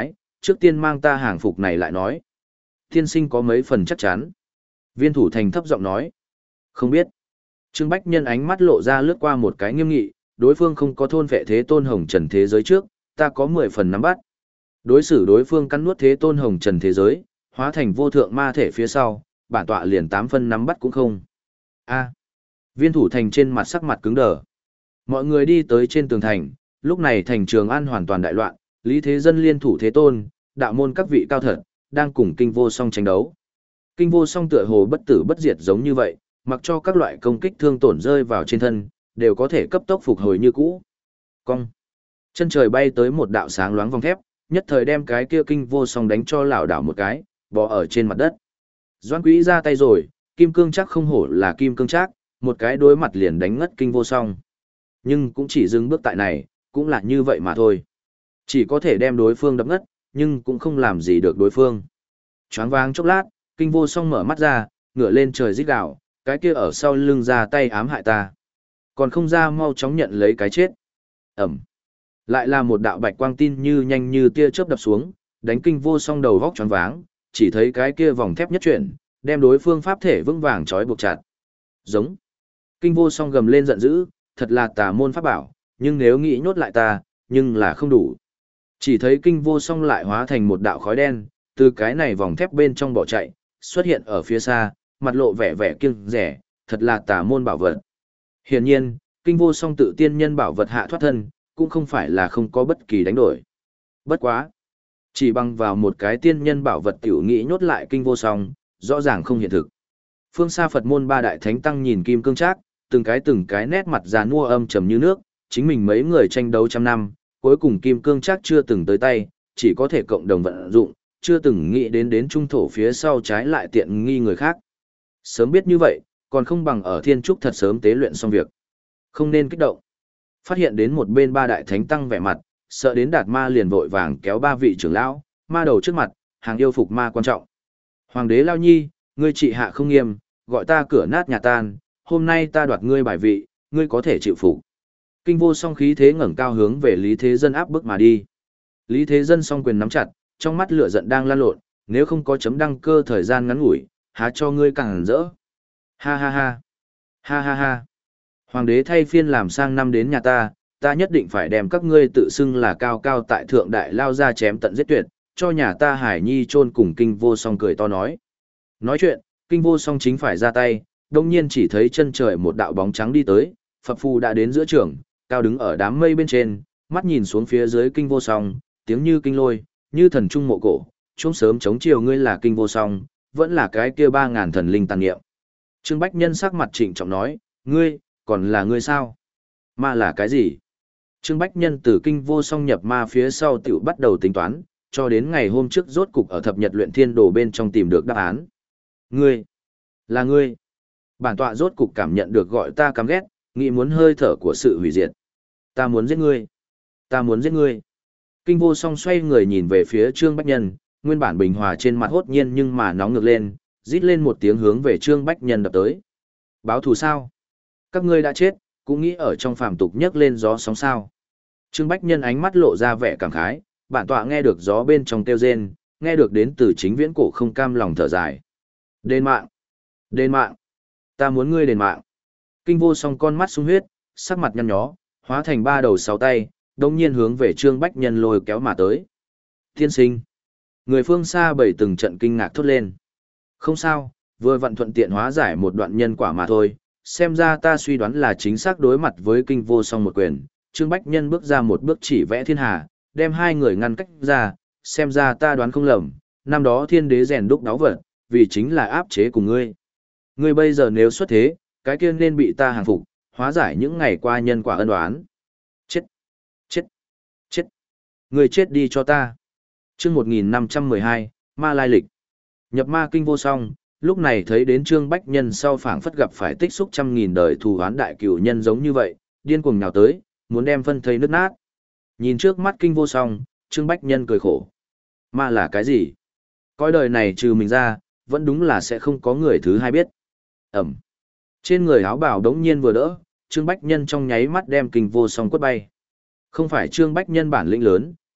trước tiên mang ta hàng phục này lại nói. Tiên sinh có mấy phần chắc chắn. Viên thủ thành thấp giọng nói. Không biết. Trương Bách Nhân ánh mắt lộ ra lướt qua một cái nghiêm nghị, đối phương không có thôn vệ thế tôn hồng trần thế giới trước, ta có mười phần nắm bắt. Đối xử đối phương cắn nuốt thế tôn hồng trần thế giới, hóa thành vô thượng ma thể phía sau, bản tọa liền tám phân nắm bắt cũng không. A. Viên thủ thành trên mặt sắc mặt cứng đờ. Mọi người đi tới trên tường thành, lúc này thành Trường An hoàn toàn đại loạn, Lý Thế Dân liên thủ thế tôn, đạo môn các vị cao thật, đang cùng Kinh Vô Song tranh đấu. Kinh Vô Song tựa hồ bất tử bất diệt giống như vậy, mặc cho các loại công kích thương tổn rơi vào trên thân, đều có thể cấp tốc phục hồi như cũ. Cong. Chân trời bay tới một đạo sáng loáng vòng thép, nhất thời đem cái kia Kinh Vô Song đánh cho lảo đảo một cái, bò ở trên mặt đất. Doãn Quý ra tay rồi, Kim Cương Trác không hổ là Kim Cương Trác, một cái đối mặt liền đánh ngất Kinh Vô Song. Nhưng cũng chỉ dừng bước tại này, cũng là như vậy mà thôi. Chỉ có thể đem đối phương đập ngất, nhưng cũng không làm gì được đối phương. Choáng váng chốc lát, Kinh Vô Song mở mắt ra, ngửa lên trời rít gào, cái kia ở sau lưng ra tay ám hại ta. Còn không ra mau chóng nhận lấy cái chết. Ẩm. Lại là một đạo bạch quang tin như nhanh như tia chớp đập xuống, đánh Kinh Vô Song đầu vóc choáng váng, chỉ thấy cái kia vòng thép nhất chuyển, đem đối phương pháp thể vững vàng trói buộc chặt. Giống. Kinh Vô Song gầm lên giận dữ, thật là tà môn pháp bảo, nhưng nếu nghĩ nhốt lại ta, nhưng là không đủ. Chỉ thấy Kinh Vô Song lại hóa thành một đạo khói đen, từ cái này vòng thép bên trong bỏ chạy, xuất hiện ở phía xa, mặt lộ vẻ vẻ kiêng rẻ, thật là tà môn bảo vật. Hiển nhiên, Kinh Vô Song tự tiên nhân bảo vật hạ thoát thân, cũng không phải là không có bất kỳ đánh đổi. Bất quá, chỉ bằng vào một cái tiên nhân bảo vật tiểu nghĩ nhốt lại Kinh Vô Song, rõ ràng không hiện thực. Phương xa Phật môn ba đại thánh tăng nhìn Kim Cương Trác, từng cái từng cái nét mặt già nua âm trầm như nước, chính mình mấy người tranh đấu trăm năm, cuối cùng Kim Cương Trác chưa từng tới tay, chỉ có thể cộng đồng vận dụng, chưa từng nghĩ đến đến trung thổ phía sau trái lại tiện nghi người khác. Sớm biết như vậy, còn không bằng ở Thiên Trúc thật sớm tế luyện xong việc. Không nên kích động. Phát hiện đến một bên ba đại thánh tăng vẻ mặt, sợ đến Đạt Ma liền vội vàng kéo ba vị trưởng lão, ma đầu trước mặt, hàng yêu phục ma quan trọng. Hoàng đế Lao Nhi, ngươi trị hạ không nghiêm, gọi ta cửa nát nhà tan, hôm nay ta đoạt ngươi bài vị, ngươi có thể chịu phục. Kinh Vô Song khí thế ngẩng cao hướng về Lý Thế Dân áp bức mà đi. Lý Thế Dân song quyền nắm chặt, trong mắt lửa giận đang lan lộn, nếu không có chấm đăng cơ thời gian ngắn ngủi, há cho ngươi càng rỡ. Ha ha ha. Ha ha ha. Hoàng đế thay phiên làm sang năm đến nhà ta, ta nhất định phải đem các ngươi tự xưng là cao cao tại thượng đại lao ra chém tận giết tuyệt, cho nhà ta Hải Nhi chôn cùng Kinh Vô Song cười to nói. Nói chuyện, Kinh Vô Song chính phải ra tay, đông nhiên chỉ thấy chân trời một đạo bóng trắng đi tới, Phật Phu đã đến giữa trường, cao đứng ở đám mây bên trên, mắt nhìn xuống phía dưới Kinh Vô Song, tiếng như kinh lôi, như thần trung mộ cổ, chúng sớm chống chiều ngươi là Kinh Vô Song, vẫn là cái kia ba ngàn thần linh tàn niệm. Trương Bách Nhân sắc mặt trịnh trọng nói, ngươi, còn là ngươi sao? Ma là cái gì? Trương Bách Nhân từ Kinh Vô Song nhập ma phía sau tiểu bắt đầu tính toán, cho đến ngày hôm trước rốt cục ở thập nhật luyện thiên đồ bên trong tìm được đáp án. Ngươi, là ngươi. Bản tọa rốt cục cảm nhận được gọi ta căm ghét, nghĩ muốn hơi thở của sự hủy diệt. Ta muốn giết ngươi. Ta muốn giết ngươi. Kinh Vô Song xoay người nhìn về phía Trương Bách Nhân, nguyên bản bình hòa trên mặt hốt nhiên nhưng mà nóng ngược lên, rít lên một tiếng hướng về Trương Bách Nhân đập tới. Báo thù sao? Các ngươi đã chết, cũng nghĩ ở trong phàm tục nhấc lên gió sóng sao? Trương Bách Nhân ánh mắt lộ ra vẻ cảm khái, bản tọa nghe được gió bên trong kêu rên, nghe được đến từ chính viễn cổ không cam lòng thở dài. Đền mạng! Đền mạng! Ta muốn ngươi đền mạng! Kinh Vô Song con mắt sung huyết, sắc mặt nhăn nhó, hóa thành ba đầu sáu tay, đồng nhiên hướng về Trương Bách Nhân lôi kéo mà tới. Tiên sinh! Người phương xa bảy từng trận kinh ngạc thốt lên. Không sao, vừa vặn thuận tiện hóa giải một đoạn nhân quả mà thôi, xem ra ta suy đoán là chính xác đối mặt với Kinh Vô Song một quyền. Trương Bách Nhân bước ra một bước chỉ vẽ thiên hà, đem hai người ngăn cách ra, xem ra ta đoán không lầm, năm đó thiên đế rèn đúc đáo vật, vì chính là áp chế cùng ngươi. Ngươi bây giờ nếu xuất thế, cái kia nên bị ta hàng phục, hóa giải những ngày qua nhân quả ân oán. Chết! Chết! Chết! Ngươi chết đi cho ta! Chương một nghìn năm trăm mười hai, Ma Lai Lịch. Nhập ma Kinh Vô Song, lúc này thấy đến Trương Bách Nhân sau phảng phất gặp phải tích xúc trăm nghìn đời thù oán đại cửu nhân giống như vậy, điên cuồng nhào tới, muốn đem phân thây nứt nát. Nhìn trước mắt Kinh Vô Song, Trương Bách Nhân cười khổ. Ma là cái gì? Coi đời này trừ mình ra, vẫn đúng là sẽ không có người thứ hai biết. Ẩm. Trên người áo bào đống nhiên vừa đỡ, Trương Bách Nhân trong nháy mắt đem Kinh Vô Song quất bay. Không phải Trương Bách Nhân bản lĩnh lớn,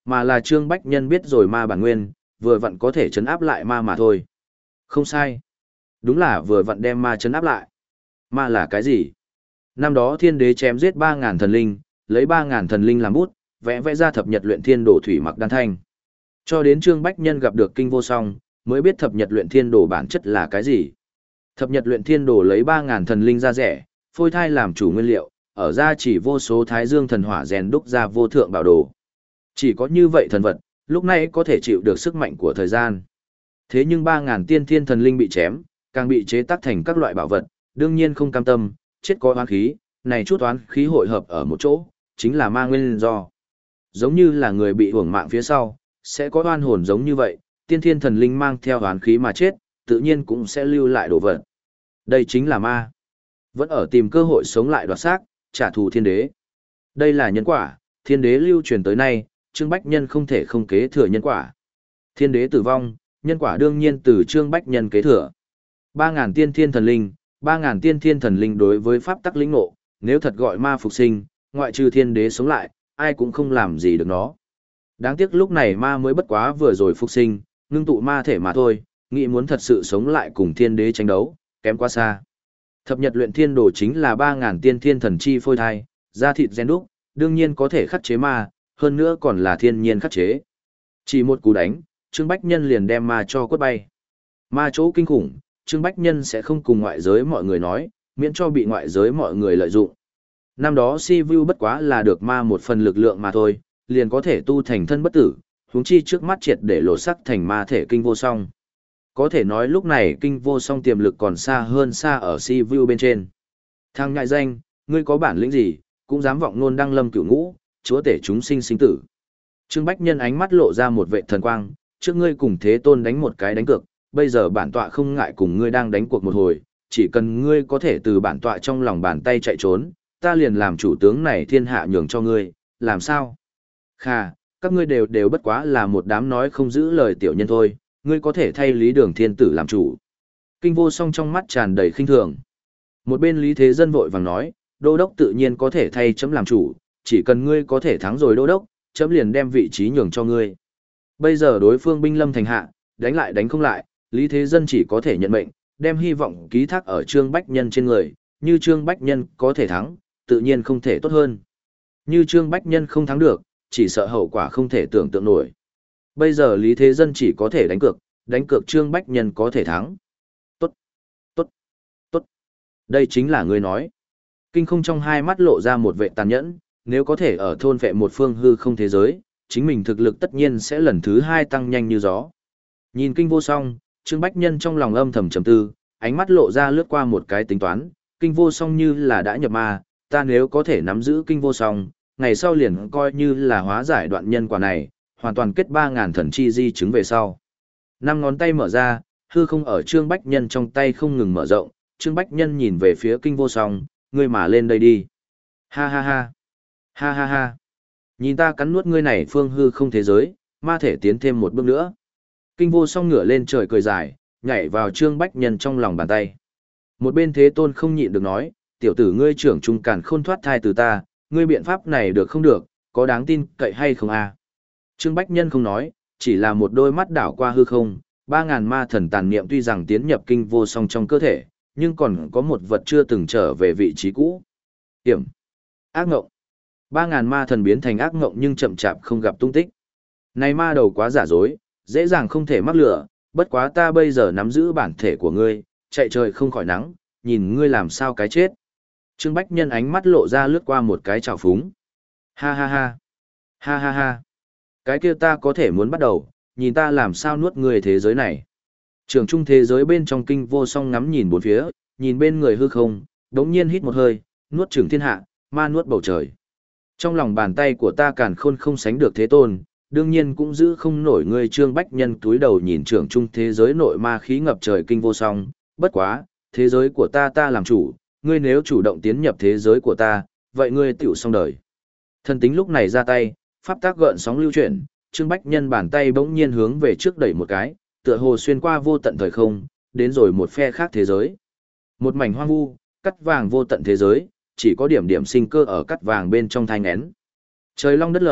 mà là Trương Bách Nhân biết rồi ma bản nguyên, vừa vặn có thể chấn áp lại ma mà thôi. Không sai. Đúng là vừa vặn đem ma chấn áp lại. Ma là cái gì? Năm đó thiên đế chém giết ba ngàn thần linh, lấy ba ngàn thần linh làm bút, vẽ vẽ ra thập nhật luyện thiên đồ thủy mặc đan thanh. Cho đến Trương Bách Nhân gặp được kinh vô song, mới biết thập nhật luyện thiên đồ bản chất là cái gì. Thập nhật luyện thiên đồ lấy ba ngàn thần linh ra rẻ, phôi thai làm chủ nguyên liệu, ở ra chỉ vô số thái dương thần hỏa rèn đúc ra vô thượng bảo đồ. Chỉ có như vậy thần vật, lúc này có thể chịu được sức mạnh của thời gian. Thế nhưng ba ngàn tiên thiên thần linh bị chém, càng bị chế tác thành các loại bảo vật, đương nhiên không cam tâm, chết có oán khí, này chút oán khí hội hợp ở một chỗ, chính là ma nguyên do. Giống như là người bị hưởng mạng phía sau, sẽ có oan hồn giống như vậy, tiên thiên thần linh mang theo oán khí mà chết, tự nhiên cũng sẽ lưu lại đồ vật. Đây chính là ma. Vẫn ở tìm cơ hội sống lại đoạt xác, trả thù thiên đế. Đây là nhân quả, thiên đế lưu truyền tới nay, Trương Bách Nhân không thể không kế thừa nhân quả. Thiên đế tử vong, nhân quả đương nhiên từ Trương Bách Nhân kế thừa. Ba ngàn tiên thiên thần linh, ba ngàn tiên thiên thần linh đối với pháp tắc lĩnh ngộ, nếu thật gọi ma phục sinh, ngoại trừ thiên đế sống lại, ai cũng không làm gì được nó. Đáng tiếc lúc này ma mới bất quá vừa rồi phục sinh, ngưng tụ ma thể mà thôi, nghĩ muốn thật sự sống lại cùng thiên đế tranh đấu, kém quá xa. Thập nhật luyện thiên đồ chính là ba ngàn tiên thiên thần chi phôi thai, da thịt gen đúc, đương nhiên có thể khắc chế ma, hơn nữa còn là thiên nhiên khắc chế. Chỉ một cú đánh, Trương Bách Nhân liền đem ma cho quất bay. Ma chỗ kinh khủng, Trương Bách Nhân sẽ không cùng ngoại giới mọi người nói, miễn cho bị ngoại giới mọi người lợi dụng. Năm đó Si Vu bất quá là được ma một phần lực lượng mà thôi, liền có thể tu thành thân bất tử, huống chi trước mắt triệt để lột sắc thành ma thể kinh vô song. Có thể nói lúc này kinh vô song tiềm lực còn xa hơn xa ở Si Vu bên trên. Thằng ngại danh, ngươi có bản lĩnh gì, cũng dám vọng nôn đăng lâm cửu ngũ, chúa tể chúng sinh sinh tử. Trương Bách Nhân ánh mắt lộ ra một vệ thần quang, trước ngươi cùng Thế Tôn đánh một cái đánh cược, bây giờ bản tọa không ngại cùng ngươi đang đánh cuộc một hồi, chỉ cần ngươi có thể từ bản tọa trong lòng bàn tay chạy trốn, ta liền làm chủ tướng này thiên hạ nhường cho ngươi, làm sao? Khà, các ngươi đều đều bất quá là một đám nói không giữ lời tiểu nhân thôi, ngươi có thể thay Lý Đường Thiên Tử làm chủ. Kinh vô song trong mắt tràn đầy khinh thường. Một bên Lý Thế Dân vội vàng nói, đô đốc tự nhiên có thể thay chấm làm chủ, chỉ cần ngươi có thể thắng rồi đô đốc, chấm liền đem vị trí nhường cho ngươi. Bây giờ đối phương binh lâm thành hạ, đánh lại đánh không lại, Lý Thế Dân chỉ có thể nhận mệnh, đem hy vọng ký thác ở Trương Bách Nhân trên người, như Trương Bách Nhân có thể thắng, tự nhiên không thể tốt hơn. Như Trương Bách Nhân không thắng được, chỉ sợ hậu quả không thể tưởng tượng nổi. Bây giờ Lý Thế Dân chỉ có thể đánh cược, đánh cược Trương Bách Nhân có thể thắng. Tốt, tốt, tốt. Đây chính là ngươi nói. Kinh không trong hai mắt lộ ra một vệ tàn nhẫn, nếu có thể ở thôn vệ một phương hư không thế giới, chính mình thực lực tất nhiên sẽ lần thứ hai tăng nhanh như gió. Nhìn kinh vô song, Trương Bách Nhân trong lòng âm thầm trầm tư, ánh mắt lộ ra lướt qua một cái tính toán, kinh vô song như là đã nhập ma, ta nếu có thể nắm giữ kinh vô song, ngày sau liền coi như là hóa giải đoạn nhân quả này, hoàn toàn kết ba ngàn thần chi di chứng về sau. Năm ngón tay mở ra, hư không ở Trương Bách Nhân trong tay không ngừng mở rộng, Trương Bách Nhân nhìn về phía kinh vô song, ngươi mà lên đây đi. Ha ha ha. Ha ha ha. Nhìn ta cắn nuốt ngươi này phương hư không thế giới, ma thể tiến thêm một bước nữa. Kinh vô song ngửa lên trời cười dài, nhảy vào Trương Bách Nhân trong lòng bàn tay. Một bên Thế Tôn không nhịn được nói, tiểu tử ngươi trưởng trung càn khôn thoát thai từ ta, ngươi biện pháp này được không được, có đáng tin cậy hay không a? À? Trương Bách Nhân không nói, chỉ là một đôi mắt đảo qua hư không, ba ngàn ma thần tàn niệm tuy rằng tiến nhập kinh vô song trong cơ thể, nhưng còn có một vật chưa từng trở về vị trí cũ. Hiểm. Ác ngộng. Ba ngàn ma thần biến thành ác ngộng nhưng chậm chạp không gặp tung tích. Này ma đầu quá giả dối, dễ dàng không thể mắc lửa, bất quá ta bây giờ nắm giữ bản thể của ngươi, chạy trời không khỏi nắng, nhìn ngươi làm sao cái chết. Trương Bách Nhân ánh mắt lộ ra lướt qua một cái trào phúng. Ha ha ha. Ha ha ha. Cái kia ta có thể muốn bắt đầu, nhìn ta làm sao nuốt người thế giới này. Trường trung thế giới bên trong kinh vô song ngắm nhìn bốn phía, nhìn bên người hư không, đống nhiên hít một hơi, nuốt trường thiên hạ, ma nuốt bầu trời. Trong lòng bàn tay của ta càn khôn không sánh được Thế Tôn, đương nhiên cũng giữ không nổi người. Trương Bách Nhân túi đầu nhìn trưởng trung thế giới nội ma khí ngập trời kinh vô song, bất quá, thế giới của ta ta làm chủ, ngươi nếu chủ động tiến nhập thế giới của ta, vậy ngươi tiểu xong đời. Thần tính lúc này ra tay, pháp tác gợn sóng lưu chuyển, Trương Bách Nhân bàn tay bỗng nhiên hướng về trước đẩy một cái, tựa hồ xuyên qua vô tận thời không, đến rồi một phe khác thế giới. Một mảnh hoang vu, cắt vàng vô tận thế giới, chỉ có điểm điểm sinh cơ ở cắt vàng bên trong thai nghén. Trời long đất lở,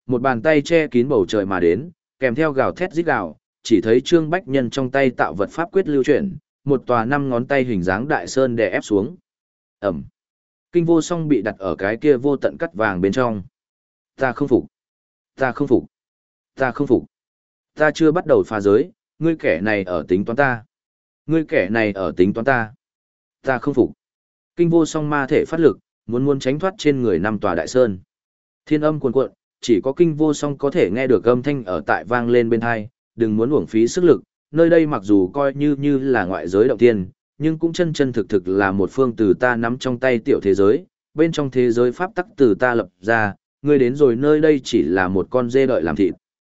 một bàn tay che kín bầu trời mà đến, kèm theo gào thét rít gào, chỉ thấy Trương Bách Nhân trong tay tạo vật pháp quyết lưu chuyển, một tòa năm ngón tay hình dáng đại sơn đè ép xuống. Ẩm. Kinh vô song bị đặt ở cái kia vô tận cắt vàng bên trong. Ta không phục. Ta không phục. Ta không phục. Ta chưa bắt đầu phá giới, ngươi kẻ này ở tính toán ta. Ngươi kẻ này ở tính toán ta. Ta không phục. Kinh vô song ma thể phát lực, muốn muốn tránh thoát trên người năm tòa đại sơn. Thiên âm cuồn cuộn, chỉ có kinh vô song có thể nghe được âm thanh ở tại vang lên bên tai, đừng muốn uổng phí sức lực, nơi đây mặc dù coi như như là ngoại giới động thiên, nhưng cũng chân chân thực thực là một phương từ ta nắm trong tay tiểu thế giới, bên trong thế giới pháp tắc từ ta lập ra, ngươi đến rồi nơi đây chỉ là một con dê đợi làm thịt.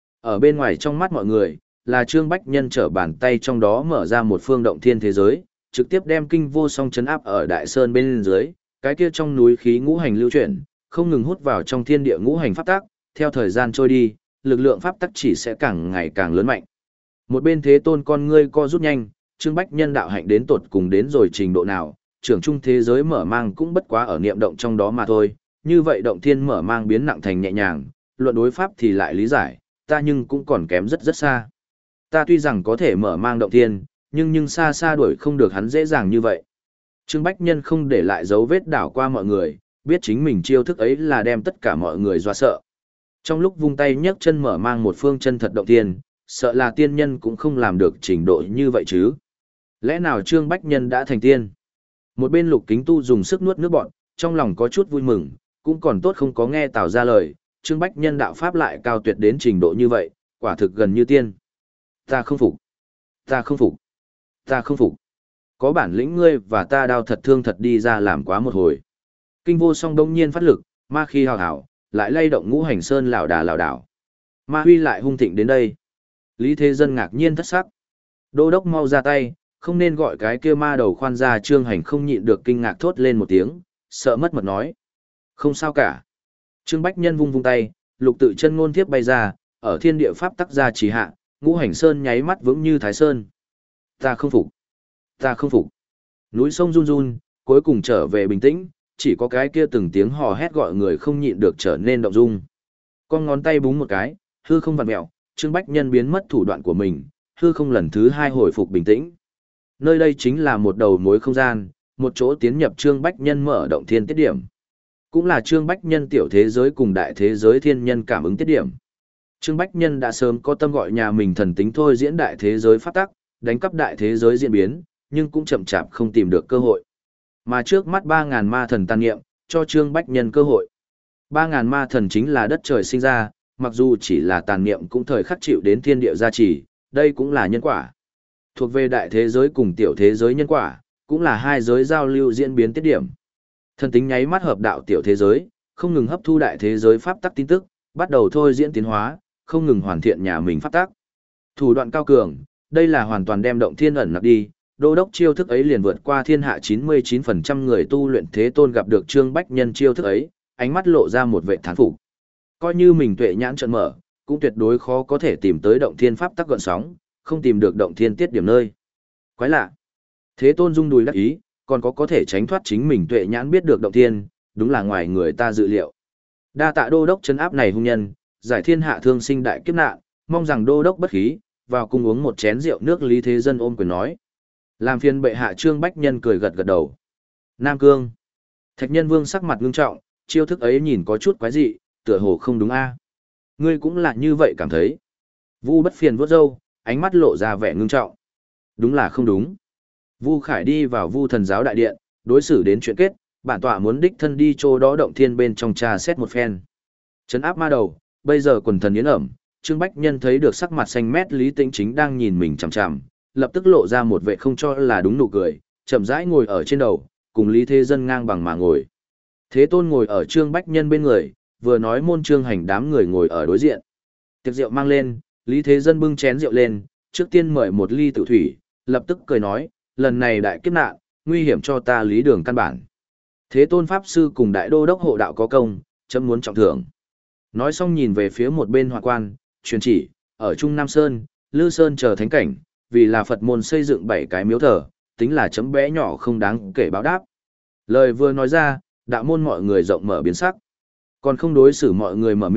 Ở bên ngoài trong mắt mọi người, là Trương Bách Nhân trở bàn tay trong đó mở ra một phương động thiên thế giới, trực tiếp đem kinh vô song chấn áp ở đại sơn bên dưới, cái kia trong núi khí ngũ hành lưu chuyển, không ngừng hút vào trong thiên địa ngũ hành pháp tắc, theo thời gian trôi đi, lực lượng pháp tắc chỉ sẽ càng ngày càng lớn mạnh. Một bên Thế Tôn con ngươi co rút nhanh, Trương Bách Nhân đạo hạnh đến tột cùng đến rồi trình độ nào, trưởng trung thế giới mở mang cũng bất quá ở niệm động trong đó mà thôi, như vậy động thiên mở mang biến nặng thành nhẹ nhàng, luận đối pháp thì lại lý giải, ta nhưng cũng còn kém rất rất xa. Ta tuy rằng có thể mở mang động thiên, nhưng nhưng xa xa đuổi không được hắn dễ dàng như vậy. Trương Bách Nhân không để lại dấu vết đảo qua mọi người, biết chính mình chiêu thức ấy là đem tất cả mọi người dọa sợ. Trong lúc vung tay nhấc chân mở mang một phương chân thật động thiên, sợ là tiên nhân cũng không làm được trình độ như vậy chứ. Lẽ nào Trương Bách Nhân đã thành tiên? Một bên Lục Kính Tu dùng sức nuốt nước bọt, trong lòng có chút vui mừng, cũng còn tốt không có nghe Tào ra lời, Trương Bách Nhân đạo pháp lại cao tuyệt đến trình độ như vậy, quả thực gần như tiên. Ta không phục. Ta không phục. Ta không phục. Có bản lĩnh ngươi và ta đao thật thương thật đi ra làm quá một hồi. Kinh vô song đông nhiên phát lực, ma khi hào hào, lại lay động ngũ hành sơn lảo đà lảo đảo. Ma huy lại hung thịnh đến đây. Lý Thế Dân ngạc nhiên thất sắc. Đô đốc mau ra tay, không nên gọi cái kia ma đầu khoan ra. Trương Hành không nhịn được kinh ngạc thốt lên một tiếng, sợ mất mật nói. Không sao cả. Trương Bách Nhân vung vung tay, lục tự chân ngôn thiếp bay ra, ở thiên địa pháp tắc ra trì hạ, ngũ hành sơn nháy mắt vững như thái sơn. Ta không phục. Ta không phục. Núi sông run run, cuối cùng trở về bình tĩnh, chỉ có cái kia từng tiếng hò hét gọi người không nhịn được trở nên động dung. Con ngón tay búng một cái, hư không vặn mẹo, Trương Bách Nhân biến mất thủ đoạn của mình, hư không lần thứ hai hồi phục bình tĩnh. Nơi đây chính là một đầu mối không gian, một chỗ tiến nhập Trương Bách Nhân mở động thiên tiết điểm. Cũng là Trương Bách Nhân tiểu thế giới cùng đại thế giới thiên nhân cảm ứng tiết điểm. Trương Bách Nhân đã sớm có tâm gọi nhà mình thần tính thôi diễn đại thế giới pháp tắc, đánh cắp đại thế giới diễn biến, nhưng cũng chậm chạp không tìm được cơ hội. Mà trước mắt ba ngàn ma thần tàn nghiệm, cho Trương Bách Nhân cơ hội. ba ngàn ma thần chính là đất trời sinh ra, mặc dù chỉ là tàn niệm cũng thời khắc chịu đến thiên địa gia trì, đây cũng là nhân quả. Thuộc về đại thế giới cùng tiểu thế giới nhân quả, cũng là hai giới giao lưu diễn biến tiết điểm. Thần tính nháy mắt hợp đạo tiểu thế giới, không ngừng hấp thu đại thế giới pháp tắc tin tức, bắt đầu thôi diễn tiến hóa, không ngừng hoàn thiện nhà mình pháp tắc. Thủ đoạn cao cường, đây là hoàn toàn đem động thiên ẩn nặc đi, đô đốc chiêu thức ấy liền vượt qua thiên hạ chín mươi chín phần trăm người tu luyện thế tôn gặp được Trương Bách Nhân chiêu thức ấy, ánh mắt lộ ra một vẻ thán phục. Coi như mình tuệ nhãn trợn mở, cũng tuyệt đối khó có thể tìm tới động thiên pháp tắc gợn sóng, không tìm được động thiên tiết điểm nơi. Quái lạ. Thế tôn rung đùi đắc ý, còn có có thể tránh thoát chính mình tuệ nhãn biết được động thiên, đúng là ngoài người ta dự liệu. Đa tạ đô đốc trấn áp này hung nhân, giải thiên hạ thương sinh đại kiếp nạn, mong rằng đô đốc bất khí, vào cung uống một chén rượu nước. Lý Thế Dân ôm quyền nói. Làm phiền bệ hạ. Trương Bách Nhân cười gật gật đầu. Nam Cương. Thạch Nhân Vương sắc mặt ngưng trọng, chiêu thức ấy nhìn có chút quái dị, tựa hồ không đúng a. Ngươi cũng là như vậy cảm thấy. Vu Bất Phiền vuốt râu, ánh mắt lộ ra vẻ ngưng trọng. Đúng là không đúng. Vu Khải đi vào Vu Thần giáo đại điện, đối xử đến chuyện kết, bản tọa muốn đích thân đi chỗ đó động thiên bên trong trà xét một phen. Trấn áp ma đầu, bây giờ quần thần yến ẩm, Trương Bách Nhân thấy được sắc mặt xanh mét Lý Tĩnh Chính đang nhìn mình chằm chằm, lập tức lộ ra một vẻ không cho là đúng nụ cười, chậm rãi ngồi ở trên đầu, cùng Lý Thế Dân ngang bằng mà ngồi. Thế Tôn ngồi ở Trương Bách Nhân bên người, vừa nói môn Trương Hành đám người ngồi ở đối diện. Tiệc rượu mang lên, Lý Thế Dân bưng chén rượu lên, trước tiên mời một ly tử thủy, lập tức cười nói, lần này đại kiếp nạn, nguy hiểm cho ta Lý Đường căn bản. Thế Tôn Pháp Sư cùng Đại Đô Đốc hộ đạo có công, chấm muốn trọng thưởng. Nói xong nhìn về phía một bên Hoạn Quan, truyền chỉ, ở Trung Nam Sơn, Lư Sơn chờ thánh cảnh, vì là Phật môn xây dựng bảy cái miếu thờ, tính là chấm bé nhỏ không đáng kể báo đáp. Lời vừa nói ra, đạo môn mọi người rộng mở biến sắc. Còn không đối xử mọi người mở miệng,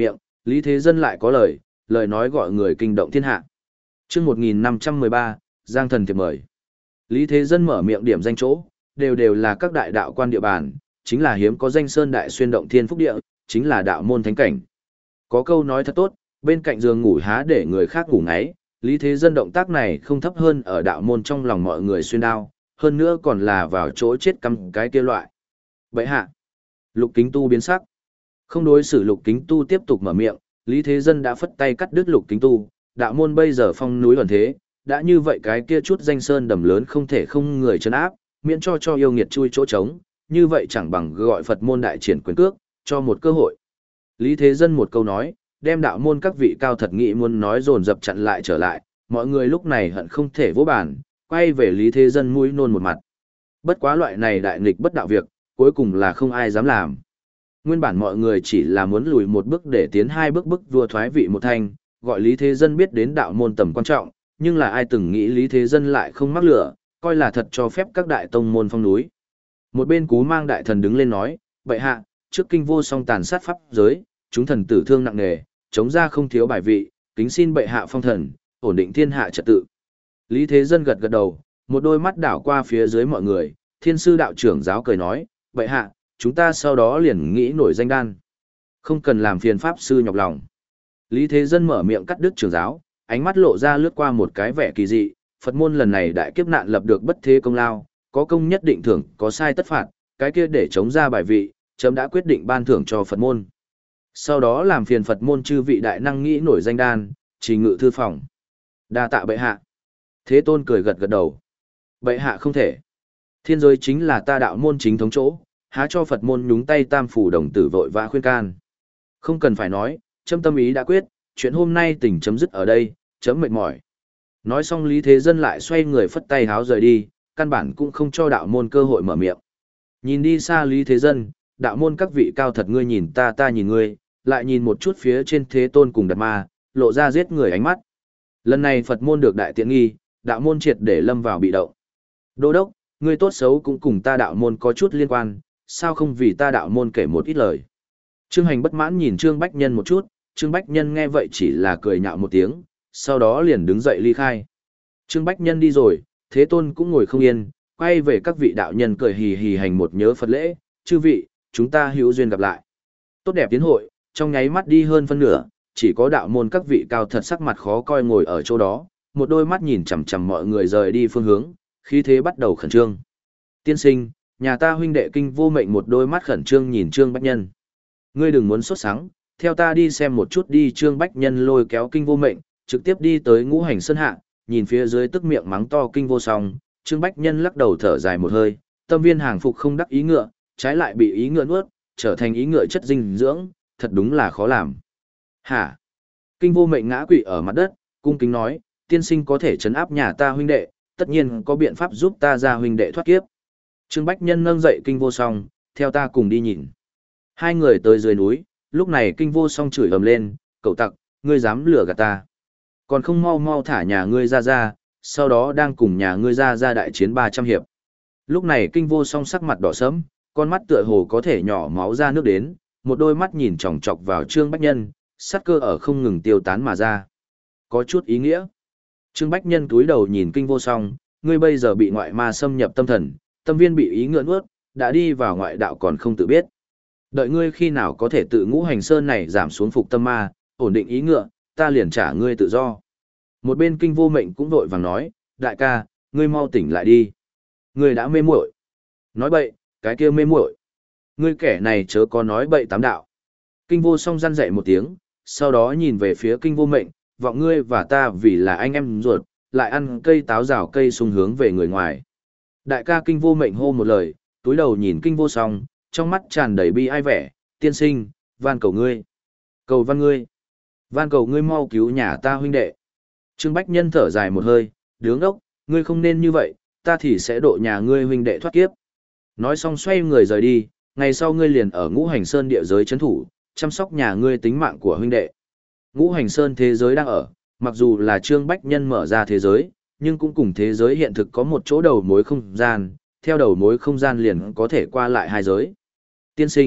Lý Thế Dân lại có lời, lời nói gọi người kinh động thiên hạ. Chương một nghìn năm trăm mười ba, Giang Thần thiệp mời. Lý Thế Dân mở miệng điểm danh chỗ, đều đều là các đại đạo quan địa bàn, chính là hiếm có danh sơn đại xuyên động thiên phúc địa, chính là đạo môn thánh cảnh. Có câu nói thật tốt, bên cạnh giường ngủ há để người khác ngủ ngáy, Lý Thế Dân động tác này không thấp hơn ở đạo môn trong lòng mọi người xuyên đao, hơn nữa còn là vào chỗ chết cắm cái kia loại. Vậy hạ, Lục Kính Tu biến sắc. Không đối xử Lục Kính Tu tiếp tục mở miệng, Lý Thế Dân đã phất tay cắt đứt Lục Kính Tu, đạo môn bây giờ phong núi ẩn thế, đã như vậy cái kia chút danh sơn đầm lớn không thể không người trấn áp, miễn cho cho yêu nghiệt chui chỗ trống, như vậy chẳng bằng gọi Phật môn đại triển quyền cước, cho một cơ hội. Lý Thế Dân một câu nói, đem đạo môn các vị cao thật nghị muốn nói dồn dập chặn lại trở lại, mọi người lúc này hận không thể vỗ bàn, quay về Lý Thế Dân mũi nôn một mặt. Bất quá loại này đại nghịch bất đạo việc, cuối cùng là không ai dám làm. Nguyên bản mọi người chỉ là muốn lùi một bước để tiến hai bước bức vua thoái vị một thanh, gọi Lý Thế Dân biết đến đạo môn tầm quan trọng, nhưng là ai từng nghĩ Lý Thế Dân lại không mắc lửa, coi là thật cho phép các đại tông môn phong núi. Một bên Cú Mang đại thần đứng lên nói, bệ hạ, trước kinh vô song tàn sát pháp giới, chúng thần tử thương nặng nề, chống ra không thiếu bài vị, kính xin bệ hạ phong thần, ổn định thiên hạ trật tự. Lý Thế Dân gật gật đầu, một đôi mắt đảo qua phía dưới mọi người, thiên sư đạo trưởng giáo cười nói, bệ hạ, chúng ta sau đó liền nghĩ nổi danh đan. Không cần làm phiền pháp sư nhọc lòng. Lý Thế Dân mở miệng cắt đứt trưởng giáo, ánh mắt lộ ra lướt qua một cái vẻ kỳ dị, Phật môn lần này đại kiếp nạn lập được bất thế công lao, có công nhất định thưởng, có sai tất phạt, cái kia để chống ra bài vị, chấm đã quyết định ban thưởng cho Phật môn. Sau đó làm phiền Phật môn chư vị đại năng nghĩ nổi danh đan, chỉ ngự thư phòng. Đa tạ bệ hạ. Thế Tôn cười gật gật đầu. Bệ hạ không thể. Thiên giới chính là ta đạo môn chính thống chỗ, há cho Phật môn nhúng tay tam phủ đồng tử vội vã khuyên can. Không cần phải nói, chấm tâm ý đã quyết, chuyện hôm nay tỉnh chấm dứt ở đây, chấm mệt mỏi. Nói xong Lý Thế Dân lại xoay người phất tay háo rời đi, căn bản cũng không cho đạo môn cơ hội mở miệng. Nhìn đi xa Lý Thế Dân, đạo môn các vị cao thật ngươi nhìn ta ta nhìn ngươi, lại nhìn một chút phía trên Thế Tôn cùng Đạt Ma, lộ ra giết người ánh mắt. Lần này Phật môn được đại tiện nghi, đạo môn triệt để lâm vào bị động. Đô đốc, ngươi tốt xấu cũng cùng ta đạo môn có chút liên quan, sao không vì ta đạo môn kể một ít lời. Trương Hành bất mãn nhìn Trương Bách Nhân một chút, Trương Bách Nhân nghe vậy chỉ là cười nhạo một tiếng, sau đó liền đứng dậy ly khai. Trương Bách Nhân đi rồi, Thế Tôn cũng ngồi không yên, quay về các vị đạo nhân cười hì hì hành một nhớ Phật lễ, chư vị, chúng ta hữu duyên gặp lại. Tốt đẹp tiến hội, trong nháy mắt đi hơn phân nửa, chỉ có đạo môn các vị cao thật sắc mặt khó coi ngồi ở chỗ đó, một đôi mắt nhìn chằm chằm mọi người rời đi phương hướng, khí thế bắt đầu khẩn trương. Tiên sinh, nhà ta huynh đệ kinh vô mệnh một đôi mắt khẩn trương nhìn Trương Bách Nhân. Ngươi đừng muốn sốt sắng, theo ta đi xem một chút đi. Trương Bách Nhân lôi kéo kinh vô mệnh, trực tiếp đi tới Ngũ Hành Sơn hạ, nhìn phía dưới tức miệng mắng to kinh vô song. Trương Bách Nhân lắc đầu thở dài một hơi, tâm viên hàng phục không đắc ý ngựa, trái lại bị ý ngựa nuốt, trở thành ý ngựa chất dinh dưỡng, thật đúng là khó làm. Hả? Kinh vô mệnh ngã quỵ ở mặt đất, cung kính nói, tiên sinh có thể trấn áp nhà ta huynh đệ, tất nhiên có biện pháp giúp ta ra huynh đệ thoát kiếp. Trương Bách Nhân nâng dậy kinh vô song, theo ta cùng đi nhìn. Hai người tới dưới núi, lúc này kinh vô song chửi ầm lên, cậu tặc, ngươi dám lừa gạt ta. Còn không mau mau thả nhà ngươi ra ra, sau đó đang cùng nhà ngươi ra ra đại chiến ba trăm hiệp. Lúc này kinh vô song sắc mặt đỏ sẫm, con mắt tựa hồ có thể nhỏ máu ra nước đến, một đôi mắt nhìn chòng chọc vào Trương Bách Nhân, sát cơ ở không ngừng tiêu tán mà ra. Có chút ý nghĩa. Trương Bách Nhân túi đầu nhìn kinh vô song, ngươi bây giờ bị ngoại ma xâm nhập tâm thần, tâm viên bị ý ngựa nuốt, đã đi vào ngoại đạo còn không tự biết. Đợi ngươi khi nào có thể tự Ngũ Hành Sơn này giảm xuống phục tâm ma, ổn định ý ngựa, ta liền trả ngươi tự do. Một bên kinh vô mệnh cũng vội vàng nói, đại ca, ngươi mau tỉnh lại đi. Ngươi đã mê muội. Nói bậy, cái kia mê muội. Ngươi kẻ này chớ có nói bậy tám đạo. Kinh vô song răn dậy một tiếng, sau đó nhìn về phía kinh vô mệnh, vọng ngươi và ta vì là anh em ruột, lại ăn cây táo rào cây sung hướng về người ngoài. Đại ca kinh vô mệnh hô một lời, túi đầu nhìn kinh vô song, trong mắt tràn đầy bi ai vẻ, tiên sinh, van cầu ngươi. Cầu văn ngươi. Van cầu ngươi mau cứu nhà ta huynh đệ. Trương Bách Nhân thở dài một hơi, đứng đốc, ngươi không nên như vậy, ta thì sẽ độ nhà ngươi huynh đệ thoát kiếp. Nói xong xoay người rời đi, ngày sau ngươi liền ở Ngũ Hành Sơn địa giới trấn thủ, chăm sóc nhà ngươi tính mạng của huynh đệ. Ngũ Hành Sơn thế giới đang ở, mặc dù là Trương Bách Nhân mở ra thế giới, nhưng cũng cùng thế giới hiện thực có một chỗ đầu mối không gian, theo đầu mối không gian liền có thể qua lại hai giới. Tiên sinh,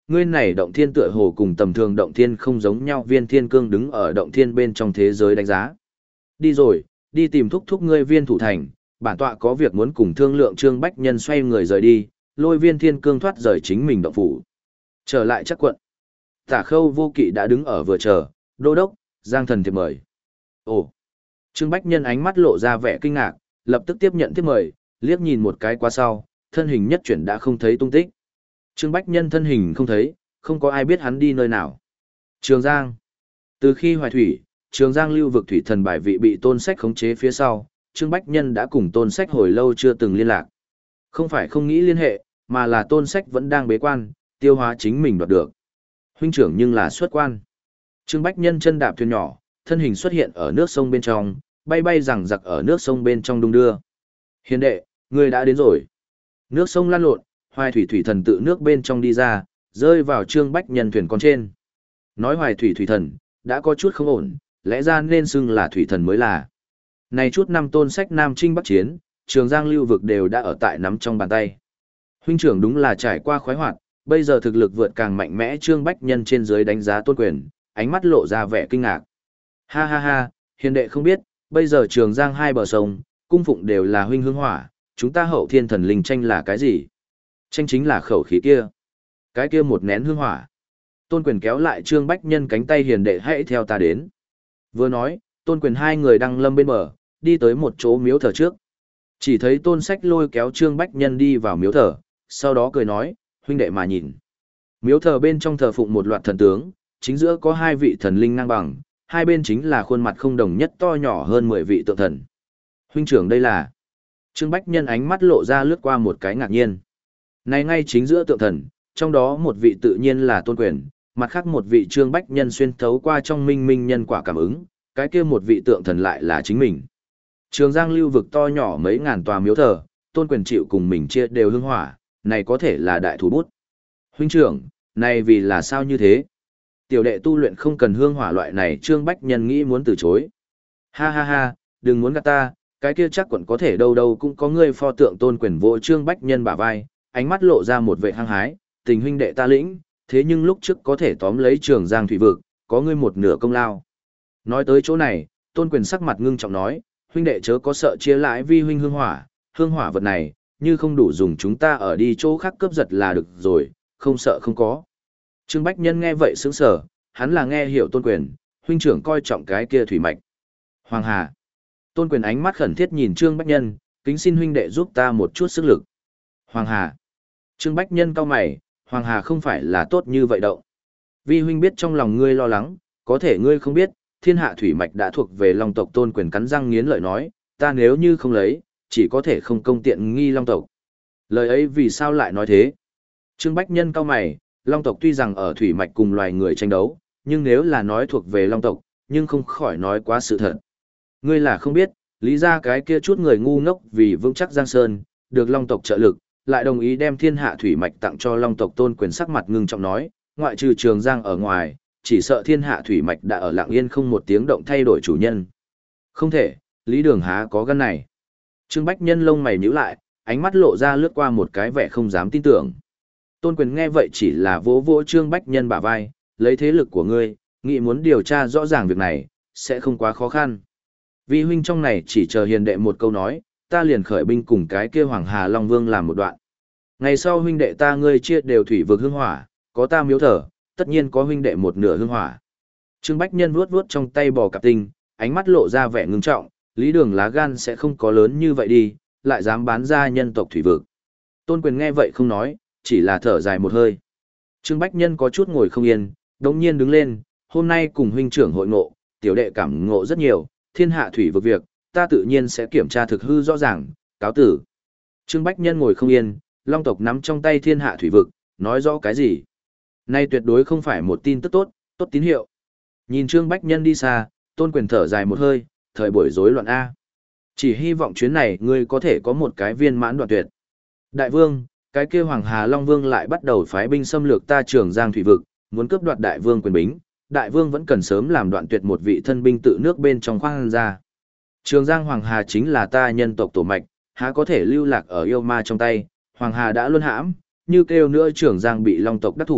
Ngươi này động thiên tựa hồ cùng tầm thường động thiên không giống nhau, viên thiên cương đứng ở động thiên bên trong thế giới đánh giá. Đi rồi, đi tìm thúc thúc ngươi viên thủ thành, bản tọa có việc muốn cùng thương lượng. Trương Bách Nhân xoay người rời đi, lôi viên thiên cương thoát rời chính mình động phủ. Trở lại chắc quận. Tả Khâu Vô Kỵ đã đứng ở vừa chờ, đô đốc, Giang thần thiệp mời. Ồ! Trương Bách Nhân ánh mắt lộ ra vẻ kinh ngạc, lập tức tiếp nhận thiệp mời, liếc nhìn một cái qua sau, thân hình nhất chuyển đã không thấy tung tích. Trương Bách Nhân thân hình không thấy, không có ai biết hắn đi nơi nào. Trường Giang. Từ khi Hoài Thủy, Trường Giang lưu vực thủy thần bài vị bị Tôn Sách khống chế phía sau, Trương Bách Nhân đã cùng Tôn Sách hồi lâu chưa từng liên lạc. Không phải không nghĩ liên hệ, mà là Tôn Sách vẫn đang bế quan, tiêu hóa chính mình đoạt được. Huynh trưởng nhưng là xuất quan. Trương Bách Nhân chân đạp thuyền nhỏ, thân hình xuất hiện ở nước sông bên trong, bay bay rằng giặc ở nước sông bên trong đung đưa. Hiền đệ, ngươi đã đến rồi. Nước sông lan lộn, Hoài Thủy thủy thần tự nước bên trong đi ra, rơi vào Trương Bách Nhân thuyền con trên. Nói Hoài Thủy thủy thần, đã có chút không ổn, lẽ ra nên xưng là thủy thần mới là. Này chút năm Tôn Sách Nam Trinh Bắc Chiến, Trường Giang lưu vực đều đã ở tại nắm trong bàn tay. Huynh trưởng đúng là trải qua khoái hoạt, bây giờ thực lực vượt càng mạnh mẽ. Trương Bách Nhân trên dưới đánh giá Tôn Quyền, ánh mắt lộ ra vẻ kinh ngạc. Ha ha ha, hiền đệ không biết, bây giờ Trường Giang hai bờ sông, cung phụng đều là huynh hương hỏa, chúng ta hậu thiên thần linh tranh là cái gì? Tranh chính là khẩu khí kia. Cái kia một nén hương hỏa. Tôn Quyền kéo lại Trương Bách Nhân cánh tay, hiền đệ hãy theo ta đến. Vừa nói, Tôn Quyền hai người đang lâm bên bờ, đi tới một chỗ miếu thờ trước. Chỉ thấy Tôn Sách lôi kéo Trương Bách Nhân đi vào miếu thờ, sau đó cười nói, huynh đệ mà nhìn. Miếu thờ bên trong thờ phụng một loạt thần tướng, chính giữa có hai vị thần linh ngang bằng, hai bên chính là khuôn mặt không đồng nhất to nhỏ hơn mười vị tượng thần. Huynh trưởng đây là... Trương Bách Nhân ánh mắt lộ ra lướt qua một cái ngạc nhiên. Này ngay chính giữa tượng thần, trong đó một vị tự nhiên là Tôn Quyền, mặt khác một vị Trương Bách Nhân xuyên thấu qua trong minh minh nhân quả cảm ứng, cái kia một vị tượng thần lại là chính mình. Trường Giang lưu vực to nhỏ mấy ngàn tòa miếu thờ, Tôn Quyền chịu cùng mình chia đều hương hỏa, này có thể là đại thủ bút. Huynh trưởng, này vì là sao như thế? Tiểu đệ tu luyện không cần hương hỏa loại này. Trương Bách Nhân nghĩ muốn từ chối. Ha ha ha, đừng muốn gạt ta, cái kia chắc quận có thể đâu đâu cũng có ngươi pho tượng. Tôn Quyền vỗ Trương Bách Nhân bả vai, ánh mắt lộ ra một vẻ hăng hái, tình huynh đệ ta lĩnh, thế nhưng lúc trước có thể tóm lấy Trường Giang thủy vực, có ngươi một nửa công lao. Nói tới chỗ này, Tôn Quyền sắc mặt ngưng trọng nói, huynh đệ chớ có sợ chia lãi vi huynh hương hỏa, hương hỏa vật này, như không đủ dùng chúng ta ở đi chỗ khác cướp giật là được rồi, không sợ không có. Trương Bách Nhân nghe vậy sững sờ, hắn là nghe hiểu Tôn Quyền, huynh trưởng coi trọng cái kia thủy mạch. Hoàng Hà. Tôn Quyền ánh mắt khẩn thiết nhìn Trương Bách Nhân, kính xin huynh đệ giúp ta một chút sức lực. Hoàng Hà. Trương Bách Nhân cau mày, Hoàng Hà không phải là tốt như vậy đâu. Vi huynh biết trong lòng ngươi lo lắng, có thể ngươi không biết, thiên hạ thủy mạch đã thuộc về Long tộc. Tôn Quyền cắn răng nghiến lợi nói, ta nếu như không lấy, chỉ có thể không công tiện nghi Long tộc. Lời ấy vì sao lại nói thế? Trương Bách Nhân cau mày, Long tộc tuy rằng ở thủy mạch cùng loài người tranh đấu, nhưng nếu là nói thuộc về Long tộc, nhưng không khỏi nói quá sự thật. Ngươi là không biết, lý ra cái kia chút người ngu ngốc vì vững chắc Giang Sơn, được Long tộc trợ lực, lại đồng ý đem thiên hạ thủy mạch tặng cho Long tộc. Tôn Quyền sắc mặt ngưng trọng nói, ngoại trừ Trường Giang ở ngoài, chỉ sợ thiên hạ thủy mạch đã ở lặng yên không một tiếng động thay đổi chủ nhân. Không thể, Lý Đường há có gan này. Trương Bách Nhân lông mày nhíu lại, ánh mắt lộ ra lướt qua một cái vẻ không dám tin tưởng. Tôn Quyền nghe vậy chỉ là vỗ vỗ Trương Bách Nhân bả vai, lấy thế lực của ngươi, nghĩ muốn điều tra rõ ràng việc này, sẽ không quá khó khăn. Vi huynh trong này chỉ chờ hiền đệ một câu nói, ta liền khởi binh cùng cái kia Hoàng Hà Long Vương làm một đoạn. Ngày sau huynh đệ ta ngươi chia đều thủy vực hương hỏa, có ta miếu thờ, tất nhiên có huynh đệ một nửa hương hỏa. Trương Bách Nhân vuốt vuốt trong tay bò cạp tinh, ánh mắt lộ ra vẻ ngưng trọng, Lý Đường lá gan sẽ không có lớn như vậy đi, lại dám bán ra nhân tộc thủy vực. Tôn Quyền nghe vậy không nói, chỉ là thở dài một hơi. Trương Bách Nhân có chút ngồi không yên, đống nhiên đứng lên, hôm nay cùng huynh trưởng hội ngộ, tiểu đệ cảm ngộ rất nhiều, thiên hạ thủy vực việc, ta tự nhiên sẽ kiểm tra thực hư rõ ràng, cáo tử. Trương Bách Nhân ngồi không yên, Long tộc nắm trong tay thiên hạ thủy vực, nói rõ cái gì? Nay tuyệt đối không phải một tin tức tốt, tốt tín hiệu. Nhìn Trương Bách Nhân đi xa, Tôn Quyền thở dài một hơi, thời buổi rối loạn A. Chỉ hy vọng chuyến này ngươi có thể có một cái viên mãn đoạn tuyệt. Đại vương, cái kia Hoàng Hà Long Vương lại bắt đầu phái binh xâm lược ta Trường Giang thủy vực, muốn cướp đoạt đại vương quyền bính, đại vương vẫn cần sớm làm đoạn tuyệt một vị thân binh tự nước bên trong khoang ra. Trường Giang Hoàng Hà chính là ta nhân tộc tổ mạch, há có thể lưu lạc ở yêu ma trong tay, Hoàng Hà đã luân hãm, như kêu nữa Trường Giang bị Long tộc đắc thủ,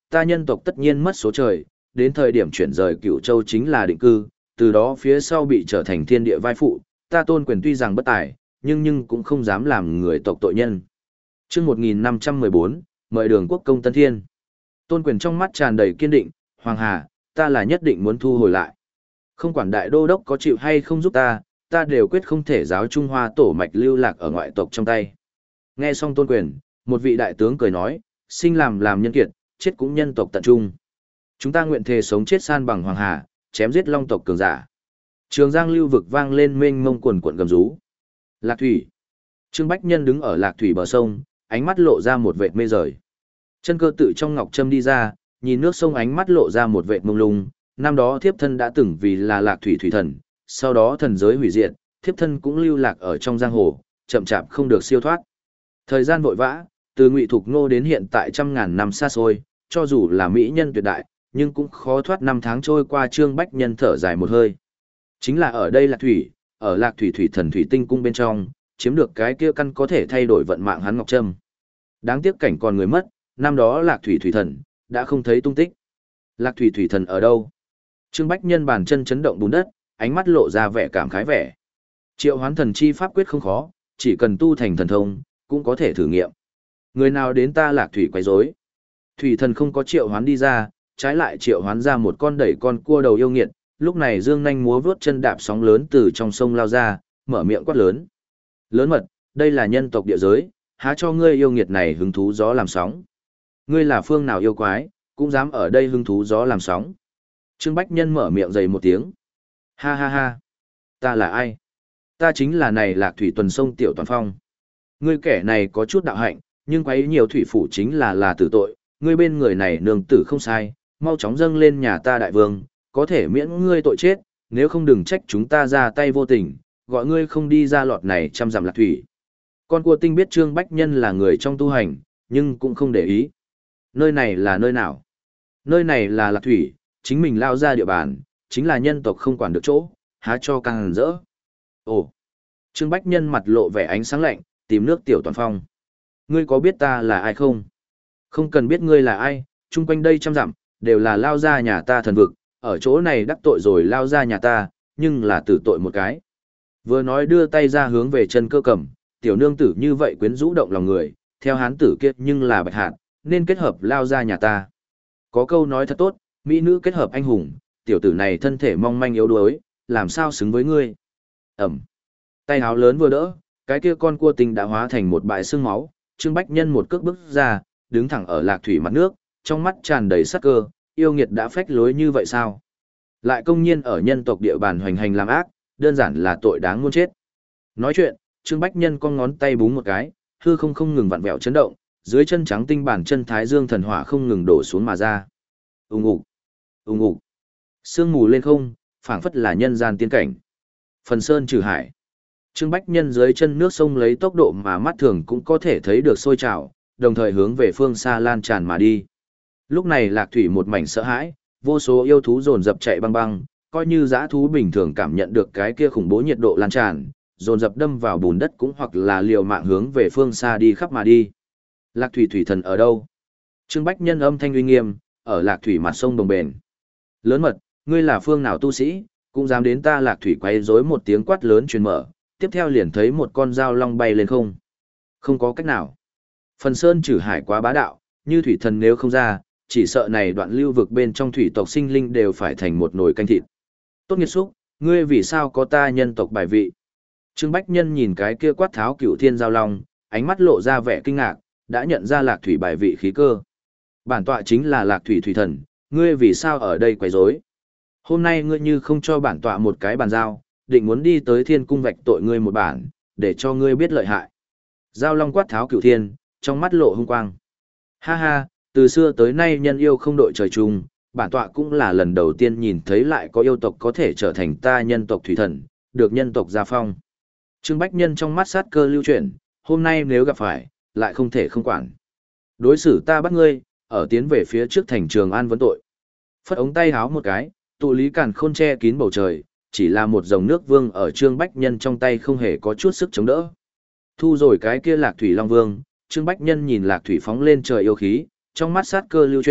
ta nhân tộc tất nhiên mất số trời, đến thời điểm chuyển rời Cửu Châu chính là định cư, từ đó phía sau bị trở thành thiên địa vai phụ, ta Tôn Quyền tuy rằng bất tài, nhưng nhưng cũng không dám làm người tộc tội nhân. Chương một nghìn năm trăm mười bốn, mời Đường Quốc công Tân Thiên. Tôn Quyền trong mắt tràn đầy kiên định, Hoàng Hà, ta là nhất định muốn thu hồi lại. Không quản đại đô đốc có chịu hay không giúp ta, ta đều quyết không thể giáo Trung Hoa tổ mạch lưu lạc ở ngoại tộc trong tay. Nghe xong Tôn Quyền, một vị đại tướng cười nói, sinh làm làm nhân kiệt, chết cũng nhân tộc tận trung. Chúng ta nguyện thề sống chết san bằng Hoàng Hà, chém giết long tộc cường giả. Trường Giang lưu vực vang lên mênh mông quần quận gầm rú. Lạc Thủy. Trương Bách Nhân đứng ở Lạc Thủy bờ sông, ánh mắt lộ ra một vệt mê rời. Chân Cơ tự trong ngọc trâm đi ra, nhìn nước sông ánh mắt lộ ra một vệt mông lung, năm đó thiếp thân đã từng vì là Lạc Thủy thủy thần, sau đó thần giới hủy diệt, thiếp thân cũng lưu lạc ở trong giang hồ, chậm chạp không được siêu thoát. Thời gian vội vã, từ Ngụy Thục Ngô đến hiện tại trăm ngàn năm xa xôi, cho dù là mỹ nhân tuyệt đại, nhưng cũng khó thoát năm tháng trôi qua. Trương Bách Nhân thở dài một hơi. Chính là ở đây Lạc Thủy, ở Lạc Thủy thủy thần thủy tinh cung bên trong, chiếm được cái kia căn có thể thay đổi vận mạng hắn ngọc trâm. Đáng tiếc cảnh còn người mất, năm đó Lạc Thủy thủy thần đã không thấy tung tích. Lạc Thủy thủy thần ở đâu? Trương Bách Nhân bàn chân chấn động bùn đất, ánh mắt lộ ra vẻ cảm khái vẻ. Triệu hoán thần chi pháp quyết không khó, chỉ cần tu thành thần thông, cũng có thể thử nghiệm. Người nào đến ta Lạc Thủy quấy rối? Thủy thần không có triệu hoán đi ra, trái lại triệu hoán ra một con đẩy con cua đầu yêu nghiệt, lúc này dương nhanh múa vuốt chân đạp sóng lớn từ trong sông lao ra, mở miệng quát lớn. Lớn mật, đây là nhân tộc địa giới, há cho ngươi yêu nghiệt này hứng thú gió làm sóng. Ngươi là phương nào yêu quái, cũng dám ở đây hứng thú gió làm sóng. Trương Bách Nhân mở miệng dày một tiếng. Ha ha ha, ta là ai? Ta chính là này Lạc Thủy tuần sông Tiểu Toàn Phong. Ngươi kẻ này có chút đạo hạnh, nhưng quấy nhiều thủy phủ chính là là tử tội, ngươi bên người này nương tử không sai, mau chóng dâng lên nhà ta đại vương, có thể miễn ngươi tội chết, nếu không đừng trách chúng ta ra tay vô tình, gọi ngươi không đi ra lọt này trăm dặm Lạc Thủy. Con cua tinh biết Trương Bách Nhân là người trong tu hành, nhưng cũng không để ý. Nơi này là nơi nào? Nơi này là Lạc Thủy, chính mình lao ra địa bàn, chính là nhân tộc không quản được chỗ, há cho càng hẳn rỡ. Ồ! Trương Bách Nhân mặt lộ vẻ ánh sáng lạnh, tìm nước Tiểu Toàn Phong. Ngươi có biết ta là ai không? Không cần biết ngươi là ai, chung quanh đây trăm dặm, đều là lao ra nhà ta thần vực, ở chỗ này đắc tội rồi lao ra nhà ta, nhưng là tử tội một cái. Vừa nói đưa tay ra hướng về Chân Cơ cầm, tiểu nương tử như vậy quyến rũ động lòng người, theo hán tử kiệt nhưng là bạch hạt, nên kết hợp lao ra nhà ta. Có câu nói thật tốt, mỹ nữ kết hợp anh hùng, tiểu tử này thân thể mong manh yếu đuối, làm sao xứng với ngươi. Ẩm. Tay háo lớn vừa đỡ, cái kia con cua tinh đã hóa thành một bãi xương máu, Trương Bách Nhân một cước bước ra, đứng thẳng ở Lạc Thủy mặt nước, trong mắt tràn đầy sắc cơ, yêu nghiệt đã phách lối như vậy sao? Lại công nhiên ở nhân tộc địa bàn hoành hành làm ác, đơn giản là tội đáng muôn chết. Nói chuyện, Trương Bách Nhân con ngón tay búng một cái, hư không không ngừng vặn vẹo chấn động, dưới chân trắng tinh bản chân thái dương thần hỏa không ngừng đổ xuống mà ra. Ùng ục, ùng ục. Sương mù lên không, phảng phất là nhân gian tiên cảnh. Phần sơn trừ hải. Trương Bách Nhân dưới chân nước sông lấy tốc độ mà mắt thường cũng có thể thấy được sôi trào, đồng thời hướng về phương xa lan tràn mà đi. Lúc này Lạc Thủy một mảnh sợ hãi, vô số yêu thú dồn dập chạy băng băng, coi như dã thú bình thường cảm nhận được cái kia khủng bố nhiệt độ lan tràn, dồn dập đâm vào bùn đất cũng hoặc là liều mạng hướng về phương xa đi khắp mà đi. Lạc Thủy thủy thần ở đâu? Trương Bách Nhân âm thanh uy nghiêm, ở Lạc Thủy mặt sông đồng bền. Lớn mật, ngươi là phương nào tu sĩ, cũng dám đến ta Lạc Thủy quấy rối. Một tiếng quát lớn truyền mở, tiếp theo liền thấy một con dao long bay lên không. Không có cách nào. Phần sơn trừ hải quá bá đạo, như thủy thần nếu không ra, chỉ sợ này đoạn lưu vực bên trong thủy tộc sinh linh đều phải thành một nồi canh thịt. Tốt nghiệt xúc, ngươi vì sao có ta nhân tộc bài vị? Trương Bách Nhân nhìn cái kia quát tháo cửu thiên giao long, ánh mắt lộ ra vẻ kinh ngạc, đã nhận ra Lạc Thủy bài vị khí cơ. Bản tọa chính là Lạc Thủy thủy thần, ngươi vì sao ở đây quấy rối? Hôm nay ngươi như không cho bản tọa một cái bàn giao, định muốn đi tới thiên cung vạch tội ngươi một bản, để cho ngươi biết lợi hại. Giao long quát tháo cửu thiên, trong mắt lộ hung quang. Ha ha, từ xưa tới nay nhân yêu không đội trời chung, bản tọa cũng là lần đầu tiên nhìn thấy lại có yêu tộc có thể trở thành ta nhân tộc thủy thần, được nhân tộc gia phong. Trương Bách Nhân trong mắt sát cơ lưu chuyển, hôm nay nếu gặp phải, lại không thể không quản. Đối xử ta bắt ngươi, ở tiến về phía trước thành Trường An vấn tội. Phất ống tay háo một cái, tụ lý càn khôn che kín bầu trời, chỉ là một dòng nước vương ở Trương Bách Nhân trong tay không hề có chút sức chống đỡ. Thu rồi cái kia Lạc Thủy Long Vương, Trương Bách Nhân nhìn Lạc Thủy phóng lên trời yêu khí, trong mắt sát cơ lưu chuyển,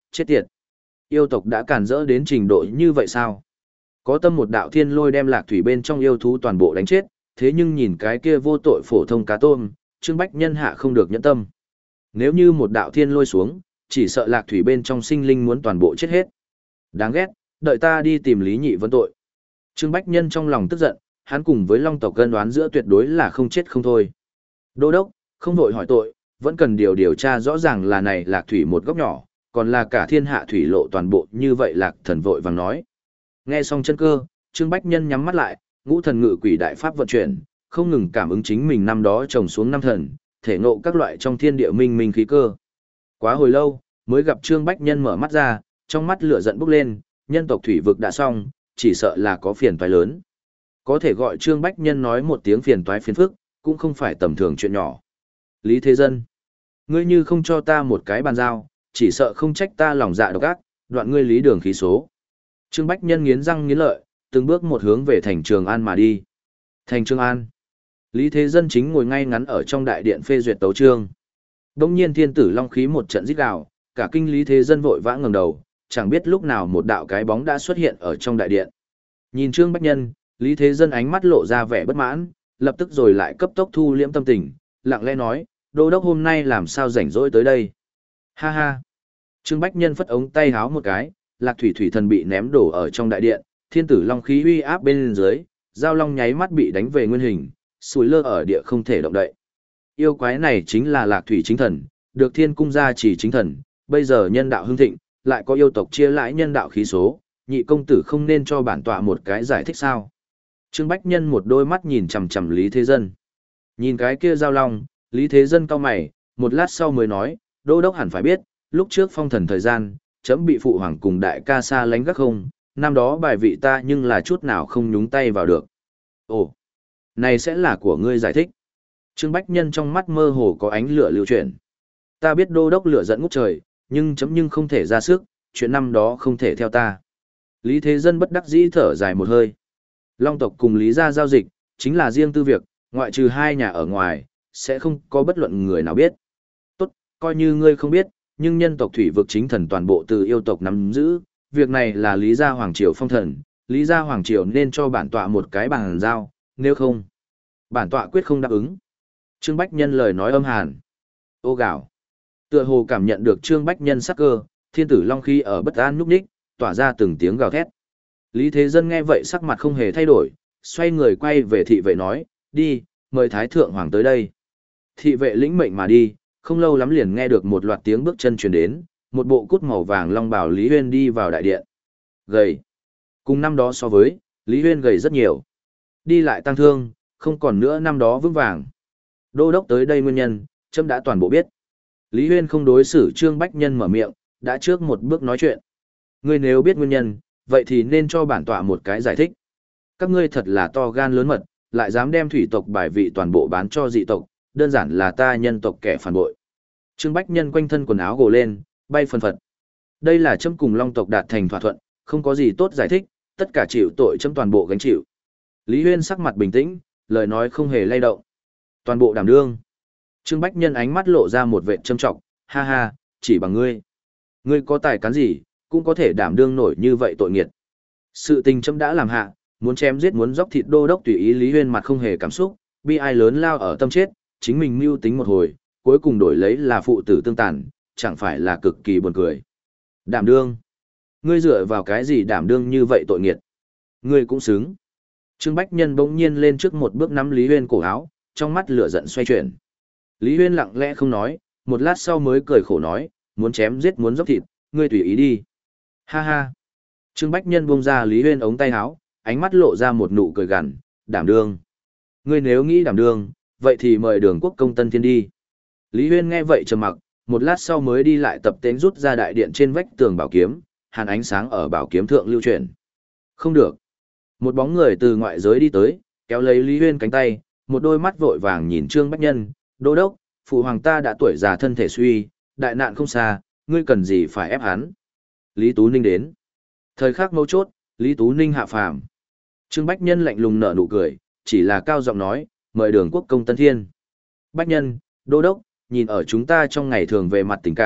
chết tiệt. Yêu tộc đã càn rỡ đến trình độ như vậy sao? Có tâm một đạo thiên lôi đem lạc thủy bên trong yêu thú toàn bộ đánh chết, thế nhưng nhìn cái kia vô tội phổ thông cá tôm, Trương Bách Nhân hạ không được nhẫn tâm. Nếu như một đạo thiên lôi xuống, chỉ sợ lạc thủy bên trong sinh linh muốn toàn bộ chết hết. Đáng ghét, đợi ta đi tìm Lý Nhị vấn tội. Trương Bách Nhân trong lòng tức giận, hắn cùng với Long tộc cân đoán giữa tuyệt đối là không chết không thôi. Đô đốc, không vội hỏi tội, vẫn cần điều điều tra rõ ràng là này lạc thủy một góc nhỏ, còn là cả thiên hạ thủy lộ toàn bộ như vậy lạc thần vội vàng nói. Nghe xong chân cơ, Trương Bách Nhân nhắm mắt lại, ngũ thần ngự quỷ đại pháp vận chuyển, không ngừng cảm ứng chính mình năm đó trồng xuống năm thần, thể ngộ các loại trong thiên địa minh minh khí cơ. Quá hồi lâu, mới gặp Trương Bách Nhân mở mắt ra, trong mắt lửa giận bốc lên, nhân tộc thủy vực đã xong, chỉ sợ là có phiền toái lớn. Có thể gọi Trương Bách Nhân nói một tiếng phiền toái phiền phức, cũng không phải tầm thường chuyện nhỏ. Lý Thế Dân, ngươi như không cho ta một cái bàn giao, chỉ sợ không trách ta lòng dạ độc ác, đoạn ngươi lý đường khí số. Trương Bách Nhân nghiến răng nghiến lợi, từng bước một hướng về thành Trường An mà đi. Thành Trường An. Lý Thế Dân chính ngồi ngay ngắn ở trong đại điện phê duyệt tấu chương. Đông nhiên thiên tử long khí một trận rít gào, cả kinh Lý Thế Dân vội vã ngẩng đầu, chẳng biết lúc nào một đạo cái bóng đã xuất hiện ở trong đại điện. Nhìn Trương Bách Nhân, Lý Thế Dân ánh mắt lộ ra vẻ bất mãn, lập tức rồi lại cấp tốc thu liễm tâm tình, lặng lẽ nói, đô đốc hôm nay làm sao rảnh rỗi tới đây. Ha ha. Trương Bách Nhân phất ống tay háo một cái, lạc thủy thủy thần bị ném đổ ở trong đại điện, thiên tử long khí uy áp bên dưới, giao long nháy mắt bị đánh về nguyên hình, sủi lơ ở địa không thể động đậy. Yêu quái này chính là lạc thủy chính thần, được thiên cung gia chỉ chính thần, bây giờ nhân đạo hưng thịnh, lại có yêu tộc chia lãi nhân đạo khí số, nhị công tử không nên cho bản tọa một cái giải thích sao. Trương Bách Nhân một đôi mắt nhìn chằm chằm Lý Thế Dân. Nhìn cái kia giao long, Lý Thế Dân cau mày, một lát sau mới nói, đô đốc hẳn phải biết, lúc trước phong thần thời gian, chấm bị phụ hoàng cùng đại ca xa lánh gác không, năm đó bài vị ta nhưng là chút nào không nhúng tay vào được. Ồ, này sẽ là của ngươi giải thích. Trương Bách Nhân trong mắt mơ hồ có ánh lửa lưu chuyển. Ta biết đô đốc lửa giận ngút trời, nhưng chấm nhưng không thể ra sức, chuyện năm đó không thể theo ta. Lý Thế Dân bất đắc dĩ thở dài một hơi. Long tộc cùng Lý gia giao dịch, chính là riêng tư việc, ngoại trừ hai nhà ở ngoài, sẽ không có bất luận người nào biết. Tốt, coi như ngươi không biết, nhưng nhân tộc thủy vực chính thần toàn bộ từ yêu tộc nắm giữ, việc này là Lý gia Hoàng Triều phong thần, Lý gia Hoàng Triều nên cho bản tọa một cái bàn giao, nếu không, bản tọa quyết không đáp ứng. Trương Bách Nhân lời nói âm hàn. Ô gạo. Tựa hồ cảm nhận được Trương Bách Nhân sắc cơ, thiên tử long khí ở bất an núp ních, tỏa ra từng tiếng gào thét. Lý Thế Dân nghe vậy sắc mặt không hề thay đổi, xoay người quay về thị vệ nói, đi, mời Thái Thượng Hoàng tới đây. Thị vệ lĩnh mệnh mà đi, không lâu lắm liền nghe được một loạt tiếng bước chân truyền đến, một bộ cút màu vàng long bào Lý Huyên đi vào đại điện. Gầy. Cùng năm đó so với, Lý Huyên gầy rất nhiều. Đi lại tăng thương, không còn nữa năm đó vững vàng. Đô đốc tới đây nguyên nhân, trẫm đã toàn bộ biết. Lý Huyên không đối xử Trương Bách Nhân mở miệng, đã trước một bước nói chuyện. Ngươi nếu biết nguyên nhân, vậy thì nên cho bản tọa một cái giải thích. Các ngươi thật là to gan lớn mật, lại dám đem thủy tộc bài vị toàn bộ bán cho dị tộc, đơn giản là ta nhân tộc kẻ phản bội. Trương Bách Nhân quanh thân quần áo gồ lên, bay phần phật. Đây là chấm cùng Long tộc đạt thành thỏa thuận, không có gì tốt giải thích, tất cả chịu tội chấm toàn bộ gánh chịu. Lý Huyên sắc mặt bình tĩnh, lời nói không hề lay động. Toàn bộ đảm đương. Trương Bách Nhân ánh mắt lộ ra một vệt châm trọng, ha ha, chỉ bằng ngươi. Ngươi có tài cán gì, cũng có thể đảm đương nổi như vậy tội nghiệt. Sự tình chấm đã làm hạ, muốn chém giết muốn dốc thịt đô đốc tùy ý. Lý Huyên mặt không hề cảm xúc, bi ai lớn lao ở tâm chết, chính mình mưu tính một hồi, cuối cùng đổi lấy là phụ tử tương tàn, chẳng phải là cực kỳ buồn cười. Đảm đương. Ngươi dựa vào cái gì đảm đương như vậy tội nghiệt? Ngươi cũng xứng. Trương Bách Nhân bỗng nhiên lên trước một bước nắm Lý Huyên cổ áo, trong mắt lửa giận xoay chuyển. Lý Huyên lặng lẽ không nói, một lát sau mới cười khổ nói, muốn chém giết muốn dốc thịt, ngươi tùy ý đi. Ha ha. Trương Bách Nhân buông ra Lý Huyên ống tay áo, ánh mắt lộ ra một nụ cười gằn, đảm đương. Ngươi nếu nghĩ đảm đương, vậy thì mời Đường Quốc công Tân Thiên đi. Lý Huyên nghe vậy trầm mặc, một lát sau mới đi lại tập tễnh rút ra đại điện trên vách tường bảo kiếm, hàn ánh sáng ở bảo kiếm thượng lưu chuyển. Không được. Một bóng người từ ngoại giới đi tới, kéo lấy Lý Huyên cánh tay, một đôi mắt vội vàng nhìn Trương Bách Nhân, đô đốc, phụ hoàng ta đã tuổi già thân thể suy, đại nạn không xa, ngươi cần gì phải ép hắn. Lý Tú Ninh đến. Thời khắc mấu chốt, Lý Tú Ninh hạ phàm. Trương Bách Nhân lạnh lùng nở nụ cười, chỉ là cao giọng nói, mời Đường Quốc công Tân Thiên. Bách Nhân, đô đốc, nhìn ở chúng ta trong ngày thường về mặt tình cảm,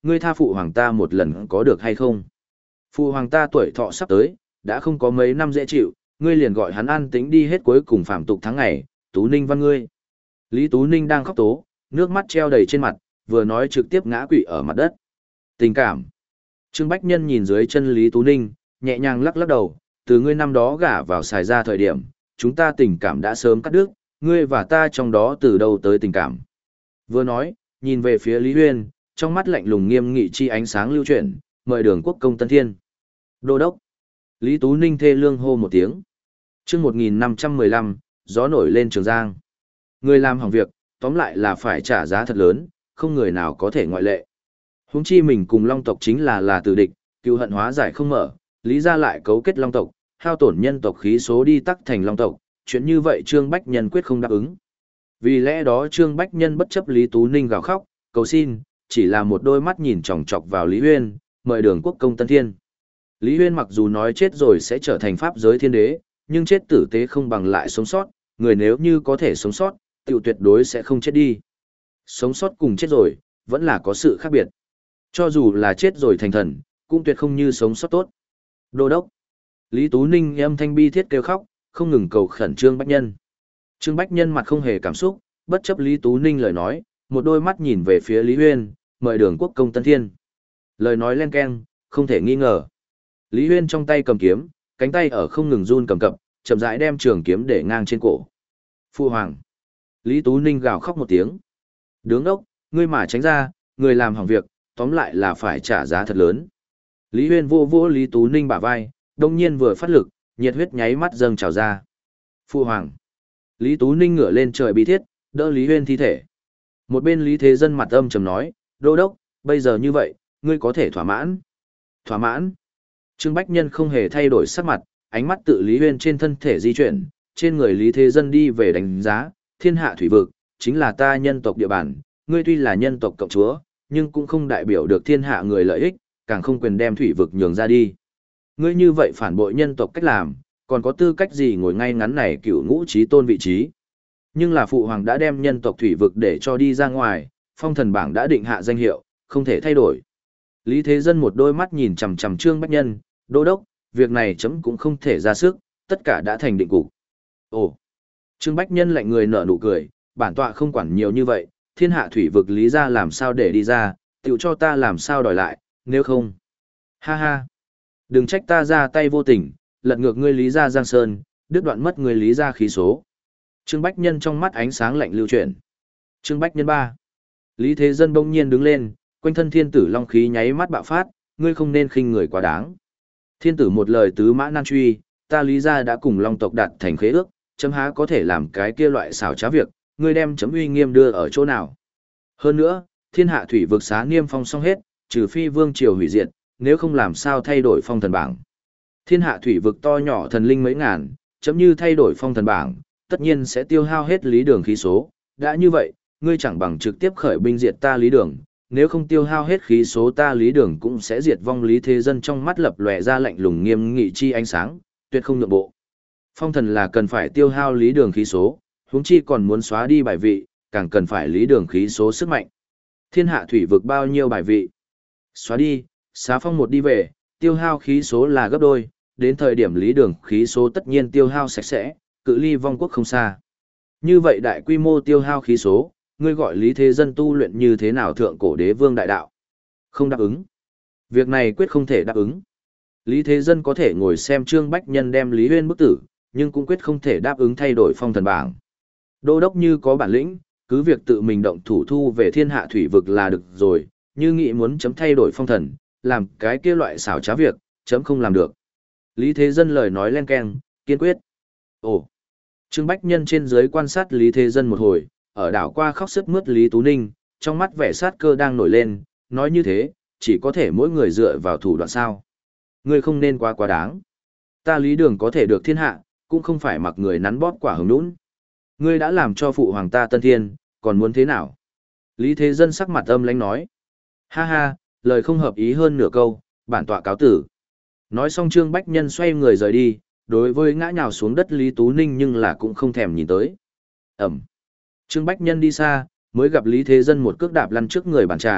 ngươi tha phụ hoàng ta một lần có được hay không? Phụ hoàng ta tuổi thọ sắp tới, đã không có mấy năm dễ chịu, ngươi liền gọi hắn an tĩnh đi hết cuối cùng phạm tục tháng ngày, Tú Ninh văn ngươi. Lý Tú Ninh đang khóc tố, nước mắt treo đầy trên mặt, vừa nói trực tiếp ngã quỵ ở mặt đất. Tình cảm. Trương Bách Nhân nhìn dưới chân Lý Tú Ninh, nhẹ nhàng lắc lắc đầu, từ ngươi năm đó gả vào xài ra thời điểm, chúng ta tình cảm đã sớm cắt đứt, ngươi và ta trong đó từ đâu tới tình cảm. Vừa nói, nhìn về phía Lý Huyên, trong mắt lạnh lùng nghiêm nghị chi ánh sáng lưu chuyển, mời đường quốc công Tân Thiên. Đô đốc. Lý Tú Ninh thê lương hô một tiếng. Chương một nghìn năm trăm mười lăm, gió nổi lên Trường Giang. Người làm hỏng việc, tóm lại là phải trả giá thật lớn, không người nào có thể ngoại lệ. Huống chi mình cùng Long tộc chính là là tử địch, cựu hận hóa giải không mở, lý ra lại cấu kết Long tộc, hao tổn nhân tộc khí số đi tắc thành Long tộc, chuyện như vậy Trương Bách Nhân quyết không đáp ứng. Vì lẽ đó Trương Bách Nhân bất chấp Lý Tú Ninh gào khóc, cầu xin, chỉ là một đôi mắt nhìn chòng chọc vào Lý Huyên, mời đường quốc công Tân Thiên. Lý Huyên mặc dù nói chết rồi sẽ trở thành pháp giới thiên đế, nhưng chết tử tế không bằng lại sống sót, người nếu như có thể sống sót, tiểu tuyệt đối sẽ không chết đi. Sống sót cùng chết rồi, vẫn là có sự khác biệt. Cho dù là chết rồi thành thần, cũng tuyệt không như sống sót tốt. Đô đốc. Lý Tú Ninh âm thanh bi thiết kêu khóc, không ngừng cầu khẩn Trương Bách Nhân. Trương Bách Nhân mặt không hề cảm xúc, bất chấp Lý Tú Ninh lời nói, một đôi mắt nhìn về phía Lý Huyên, mời đường quốc công Tân Thiên. Lời nói len keng, không thể nghi ngờ. Lý Huyên trong tay cầm kiếm, cánh tay ở không ngừng run cầm cập, chậm rãi đem trường kiếm để ngang trên cổ. Phu hoàng. Lý Tú Ninh gào khóc một tiếng. Đứng đốc, ngươi mà tránh ra, người làm hỏng việc, tóm lại là phải trả giá thật lớn. Lý Huyên vô vô Lý Tú Ninh bả vai, đông nhiên vừa phát lực, nhiệt huyết nháy mắt dâng trào ra. Phu hoàng. Lý Tú Ninh ngửa lên trời bi thiết, đỡ Lý Huyên thi thể. Một bên Lý Thế Dân mặt âm trầm nói, đô đốc, bây giờ như vậy, ngươi có thể thỏa mãn. Thỏa mãn. Trương Bách Nhân không hề thay đổi sắc mặt, ánh mắt tự Lý Huyên trên thân thể di chuyển, trên người Lý Thế Dân đi về đánh giá, thiên hạ thủy vực, chính là ta nhân tộc địa bàn, ngươi tuy là nhân tộc cộng chúa, nhưng cũng không đại biểu được thiên hạ người lợi ích, càng không quyền đem thủy vực nhường ra đi. Ngươi như vậy phản bội nhân tộc cách làm, còn có tư cách gì ngồi ngay ngắn này cựu ngũ trí tôn vị trí. Nhưng là phụ hoàng đã đem nhân tộc thủy vực để cho đi ra ngoài, phong thần bảng đã định hạ danh hiệu, không thể thay đổi. Lý Thế Dân một đôi mắt nhìn chằm chằm Trương Bách Nhân, đô đốc, việc này chấm cũng không thể ra sức, tất cả đã thành định cục. Ồ! Trương Bách Nhân lạnh người nở nụ cười, bản tọa không quản nhiều như vậy, thiên hạ thủy vực lý ra làm sao để đi ra, tự cho ta làm sao đòi lại, nếu không. Ha ha! Đừng trách ta ra tay vô tình, lật ngược ngươi lý ra Giang Sơn, đứt đoạn mất ngươi lý ra khí số. Trương Bách Nhân trong mắt ánh sáng lạnh lưu chuyển. Trương Bách Nhân ba. Lý Thế Dân bỗng nhiên đứng lên, quanh thân thiên tử long khí nháy mắt bạo phát, ngươi không nên khinh người quá đáng. Thiên tử một lời tứ mã nan truy, ta lý ra đã cùng long tộc đạt thành khế ước, chấm há có thể làm cái kia loại xảo trá việc, ngươi đem chấm uy nghiêm đưa ở chỗ nào. Hơn nữa, thiên hạ thủy vực xá niêm phong xong hết, trừ phi vương triều hủy diệt, nếu không làm sao thay đổi phong thần bảng. Thiên hạ thủy vực to nhỏ thần linh mấy ngàn, chấm như thay đổi phong thần bảng, tất nhiên sẽ tiêu hao hết lý đường khí số, đã như vậy, ngươi chẳng bằng trực tiếp khởi binh diệt ta lý đường, nếu không tiêu hao hết khí số ta lý đường cũng sẽ diệt vong. Lý Thế Dân trong mắt lập lòe ra lạnh lùng nghiêm nghị chi ánh sáng, tuyệt không nhượng bộ. Phong thần là cần phải tiêu hao lý đường khí số, huống chi còn muốn xóa đi bài vị, càng cần phải lý đường khí số sức mạnh. Thiên hạ thủy vực bao nhiêu bài vị? Xóa đi, xá phong một đi về, tiêu hao khí số là gấp đôi, đến thời điểm lý đường khí số tất nhiên tiêu hao sạch sẽ, cự ly vong quốc không xa. Như vậy đại quy mô tiêu hao khí số, ngươi gọi Lý Thế Dân tu luyện như thế nào thượng cổ đế vương đại đạo? Không đáp ứng. Việc này quyết không thể đáp ứng. Lý Thế Dân có thể ngồi xem Trương Bách Nhân đem Lý Huyên bức tử, nhưng cũng quyết không thể đáp ứng thay đổi phong thần bảng. Đô đốc như có bản lĩnh, cứ việc tự mình động thủ thu về thiên hạ thủy vực là được rồi, như nghĩ muốn chấm thay đổi phong thần, làm cái kia loại xảo trá việc, chấm không làm được. Lý Thế Dân lời nói len keng, kiên quyết. Ồ! Trương Bách Nhân trên dưới quan sát Lý Thế Dân một hồi, ở đảo qua khóc sức mướt Lý Tú Ninh, trong mắt vẻ sát cơ đang nổi lên, nói như thế, chỉ có thể mỗi người dựa vào thủ đoạn sao. Ngươi không nên quá quá đáng. Ta Lý Đường có thể được thiên hạ, cũng không phải mặc người nắn bóp quả hồng nũng. Ngươi đã làm cho phụ hoàng ta Tân Thiên, còn muốn thế nào? Lý Thế Dân sắc mặt âm lãnh nói. Ha ha, lời không hợp ý hơn nửa câu, bản tọa cáo tử. Nói xong Trương Bách Nhân xoay người rời đi, đối với ngã nhào xuống đất Lý Tú Ninh nhưng là cũng không thèm nhìn tới. Ẩm. Trương Bách Nhân đi xa, mới gặp Lý Thế Dân một cước đạp lăn trước người bàn trà,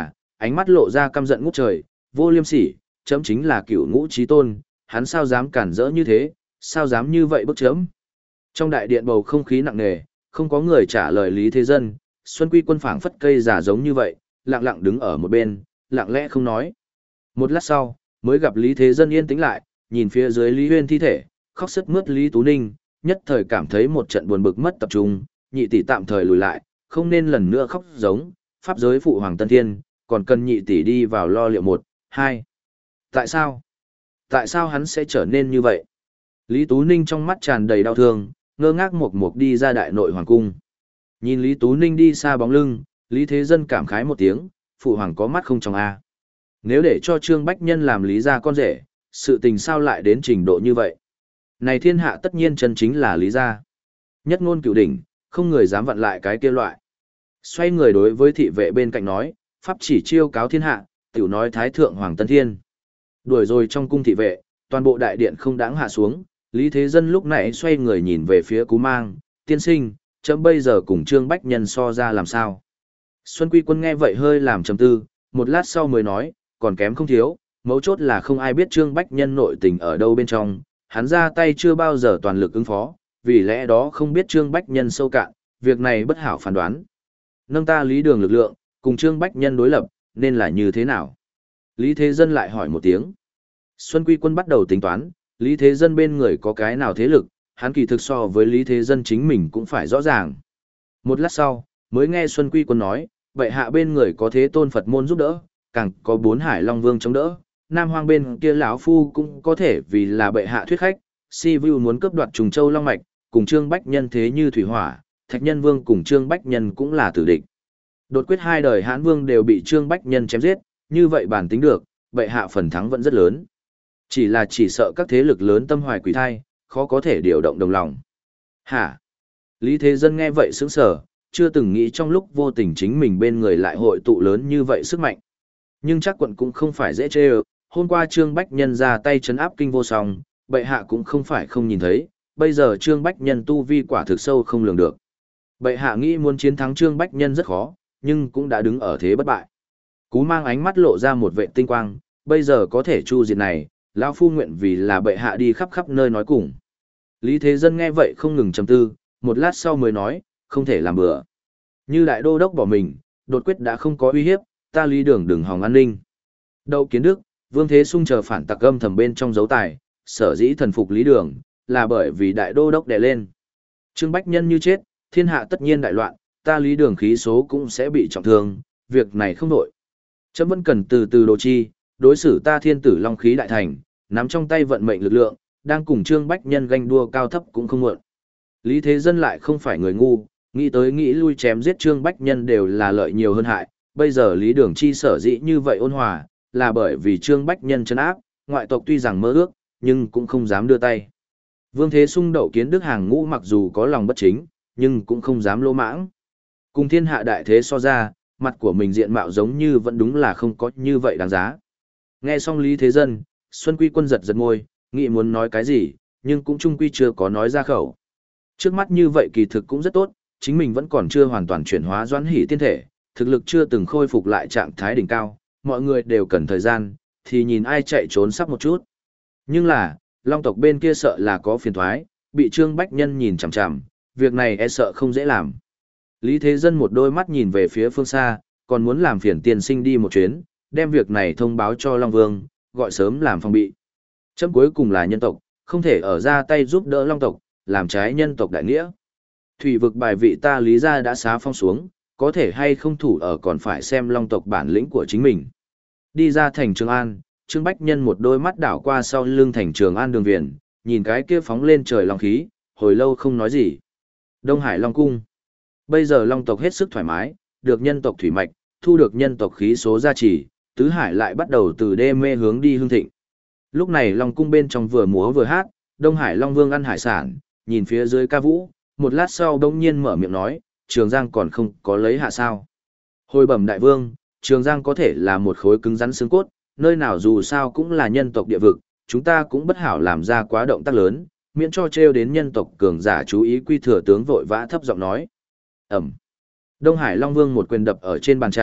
ánh mắt lộ ra căm giận ngút trời, vô liêm sỉ, chấm chính là cửu ngũ chí tôn, hắn sao dám cản rỡ như thế, sao dám như vậy bức chấm. Trong đại điện bầu không khí nặng nề, không có người trả lời Lý Thế Dân, Xuân Quy Quân phảng phất cây giả giống như vậy, lặng lặng đứng ở một bên, lặng lẽ không nói. Một lát sau, mới gặp Lý Thế Dân yên tĩnh lại, nhìn phía dưới Lý Huyên thi thể, khóc sướt mướt Lý Tú Ninh, nhất thời cảm thấy một trận buồn bực mất tập trung, nhị tỷ tạm thời lùi lại, không nên lần nữa khóc giống, pháp giới phụ hoàng Tân Thiên, còn cần nhị tỷ đi vào lo liệu một, hai. Tại sao? Tại sao hắn sẽ trở nên như vậy? Lý Tú Ninh trong mắt tràn đầy đau thương, ngơ ngác mộc mộc đi ra đại nội hoàng cung. Nhìn Lý Tú Ninh đi xa bóng lưng, Lý Thế Dân cảm khái một tiếng, phụ hoàng có mắt không trong a. Nếu để cho Trương Bách Nhân làm Lý gia con rể, sự tình sao lại đến trình độ như vậy? Này thiên hạ tất nhiên chân chính là Lý gia. Nhất ngôn cửu đỉnh, không người dám vặn lại cái kia loại. Xoay người đối với thị vệ bên cạnh nói, pháp chỉ chiêu cáo thiên hạ, tiểu nói thái thượng hoàng Tân Thiên. Đuổi rồi trong cung thị vệ, toàn bộ đại điện không đáng hạ xuống, Lý Thế Dân lúc này xoay người nhìn về phía Cú Mang, tiên sinh, chấm bây giờ cùng Trương Bách Nhân so ra làm sao. Xuân Quy Quân nghe vậy hơi làm trầm tư, một lát sau mới nói, còn kém không thiếu, mấu chốt là không ai biết Trương Bách Nhân nội tình ở đâu bên trong, hắn ra tay chưa bao giờ toàn lực ứng phó, vì lẽ đó không biết Trương Bách Nhân sâu cạn, việc này bất hảo phán đoán. Nâng ta Lý Đường lực lượng, cùng Trương Bách Nhân đối lập, nên là như thế nào? Lý Thế Dân lại hỏi một tiếng. Xuân Quy Quân bắt đầu tính toán, Lý Thế Dân bên người có cái nào thế lực, hắn kỳ thực so với Lý Thế Dân chính mình cũng phải rõ ràng. Một lát sau, mới nghe Xuân Quy Quân nói, vậy hạ bên người có Thế Tôn Phật môn giúp đỡ, càng có bốn Hải Long Vương chống đỡ, Nam Hoang bên kia lão phu cũng có thể vì là bệ hạ thuyết khách, Si Vu muốn cướp đoạt Trùng Châu Long mạch, cùng Trương Bách Nhân thế như thủy hỏa, Thạch Nhân Vương cùng Trương Bách Nhân cũng là tử địch. Đột quyết hai đời Hán Vương đều bị Trương Bách Nhân chém giết, như vậy bản tính được, bệ hạ phần thắng vẫn rất lớn. Chỉ là chỉ sợ các thế lực lớn tâm hoài quỷ thai, khó có thể điều động đồng lòng. Hả? Lý Thế Dân nghe vậy sững sờ, chưa từng nghĩ trong lúc vô tình chính mình bên người lại hội tụ lớn như vậy sức mạnh. Nhưng chắc quận cũng không phải dễ chê ơ, hôm qua Trương Bách Nhân ra tay trấn áp kinh vô song, bệ hạ cũng không phải không nhìn thấy, bây giờ Trương Bách Nhân tu vi quả thực sâu không lường được. Bệ hạ nghĩ muốn chiến thắng Trương Bách Nhân rất khó, nhưng cũng đã đứng ở thế bất bại. Cú Mang ánh mắt lộ ra một vệ tinh quang, bây giờ có thể chu diệt này, lão phu nguyện vì là bệ hạ đi khắp khắp nơi nói cùng. Lý Thế Dân nghe vậy không ngừng trầm tư, một lát sau mới nói, không thể làm bừa. Như đại đô đốc bỏ mình, đột quyết đã không có uy hiếp, ta Lý Đường đừng hòng an ninh. Đậu Kiến Đức, Vương Thế Sung chờ phản tặc âm thầm bên trong dấu tài, sở dĩ thần phục Lý Đường, là bởi vì đại đô đốc đè lên. Trương Bách Nhân như chết, thiên hạ tất nhiên đại loạn, ta Lý Đường khí số cũng sẽ bị trọng thương, việc này không đổi. Chấm vẫn cần từ từ đồ chi, đối xử ta thiên tử long khí đại thành, nắm trong tay vận mệnh lực lượng, đang cùng Trương Bách Nhân ganh đua cao thấp cũng không muộn. Lý Thế Dân lại không phải người ngu, nghĩ tới nghĩ lui chém giết Trương Bách Nhân đều là lợi nhiều hơn hại, bây giờ Lý Đường chi sở dĩ như vậy ôn hòa, là bởi vì Trương Bách Nhân trấn áp, ngoại tộc tuy rằng mơ ước, nhưng cũng không dám đưa tay. Vương Thế Sung Đậu Kiến Đức hàng ngũ mặc dù có lòng bất chính, nhưng cũng không dám lỗ mãng. Cùng thiên hạ đại thế so ra, mặt của mình diện mạo giống như vẫn đúng là không có như vậy đáng giá. Nghe xong Lý Thế Dân, Xuân Quy Quân giật giật môi, nghĩ muốn nói cái gì, nhưng cũng chung quy chưa có nói ra khẩu. Trước mắt như vậy kỳ thực cũng rất tốt, chính mình vẫn còn chưa hoàn toàn chuyển hóa doãn hỷ tiên thể, thực lực chưa từng khôi phục lại trạng thái đỉnh cao, mọi người đều cần thời gian, thì nhìn ai chạy trốn sắp một chút. Nhưng là, Long tộc bên kia sợ là có phiền thoái, bị Trương Bách Nhân nhìn chằm chằm, việc này e sợ không dễ làm. Lý Thế Dân một đôi mắt nhìn về phía phương xa, còn muốn làm phiền tiên sinh đi một chuyến, đem việc này thông báo cho Long Vương, gọi sớm làm phòng bị. Chấm cuối cùng là nhân tộc, không thể ở ra tay giúp đỡ Long tộc, làm trái nhân tộc đại nghĩa. Thủy vực bài vị ta Lý gia đã xá phong xuống, có thể hay không thủ ở còn phải xem Long tộc bản lĩnh của chính mình. Đi ra thành Trường An, Trương Bách Nhân một đôi mắt đảo qua sau lưng thành Trường An đường viền, nhìn cái kia phóng lên trời long khí, hồi lâu không nói gì. Đông Hải Long Cung. Bây giờ Long tộc hết sức thoải mái, được nhân tộc thủy mạch, thu được nhân tộc khí số gia trì, tứ hải lại bắt đầu từ đê mê hướng đi hương thịnh. Lúc này Long Cung bên trong vừa múa vừa hát, Đông Hải Long Vương ăn hải sản, nhìn phía dưới ca vũ, một lát sau đông nhiên mở miệng nói, Trường Giang còn không có lấy hạ sao. Hồi bẩm đại vương, Trường Giang có thể là một khối cứng rắn xương cốt, nơi nào dù sao cũng là nhân tộc địa vực, chúng ta cũng bất hảo làm ra quá động tác lớn, miễn cho trêu đến nhân tộc cường giả chú ý. Quy Thừa tướng vội vã thấp giọng nói. Ẩm. Đông Hải Long Vương một quyền đập ở trên bàn trà,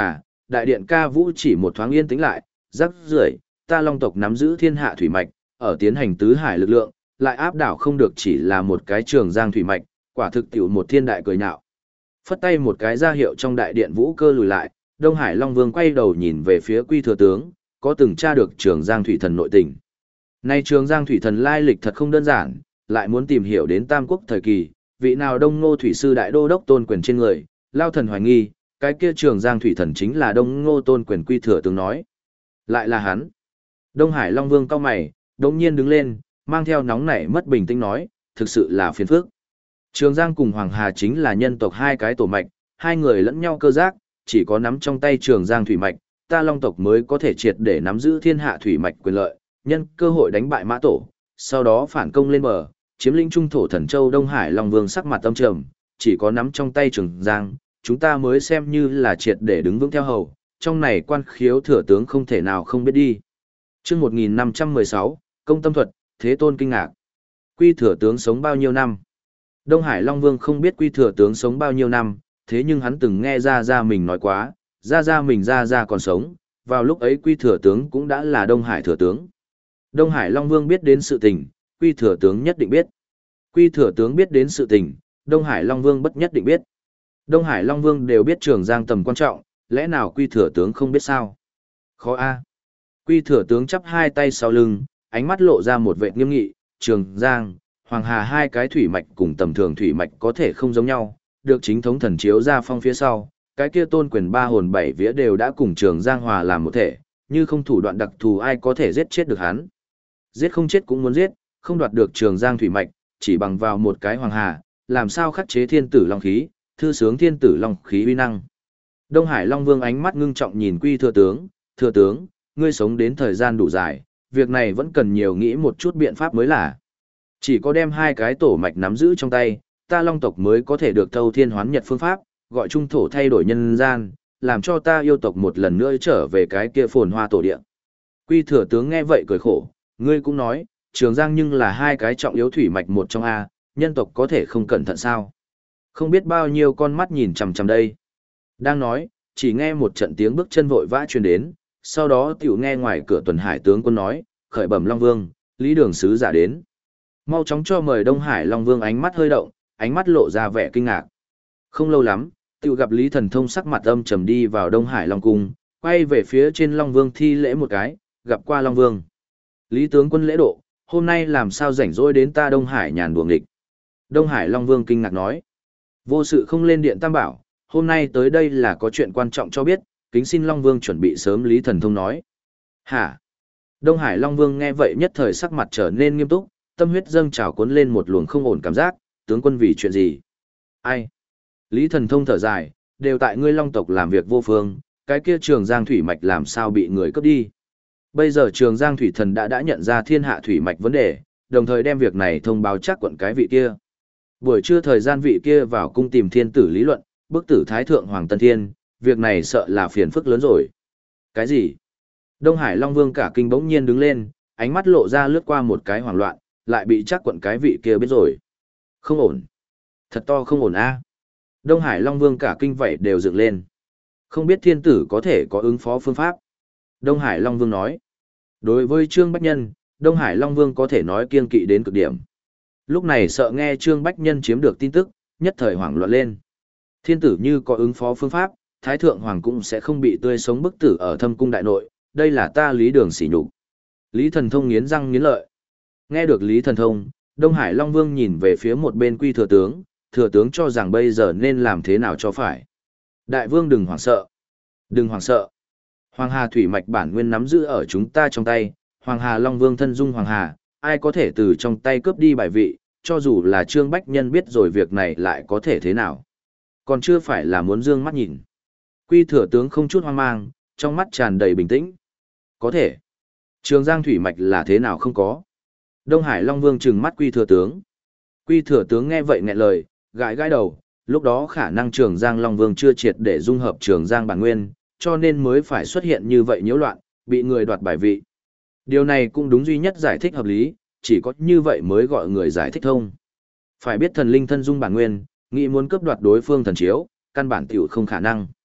đại điện ca vũ chỉ một thoáng yên tĩnh lại, rắc rưởi, ta Long tộc nắm giữ thiên hạ thủy mạch, ở tiến hành tứ hải lực lượng, lại áp đảo không được chỉ là một cái Trường Giang thủy mạch, quả thực tiểu một thiên đại cười nhạo. Phất tay một cái ra hiệu trong đại điện vũ cơ lùi lại, Đông Hải Long Vương quay đầu nhìn về phía Quy Thừa tướng, có từng tra được Trường Giang thủy thần nội tình. Nay Trường Giang thủy thần lai lịch thật không đơn giản, lại muốn tìm hiểu đến Tam Quốc thời kỳ, vị nào Đông Ngô thủy sư đại đô đốc tôn quyền trên người, lao thần hoài nghi, cái kia Trường Giang thủy thần chính là Đông Ngô tôn quyền. Quy Thừa tướng nói. Lại là hắn. Đông Hải Long Vương cau mày, đột nhiên đứng lên, mang theo nóng nảy mất bình tĩnh nói, thực sự là phiền phức. Trường Giang cùng Hoàng Hà chính là nhân tộc hai cái tổ mạch, hai người lẫn nhau cơ giác, chỉ có nắm trong tay Trường Giang thủy mạch, ta Long tộc mới có thể triệt để nắm giữ thiên hạ thủy mạch quyền lợi, nhân cơ hội đánh bại Mã Tổ, sau đó phản công lên bờ, chiếm lĩnh trung thổ Thần Châu. Đông Hải Long Vương sắc mặt âm trầm, chỉ có nắm trong tay Trường Giang, chúng ta mới xem như là triệt để đứng vững theo hầu, trong này quan khiếu thừa tướng không thể nào không biết đi. Chương một nghìn năm trăm mười sáu, Công Tâm Thuật, Thế Tôn kinh ngạc. Quy Thừa tướng sống bao nhiêu năm? Đông Hải Long Vương không biết Quy Thừa tướng sống bao nhiêu năm, thế nhưng hắn từng nghe Gia Gia mình nói quá, Gia Gia mình Gia Gia còn sống, vào lúc ấy Quy Thừa tướng cũng đã là Đông Hải Thừa tướng. Đông Hải Long Vương biết đến sự tình, Quy Thừa tướng nhất định biết. Quy Thừa tướng biết đến sự tình, Đông Hải Long Vương bất nhất định biết. Đông Hải Long Vương đều biết Trường Giang tầm quan trọng, lẽ nào Quy Thừa tướng không biết sao? Khó a. Quy Thừa tướng chắp hai tay sau lưng, ánh mắt lộ ra một vẻ nghiêm nghị, Trường Giang, Hoàng Hà hai cái thủy mạch cùng tầm thường thủy mạch có thể không giống nhau, được chính thống thần chiếu ra phong phía sau, cái kia tôn quyền ba hồn bảy vía đều đã cùng Trường Giang hòa làm một thể, như không thủ đoạn đặc thù ai có thể giết chết được hắn. Giết không chết cũng muốn giết, không đoạt được Trường Giang thủy mạch, chỉ bằng vào một cái Hoàng Hà, làm sao khắc chế thiên tử long khí, thư sướng thiên tử long khí uy năng. Đông Hải Long Vương ánh mắt ngưng trọng nhìn Quy Thừa tướng, Thừa tướng, ngươi sống đến thời gian đủ dài, việc này vẫn cần nhiều nghĩ một chút biện pháp mới là. Chỉ có đem hai cái tổ mạch nắm giữ trong tay, ta Long tộc mới có thể được thâu thiên hoán nhật phương pháp, gọi trung thổ thay đổi nhân gian, làm cho ta yêu tộc một lần nữa trở về cái kia phồn hoa tổ địa. Quy Thừa tướng nghe vậy cười khổ, ngươi cũng nói, Trường Giang nhưng là hai cái trọng yếu thủy mạch một trong A, nhân tộc có thể không cẩn thận sao? Không biết bao nhiêu con mắt nhìn chằm chằm đây. Đang nói, chỉ nghe một trận tiếng bước chân vội vã truyền đến, sau đó tiểu nghe ngoài cửa Tuần Hải tướng quân nói, khởi bẩm Long Vương, Lý Đường sứ giả đến. Mau chóng cho mời Đông Hải Long Vương ánh mắt hơi động, ánh mắt lộ ra vẻ kinh ngạc. Không lâu lắm, tiểu gặp Lý Thần Thông sắc mặt âm trầm đi vào Đông Hải Long cung, quay về phía trên Long Vương thi lễ một cái, gặp qua Long Vương. Lý tướng quân lễ độ, hôm nay làm sao rảnh rỗi đến ta Đông Hải nhàn đuồng địch. Đông Hải Long Vương kinh ngạc nói, vô sự không lên điện Tam Bảo, hôm nay tới đây là có chuyện quan trọng cho biết, kính xin Long Vương chuẩn bị sớm. Lý Thần Thông nói. Hả? Đông Hải Long Vương nghe vậy nhất thời sắc mặt trở nên nghiêm túc, tâm huyết dâng trào cuốn lên một luồng không ổn cảm giác, tướng quân vì chuyện gì? Ai? Lý Thần Thông thở dài, đều tại ngươi Long tộc làm việc vô phương, cái kia Trường Giang thủy mạch làm sao bị người cướp đi? Bây giờ Trường Giang thủy thần đã đã nhận ra thiên hạ thủy mạch vấn đề, đồng thời đem việc này thông báo chắc quận cái vị kia. Buổi trưa thời gian vị kia vào cung tìm thiên tử lý luận, bức tử Thái Thượng Hoàng Tân Thiên, việc này sợ là phiền phức lớn rồi. Cái gì? Đông Hải Long Vương cả kinh bỗng nhiên đứng lên, ánh mắt lộ ra lướt qua một cái hoảng loạn, lại bị chắc quận cái vị kia biết rồi. Không ổn. Thật to không ổn a. Đông Hải Long Vương cả kinh vậy đều dựng lên. Không biết thiên tử có thể có ứng phó phương pháp. Đông Hải Long Vương nói. Đối với Trương Bách Nhân, Đông Hải Long Vương có thể nói kiêng kỵ đến cực điểm. Lúc này sợ nghe Trương Bách Nhân chiếm được tin tức, nhất thời hoảng loạn lên. Thiên tử như có ứng phó phương pháp, Thái Thượng Hoàng cũng sẽ không bị tươi sống bức tử ở Thâm Cung đại nội, đây là ta Lý Đường sỉ nhục. Lý Thần Thông nghiến răng nghiến lợi. Nghe được Lý Thần Thông, Đông Hải Long Vương nhìn về phía một bên Quy Thừa tướng, Thừa tướng cho rằng bây giờ nên làm thế nào cho phải. Đại vương đừng hoảng sợ. Đừng hoảng sợ. Hoàng Hà thủy mạch bản nguyên nắm giữ ở chúng ta trong tay, Hoàng Hà Long Vương thân dung Hoàng Hà, ai có thể từ trong tay cướp đi bài vị, cho dù là Trương Bách Nhân biết rồi việc này lại có thể thế nào. Còn chưa phải là muốn dương mắt nhìn. Quy Thừa tướng không chút hoang mang, trong mắt tràn đầy bình tĩnh. Có thể. Trường Giang thủy mạch là thế nào không có. Đông Hải Long Vương trừng mắt Quy Thừa tướng. Quy Thừa tướng nghe vậy nghẹn lời, gãi gãi đầu, lúc đó khả năng Trường Giang Long Vương chưa triệt để dung hợp Trường Giang bản nguyên, cho nên mới phải xuất hiện như vậy nhiễu loạn, bị người đoạt bài vị. Điều này cũng đúng duy nhất giải thích hợp lý, chỉ có như vậy mới gọi người giải thích thông. Phải biết thần linh thân dung bản nguyên, nghĩ muốn cướp đoạt đối phương thần chiếu, căn bản tiểu không khả năng.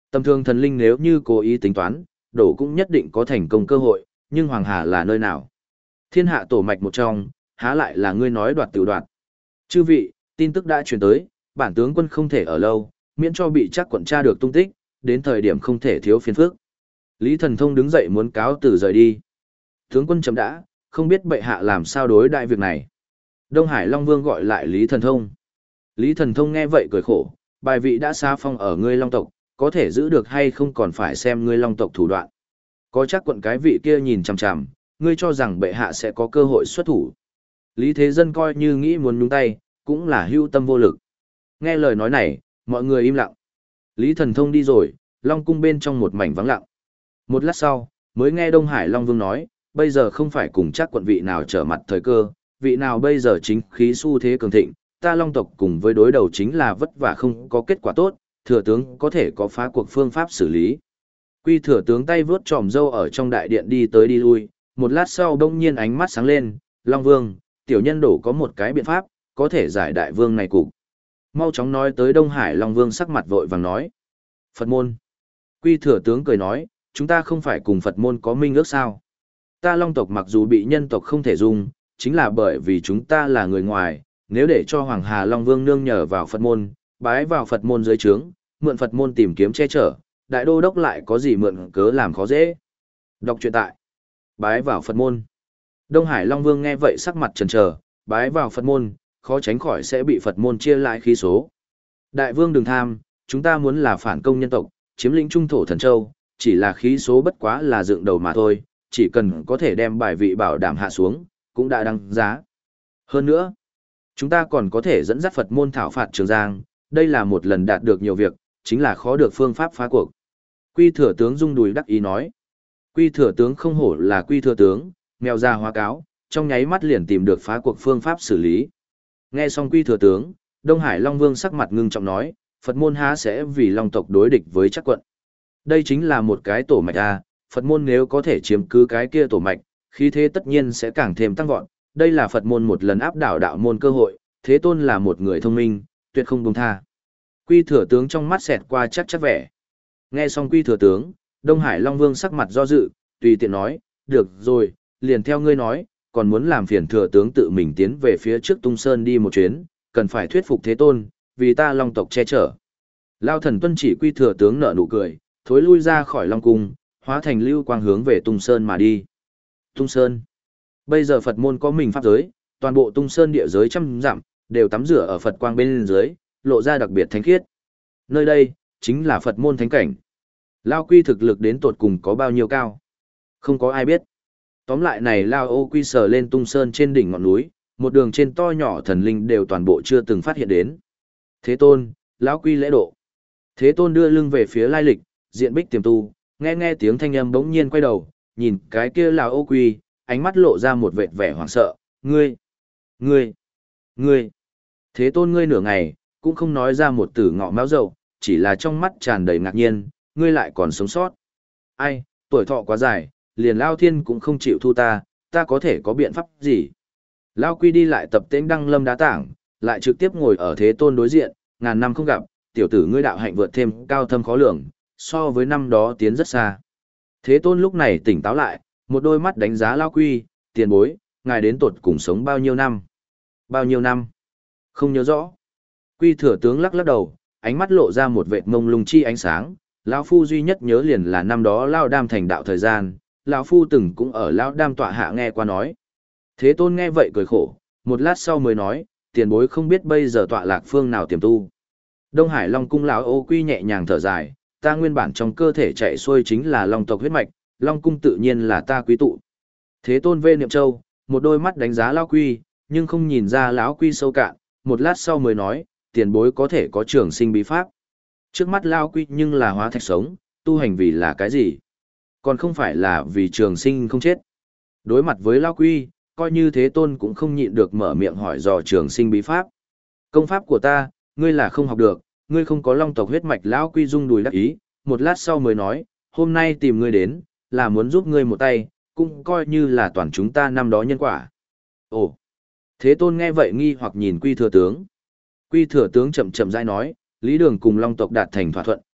Tầm thường thần linh nếu như cố ý tính toán, đổ cũng nhất định có thành công cơ hội, nhưng Hoàng Hà là nơi nào? Thiên hạ tổ mạch một trong, há lại là ngươi nói đoạt tự đoạt. Chư vị, tin tức đã truyền tới, bản tướng quân không thể ở lâu, miễn cho bị chắc quận tra được tung tích, đến thời điểm không thể thiếu phiền phức. Lý Thần Thông đứng dậy muốn cáo từ rời đi. Tướng quân chấm đã, không biết bệ hạ làm sao đối đại việc này. Đông Hải Long Vương gọi lại Lý Thần Thông. Lý Thần Thông nghe vậy cười khổ, bài vị đã xa phong ở ngươi Long tộc, có thể giữ được hay không còn phải xem ngươi Long tộc thủ đoạn. Có chắc quận cái vị kia nhìn chằm chằm, ngươi cho rằng bệ hạ sẽ có cơ hội xuất thủ. Lý Thế Dân coi như nghĩ muốn nhúng tay, cũng là hưu tâm vô lực. Nghe lời nói này, mọi người im lặng. Lý Thần Thông đi rồi, Long cung bên trong một mảnh vắng lặng. Một lát sau, mới nghe Đông Hải Long Vương nói, bây giờ không phải cùng chắc quận vị nào trở mặt thời cơ, vị nào bây giờ chính khí xu thế cường thịnh, ta Long tộc cùng với đối đầu chính là vất vả không có kết quả tốt, thừa tướng có thể có phá cuộc phương pháp xử lý. Quy thừa tướng tay vướt tròm râu ở trong đại điện đi tới đi lui, một lát sau đông nhiên ánh mắt sáng lên, Long Vương, tiểu nhân đổ có một cái biện pháp, có thể giải đại vương này cục. Mau chóng nói tới Đông Hải Long Vương sắc mặt vội vàng nói. Phật môn. Quy thừa tướng cười nói, chúng ta không phải cùng Phật môn có minh ước sao. Ta Long tộc mặc dù bị nhân tộc không thể dùng, chính là bởi vì chúng ta là người ngoài, nếu để cho Hoàng Hà Long Vương nương nhờ vào Phật môn, bái vào Phật môn dưới trướng, mượn Phật môn tìm kiếm che chở, đại đô đốc lại có gì mượn cớ làm khó dễ. Đọc truyện tại. Bái vào Phật môn. Đông Hải Long Vương nghe vậy sắc mặt chần chờ, bái vào Phật môn, khó tránh khỏi sẽ bị Phật môn chia lại khí số. Đại vương đừng tham, chúng ta muốn là phản công nhân tộc, chiếm lĩnh trung thổ thần châu, chỉ là khí số bất quá là dựng đầu mà thôi, chỉ cần có thể đem bài vị bảo đảm hạ xuống, cũng đã đăng giá. Hơn nữa, chúng ta còn có thể dẫn dắt Phật môn thảo phạt Trường Giang, đây là một lần đạt được nhiều việc, chính là khó được phương pháp phá cuộc. Quy thừa tướng rung đùi đắc ý nói. Quy thừa tướng không hổ là quy thừa tướng, mèo ra hóa cáo, trong nháy mắt liền tìm được phá cuộc phương pháp xử lý. Nghe xong quy thừa tướng, Đông Hải Long Vương sắc mặt ngưng trọng nói, Phật môn há sẽ vì Long tộc đối địch với chắc quận. Đây chính là một cái tổ mạch a, Phật môn nếu có thể chiếm cứ cái kia tổ mạch, khí thế tất nhiên sẽ càng thêm tăng vọt. Đây là Phật môn một lần áp đảo đạo môn cơ hội, Thế Tôn là một người thông minh, tuyệt không buông tha. Quy thừa tướng trong mắt xẹt qua chắc chắc vẻ. Nghe xong quy thừa tướng, Đông Hải Long Vương sắc mặt do dự, tùy tiện nói, được rồi, liền theo ngươi nói, còn muốn làm phiền thừa tướng tự mình tiến về phía trước Tung Sơn đi một chuyến, cần phải thuyết phục Thế Tôn, vì ta Long tộc che chở. Lao thần tuân chỉ quy thừa tướng nở nụ cười, thối lui ra khỏi Long cung, hóa thành lưu quang hướng về Tung Sơn mà đi. Tung Sơn. Bây giờ Phật môn có mình pháp giới, toàn bộ Tung Sơn địa giới trăm dặm, đều tắm rửa ở Phật quang bên dưới, lộ ra đặc biệt thánh khiết. Nơi đây, chính là Phật môn thánh cảnh. Lao quy thực lực đến tột cùng có bao nhiêu cao? Không có ai biết. Tóm lại này Lao ô quy sờ lên Tung Sơn trên đỉnh ngọn núi, một đường trên to nhỏ thần linh đều toàn bộ chưa từng phát hiện đến. Thế Tôn, Lão quy lễ độ. Thế Tôn đưa lưng về phía lai lịch, diện bích tiềm tu, nghe nghe tiếng thanh âm bỗng nhiên quay đầu, nhìn cái kia Lão ô quy, ánh mắt lộ ra một vệt vẻ hoảng sợ, ngươi, ngươi, ngươi. Thế Tôn ngươi nửa ngày, cũng không nói ra một từ ngọ máu dầu, chỉ là trong mắt tràn đầy ngạc nhiên, ngươi lại còn sống sót. Ai, tuổi thọ quá dài, liền Lao Thiên cũng không chịu thu ta, ta có thể có biện pháp gì? Lao Quy đi lại tập tễnh đăng lâm đá tảng, lại trực tiếp ngồi ở Thế Tôn đối diện, ngàn năm không gặp, tiểu tử ngươi đạo hạnh vượt thêm cao thâm khó lường, so với năm đó tiến rất xa. Thế Tôn lúc này tỉnh táo lại, một đôi mắt đánh giá Lao Quy, tiền bối, ngài đến tột cùng sống bao nhiêu năm? Bao nhiêu năm? Không nhớ rõ. Quy thừa tướng lắc lắc đầu, ánh mắt lộ ra một vệt mông lung chi ánh sáng, lão phu duy nhất nhớ liền là năm đó Lao Đam thành đạo thời gian, lão phu từng cũng ở Lao Đam tọa hạ nghe qua nói. Thế Tôn nghe vậy cười khổ, một lát sau mới nói, tiền bối không biết bây giờ tọa lạc phương nào tiềm tu. Đông Hải Long cung lão ô quy nhẹ nhàng thở dài, ta nguyên bản trong cơ thể chạy xuôi chính là Long tộc huyết mạch, Long cung tự nhiên là ta quý tụ. Thế Tôn vê niệm châu, một đôi mắt đánh giá lão quy, nhưng không nhìn ra lão quy sâu cạn, một lát sau mới nói, tiền bối có thể có trường sinh bí pháp. Trước mắt lão quy nhưng là hóa thạch sống, tu hành vì là cái gì? Còn không phải là vì trường sinh không chết. Đối mặt với lão quy, coi như Thế Tôn cũng không nhịn được mở miệng hỏi dò trường sinh bí pháp. Công pháp của ta, ngươi là không học được, ngươi không có Long tộc huyết mạch. Lão quy rung đùi đắc ý, một lát sau mới nói, hôm nay tìm ngươi đến, là muốn giúp ngươi một tay, cũng coi như là toàn chúng ta năm đó nhân quả. Ồ! Thế Tôn nghe vậy nghi hoặc nhìn Quy thừa tướng. Quy thừa tướng chậm chậm rãi nói, Lý Đường cùng Long tộc đạt thành thỏa thuận,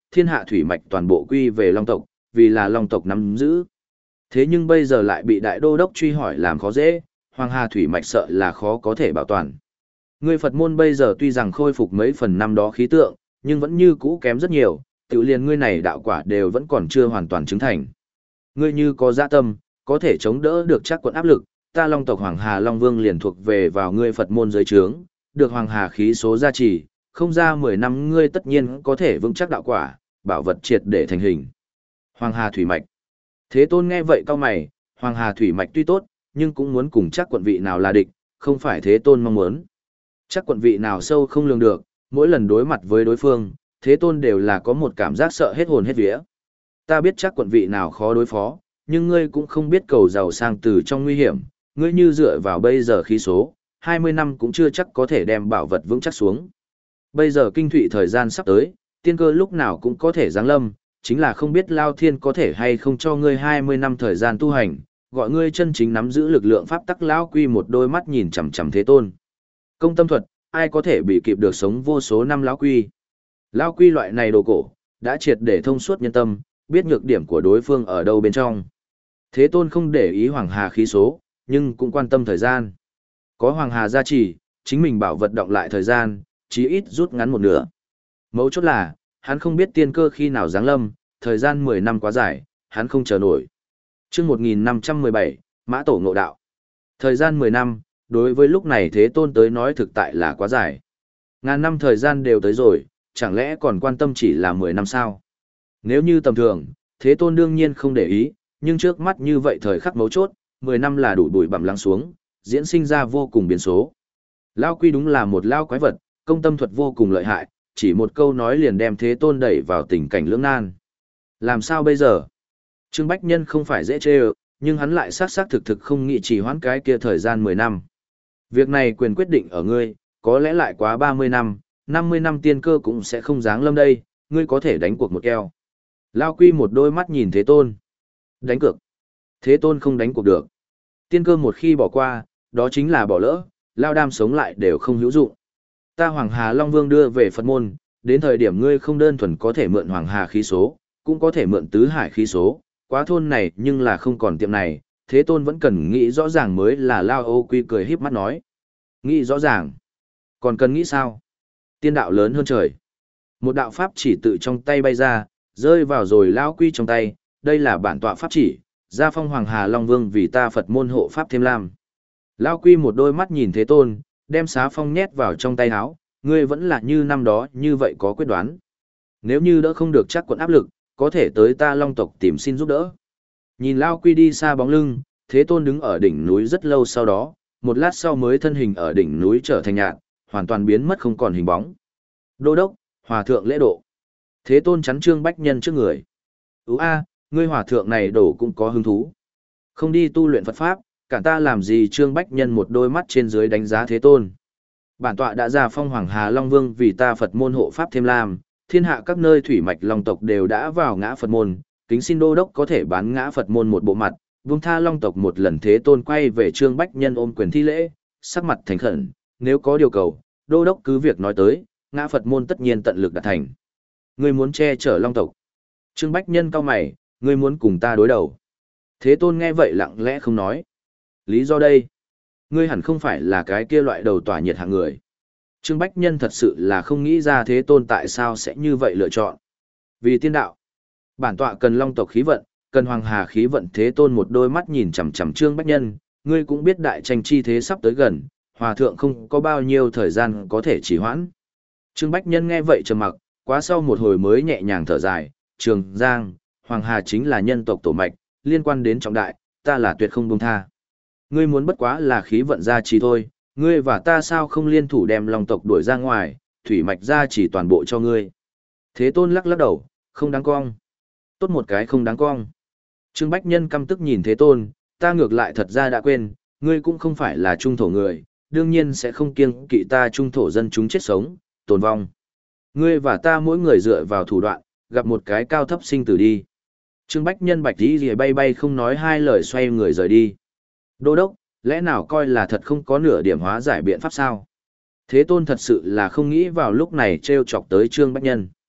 thiên hạ thủy mạch toàn bộ quy về Long tộc, vì là Long tộc nắm giữ. Thế nhưng bây giờ lại bị đại đô đốc truy hỏi làm khó dễ, Hoàng Hà thủy mạch sợ là khó có thể bảo toàn. Ngươi Phật môn bây giờ tuy rằng khôi phục mấy phần năm đó khí tượng, nhưng vẫn như cũ kém rất nhiều, tự liền ngươi này đạo quả đều vẫn còn chưa hoàn toàn chứng thành. Ngươi như có dạ tâm, có thể chống đỡ được chắc quận áp lực, ta Long tộc Hoàng Hà Long Vương liền thuộc về vào ngươi Phật môn dưới trướng, được Hoàng Hà khí số gia trì, không ra mười năm ngươi tất nhiên có thể vững chắc đạo quả, bảo vật triệt để thành hình. Hoàng Hà thủy mạch. Thế Tôn nghe vậy cau mày, Hoàng Hà thủy mạch tuy tốt, nhưng cũng muốn cùng chắc quận vị nào là địch, không phải Thế Tôn mong muốn. Chắc quận vị nào sâu không lường được, mỗi lần đối mặt với đối phương, Thế Tôn đều là có một cảm giác sợ hết hồn hết vía. Ta biết chắc quận vị nào khó đối phó, nhưng ngươi cũng không biết cầu giàu sang từ trong nguy hiểm, ngươi như dựa vào bây giờ khí số, hai mươi năm cũng chưa chắc có thể đem bảo vật vững chắc xuống. Bây giờ kinh thụy thời gian sắp tới, tiên cơ lúc nào cũng có thể giáng lâm, chính là không biết Lao Thiên có thể hay không cho ngươi hai mươi năm thời gian tu hành, gọi ngươi chân chính nắm giữ lực lượng pháp tắc. Lão Quy một đôi mắt nhìn chằm chằm Thế Tôn. Công tâm thuật, ai có thể bị kịp được sống vô số năm Lão Quy. Lão Quy loại này đồ cổ, đã triệt để thông suốt nhân tâm, biết nhược điểm của đối phương ở đâu bên trong. Thế Tôn không để ý Hoàng Hà khí số, nhưng cũng quan tâm thời gian. Có Hoàng Hà gia trì, chính mình bảo vật động lại thời gian, chí ít rút ngắn một nửa. Mấu chốt là, hắn không biết tiên cơ khi nào giáng lâm, thời gian mười năm quá dài, hắn không chờ nổi. Chương một nghìn năm trăm mười bảy, Mã Tổ ngộ đạo. Thời gian mười năm, đối với lúc này Thế Tôn tới nói thực tại là quá dài. Ngàn năm thời gian đều tới rồi, chẳng lẽ còn quan tâm chỉ là mười năm sao? Nếu như tầm thường, Thế Tôn đương nhiên không để ý, nhưng trước mắt như vậy thời khắc mấu chốt, mười năm là đủ bụi bặm lắng xuống, diễn sinh ra vô cùng biến số. Lao Quy đúng là một lao quái vật, công tâm thuật vô cùng lợi hại, chỉ một câu nói liền đem Thế Tôn đẩy vào tình cảnh lưỡng nan. Làm sao bây giờ? Trương Bách Nhân không phải dễ chê ơ, nhưng hắn lại xác xác thực thực không nghĩ chỉ hoãn cái kia thời gian mười năm. Việc này quyền quyết định ở ngươi, có lẽ lại quá ba mươi năm, năm mươi năm tiên cơ cũng sẽ không dáng lâm đây, ngươi có thể đánh cuộc một keo. Lao Quy một đôi mắt nhìn Thế Tôn. Đánh cược. Thế Tôn không đánh cuộc được. Tiên cơ một khi bỏ qua, đó chính là bỏ lỡ, Lao Đam sống lại đều không hữu dụng. Ta Hoàng Hà Long Vương đưa về Phật môn, đến thời điểm ngươi không đơn thuần có thể mượn Hoàng Hà khí số, cũng có thể mượn Tứ Hải khí số, quá thôn này nhưng là không còn tiệm này, Thế Tôn vẫn cần nghĩ rõ ràng mới là. Lao Ô Quy cười híp mắt nói. Nghĩ rõ ràng. Còn cần nghĩ sao? Tiên đạo lớn hơn trời. Một đạo pháp chỉ tự trong tay bay ra, rơi vào rồi Lao Quy trong tay, đây là bản tọa pháp chỉ, gia phong Hoàng Hà Long Vương vì ta Phật môn hộ pháp thêm lam. Lao Quy một đôi mắt nhìn Thế Tôn, đem xá phong nhét vào trong tay áo, ngươi vẫn là như năm đó như vậy có quyết đoán. Nếu như đỡ không được chắc quận áp lực, có thể tới ta Long tộc tìm xin giúp đỡ. Nhìn Lao Quy đi xa bóng lưng, Thế Tôn đứng ở đỉnh núi rất lâu sau đó, một lát sau mới thân hình ở đỉnh núi trở thành nhạt, hoàn toàn biến mất không còn hình bóng. Đô đốc, hòa thượng lễ độ. Thế Tôn chắn Trương Bách Nhân trước người. Ú a, ngươi hòa thượng này đổ cũng có hứng thú. Không đi tu luyện Phật Pháp, cả ta làm gì? Trương Bách Nhân một đôi mắt trên dưới đánh giá Thế Tôn. Bản tọa đã ra phong Hoàng Hà Long Vương vì ta Phật môn hộ Pháp thêm lam, thiên hạ các nơi thủy mạch Long tộc đều đã vào ngã Phật môn, kính xin đô đốc có thể bán ngã Phật môn một bộ mặt, buông tha Long tộc một lần. Thế Tôn quay về Trương Bách Nhân ôm quyền thi lễ, sắc mặt thành khẩn, nếu có điều cầu, đô đốc cứ việc nói tới, ngã Phật môn tất nhiên tận lực đạt thành. Ngươi muốn che chở Long tộc. Trương Bách Nhân cau mày, ngươi muốn cùng ta đối đầu. Thế Tôn nghe vậy lặng lẽ không nói. Lý do đây? Ngươi hẳn không phải là cái kia loại đầu tỏa nhiệt hạng người. Trương Bách Nhân thật sự là không nghĩ ra Thế Tôn tại sao sẽ như vậy lựa chọn. Vì tiên đạo. Bản tọa cần Long tộc khí vận, cần Hoàng Hà khí vận. Thế Tôn một đôi mắt nhìn chằm chằm Trương Bách Nhân, ngươi cũng biết đại tranh chi thế sắp tới gần, hòa thượng không có bao nhiêu thời gian có thể trì hoãn. Trương Bách Nhân nghe vậy trầm mặc, quá sau một hồi mới nhẹ nhàng thở dài, Trường Giang, Hoàng Hà chính là nhân tộc tổ mạch, liên quan đến trọng đại, ta là tuyệt không buông tha. Ngươi muốn bất quá là khí vận gia trì thôi, ngươi và ta sao không liên thủ đem Long tộc đuổi ra ngoài, thủy mạch gia trì toàn bộ cho ngươi. Thế Tôn lắc lắc đầu, không đáng cong. Tốt một cái không đáng cong. Trương Bách Nhân căm tức nhìn Thế Tôn, ta ngược lại thật ra đã quên, ngươi cũng không phải là trung thổ người, đương nhiên sẽ không kiêng kỵ ta trung thổ dân chúng chết sống, tồn vong. Ngươi và ta mỗi người dựa vào thủ đoạn, gặp một cái cao thấp sinh tử đi. Trương Bách Nhân bạch tí rìa bay bay không nói hai lời xoay người rời đi. Đô đốc, lẽ nào coi là thật không có nửa điểm hóa giải biện pháp sao? Thế Tôn thật sự là không nghĩ vào lúc này trêu chọc tới Trương Bách Nhân.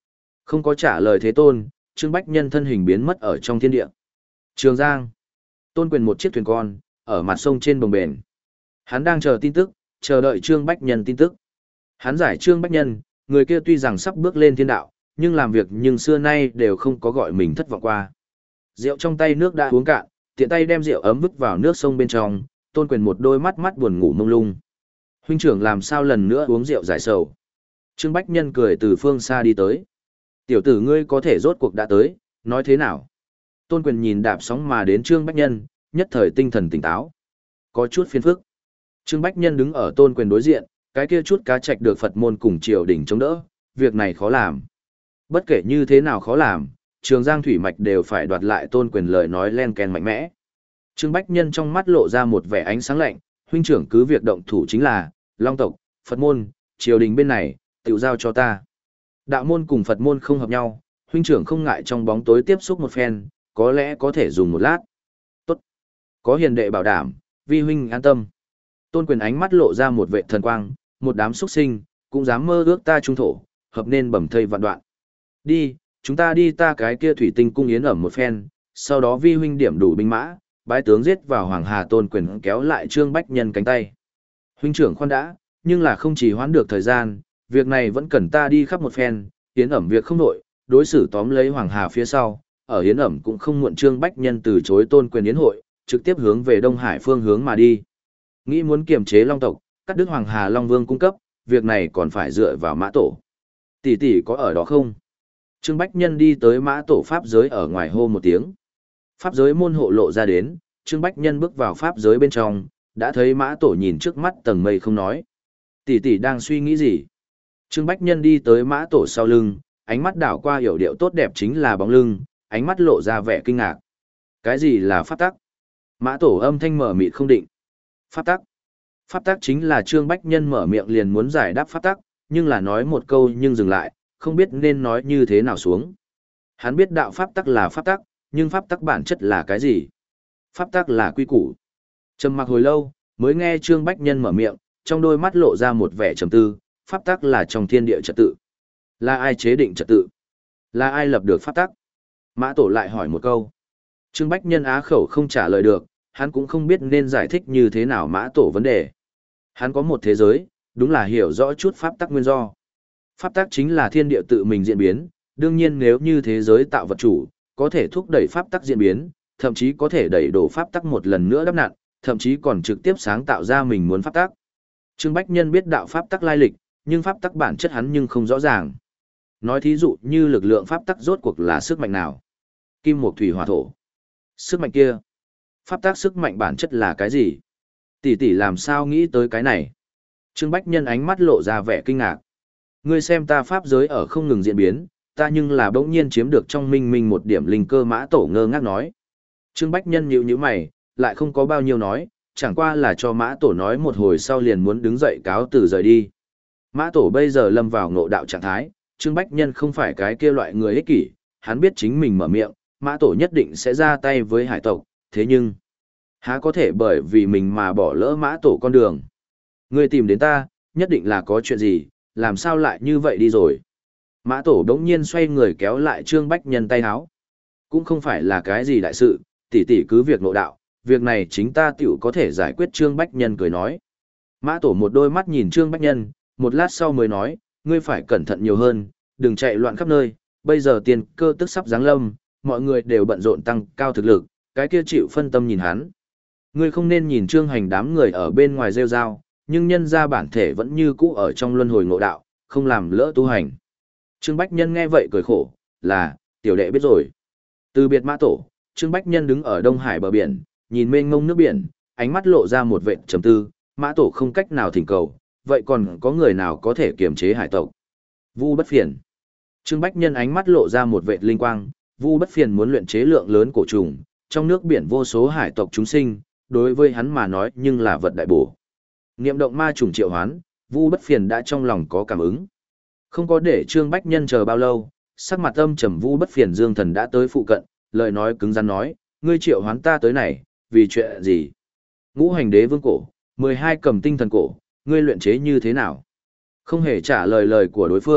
Không có trả lời thế tôn, Trương Bách Nhân thân hình biến mất ở trong thiên địa. Trường Giang. Tôn Quyền một chiếc thuyền con, ở mặt sông trên bồng bềnh. Hắn đang chờ tin tức, chờ đợi Trương Bách Nhân tin tức. Hắn giải Trương Bách Nhân, người kia tuy rằng sắp bước lên thiên đạo, nhưng làm việc nhưng xưa nay đều không có gọi mình thất vọng qua. Rượu trong tay nước đã uống cạn, tiện tay đem rượu ấm vứt vào nước sông bên trong, Tôn Quyền một đôi mắt mắt buồn ngủ mông lung. Huynh trưởng làm sao lần nữa uống rượu giải sầu. Trương Bách Nhân cười từ phương xa đi tới. Tiểu tử ngươi có thể rốt cuộc đã tới, nói thế nào? Tôn Quyền nhìn đạp sóng mà đến Trương Bách Nhân, nhất thời tinh thần tỉnh táo. Có chút phiền phức. Trương Bách Nhân đứng ở Tôn Quyền đối diện, cái kia chút cá trạch được Phật môn cùng triều đình chống đỡ, việc này khó làm. Bất kể như thế nào khó làm, Trường Giang thủy mạch đều phải đoạt lại Tôn Quyền lời nói len ken mạnh mẽ. Trương Bách Nhân trong mắt lộ ra một vẻ ánh sáng lạnh, huynh trưởng cứ việc động thủ chính là, Long tộc, Phật môn, triều đình bên này, tự giao cho ta. Đạo môn cùng Phật môn không hợp nhau, huynh trưởng không ngại trong bóng tối tiếp xúc một phen, có lẽ có thể dùng một lát. Tốt. Có hiền đệ bảo đảm, vi huynh an tâm. Tôn Quyền ánh mắt lộ ra một vệ thần quang, một đám xuất sinh, cũng dám mơ ước ta trung thổ, hợp nên bẩm thây vạn đoạn. Đi, chúng ta đi ta cái kia thủy tinh cung yến ẩm một phen, sau đó vi huynh điểm đủ binh mã, bái tướng giết vào Hoàng Hà. Tôn Quyền kéo lại Trương Bách Nhân cánh tay. Huynh trưởng khoan đã, nhưng là không chỉ hoãn được thời gian, việc này vẫn cần ta đi khắp một phen, yến ẩm việc không nội, đối xử tóm lấy Hoàng Hà phía sau, ở yến ẩm cũng không muộn. Trương Bách Nhân từ chối Tôn Quyền yến hội, trực tiếp hướng về Đông Hải phương hướng mà đi. Nghĩ muốn kiềm chế Long tộc, cắt đứt Hoàng Hà Long Vương cung cấp, việc này còn phải dựa vào Mã Tổ. Tỷ tỷ có ở đó không? Trương Bách Nhân đi tới Mã Tổ pháp giới ở ngoài hô một tiếng. Pháp giới môn hộ lộ ra đến, Trương Bách Nhân bước vào pháp giới bên trong, đã thấy Mã Tổ nhìn trước mắt tầng mây không nói. Tỷ tỷ đang suy nghĩ gì? Trương Bách Nhân đi tới Mã Tổ sau lưng, ánh mắt đảo qua hiểu điệu tốt đẹp chính là bóng lưng, ánh mắt lộ ra vẻ kinh ngạc. Cái gì là pháp tắc? Mã Tổ âm thanh mở mịt không định. Pháp tắc. Pháp tắc chính là Trương Bách Nhân mở miệng liền muốn giải đáp pháp tắc, nhưng là nói một câu nhưng dừng lại, không biết nên nói như thế nào xuống. Hắn biết đạo pháp tắc là pháp tắc, nhưng pháp tắc bản chất là cái gì? Pháp tắc là quy củ. Trầm mặc hồi lâu, mới nghe Trương Bách Nhân mở miệng, trong đôi mắt lộ ra một vẻ trầm tư, pháp tắc là trong thiên địa trật tự. Là ai chế định trật tự? Là ai lập được pháp tắc? Mã Tổ lại hỏi một câu. Trương Bách Nhân á khẩu không trả lời được, hắn cũng không biết nên giải thích như thế nào Mã Tổ vấn đề. Hắn có một thế giới, đúng là hiểu rõ chút pháp tắc nguyên do. Pháp tắc chính là thiên địa tự mình diễn biến, đương nhiên nếu như thế giới tạo vật chủ, có thể thúc đẩy pháp tắc diễn biến, thậm chí có thể đẩy đổ pháp tắc một lần nữa đắp nặn, thậm chí còn trực tiếp sáng tạo ra mình muốn pháp tắc. Trương Bách Nhân biết đạo pháp tắc lai lịch, nhưng pháp tắc bản chất hắn nhưng không rõ ràng. Nói thí dụ như lực lượng pháp tắc rốt cuộc là sức mạnh nào? Kim mộc thủy hỏa thổ. Sức mạnh kia. Pháp tắc sức mạnh bản chất là cái gì? Tỷ tỷ làm sao nghĩ tới cái này? Trương Bách Nhân ánh mắt lộ ra vẻ kinh ngạc. Ngươi xem ta pháp giới ở không ngừng diễn biến, ta nhưng là bỗng nhiên chiếm được trong minh minh một điểm linh cơ. Mã Tổ ngơ ngác nói. Trương Bách Nhân nhíu nhíu mày, lại không có bao nhiêu nói, chẳng qua là cho Mã Tổ nói một hồi sau liền muốn đứng dậy cáo từ rời đi. Mã Tổ bây giờ lâm vào ngộ đạo trạng thái, Trương Bách Nhân không phải cái kia loại người ích kỷ, hắn biết chính mình mở miệng, Mã Tổ nhất định sẽ ra tay với hải tộc, thế nhưng, há có thể bởi vì mình mà bỏ lỡ Mã Tổ con đường. Ngươi tìm đến ta, nhất định là có chuyện gì, làm sao lại như vậy đi rồi. Mã Tổ đống nhiên xoay người kéo lại Trương Bách Nhân tay háo. Cũng không phải là cái gì đại sự, tỷ tỷ cứ việc ngộ đạo, việc này chính ta tiểu có thể giải quyết. Trương Bách Nhân cười nói. Mã Tổ một đôi mắt nhìn Trương Bách Nhân, một lát sau mới nói, ngươi phải cẩn thận nhiều hơn, đừng chạy loạn khắp nơi, bây giờ tiền cơ tức sắp giáng lâm, mọi người đều bận rộn tăng cao thực lực, cái kia chịu phân tâm nhìn hắn. Ngươi không nên nhìn Trương Hành đám người ở bên ngoài rêu rao, nhưng nhân ra bản thể vẫn như cũ ở trong luân hồi ngộ đạo, không làm lỡ tu hành. Trương Bách Nhân nghe vậy cười khổ, là, tiểu đệ biết rồi. Từ biệt Mã Tổ, Trương Bách Nhân đứng ở Đông Hải bờ biển, nhìn mênh mông nước biển, ánh mắt lộ ra một vệt trầm tư, Mã Tổ không cách nào thỉnh cầu, vậy còn có người nào có thể kiềm chế hải tộc? Vu Bất Phiền. Trương Bách Nhân ánh mắt lộ ra một vệt linh quang, Vu Bất Phiền muốn luyện chế lượng lớn cổ trùng, trong nước biển vô số hải tộc chúng sinh, đối với hắn mà nói nhưng là vật đại bổ. Niệm động ma trùng triệu hoán, Vu Bất Phiền đã trong lòng có cảm ứng. Không có để Trương Bách Nhân chờ bao lâu, sắc mặt âm trầm Vu Bất Phiền Dương Thần đã tới phụ cận, lời nói cứng rắn nói, ngươi triệu hoán ta tới này, vì chuyện gì? Ngũ Hành Đế Vương cổ, mười hai cầm tinh thần cổ, ngươi luyện chế như thế nào? Không hề trả lời lời của đối phương,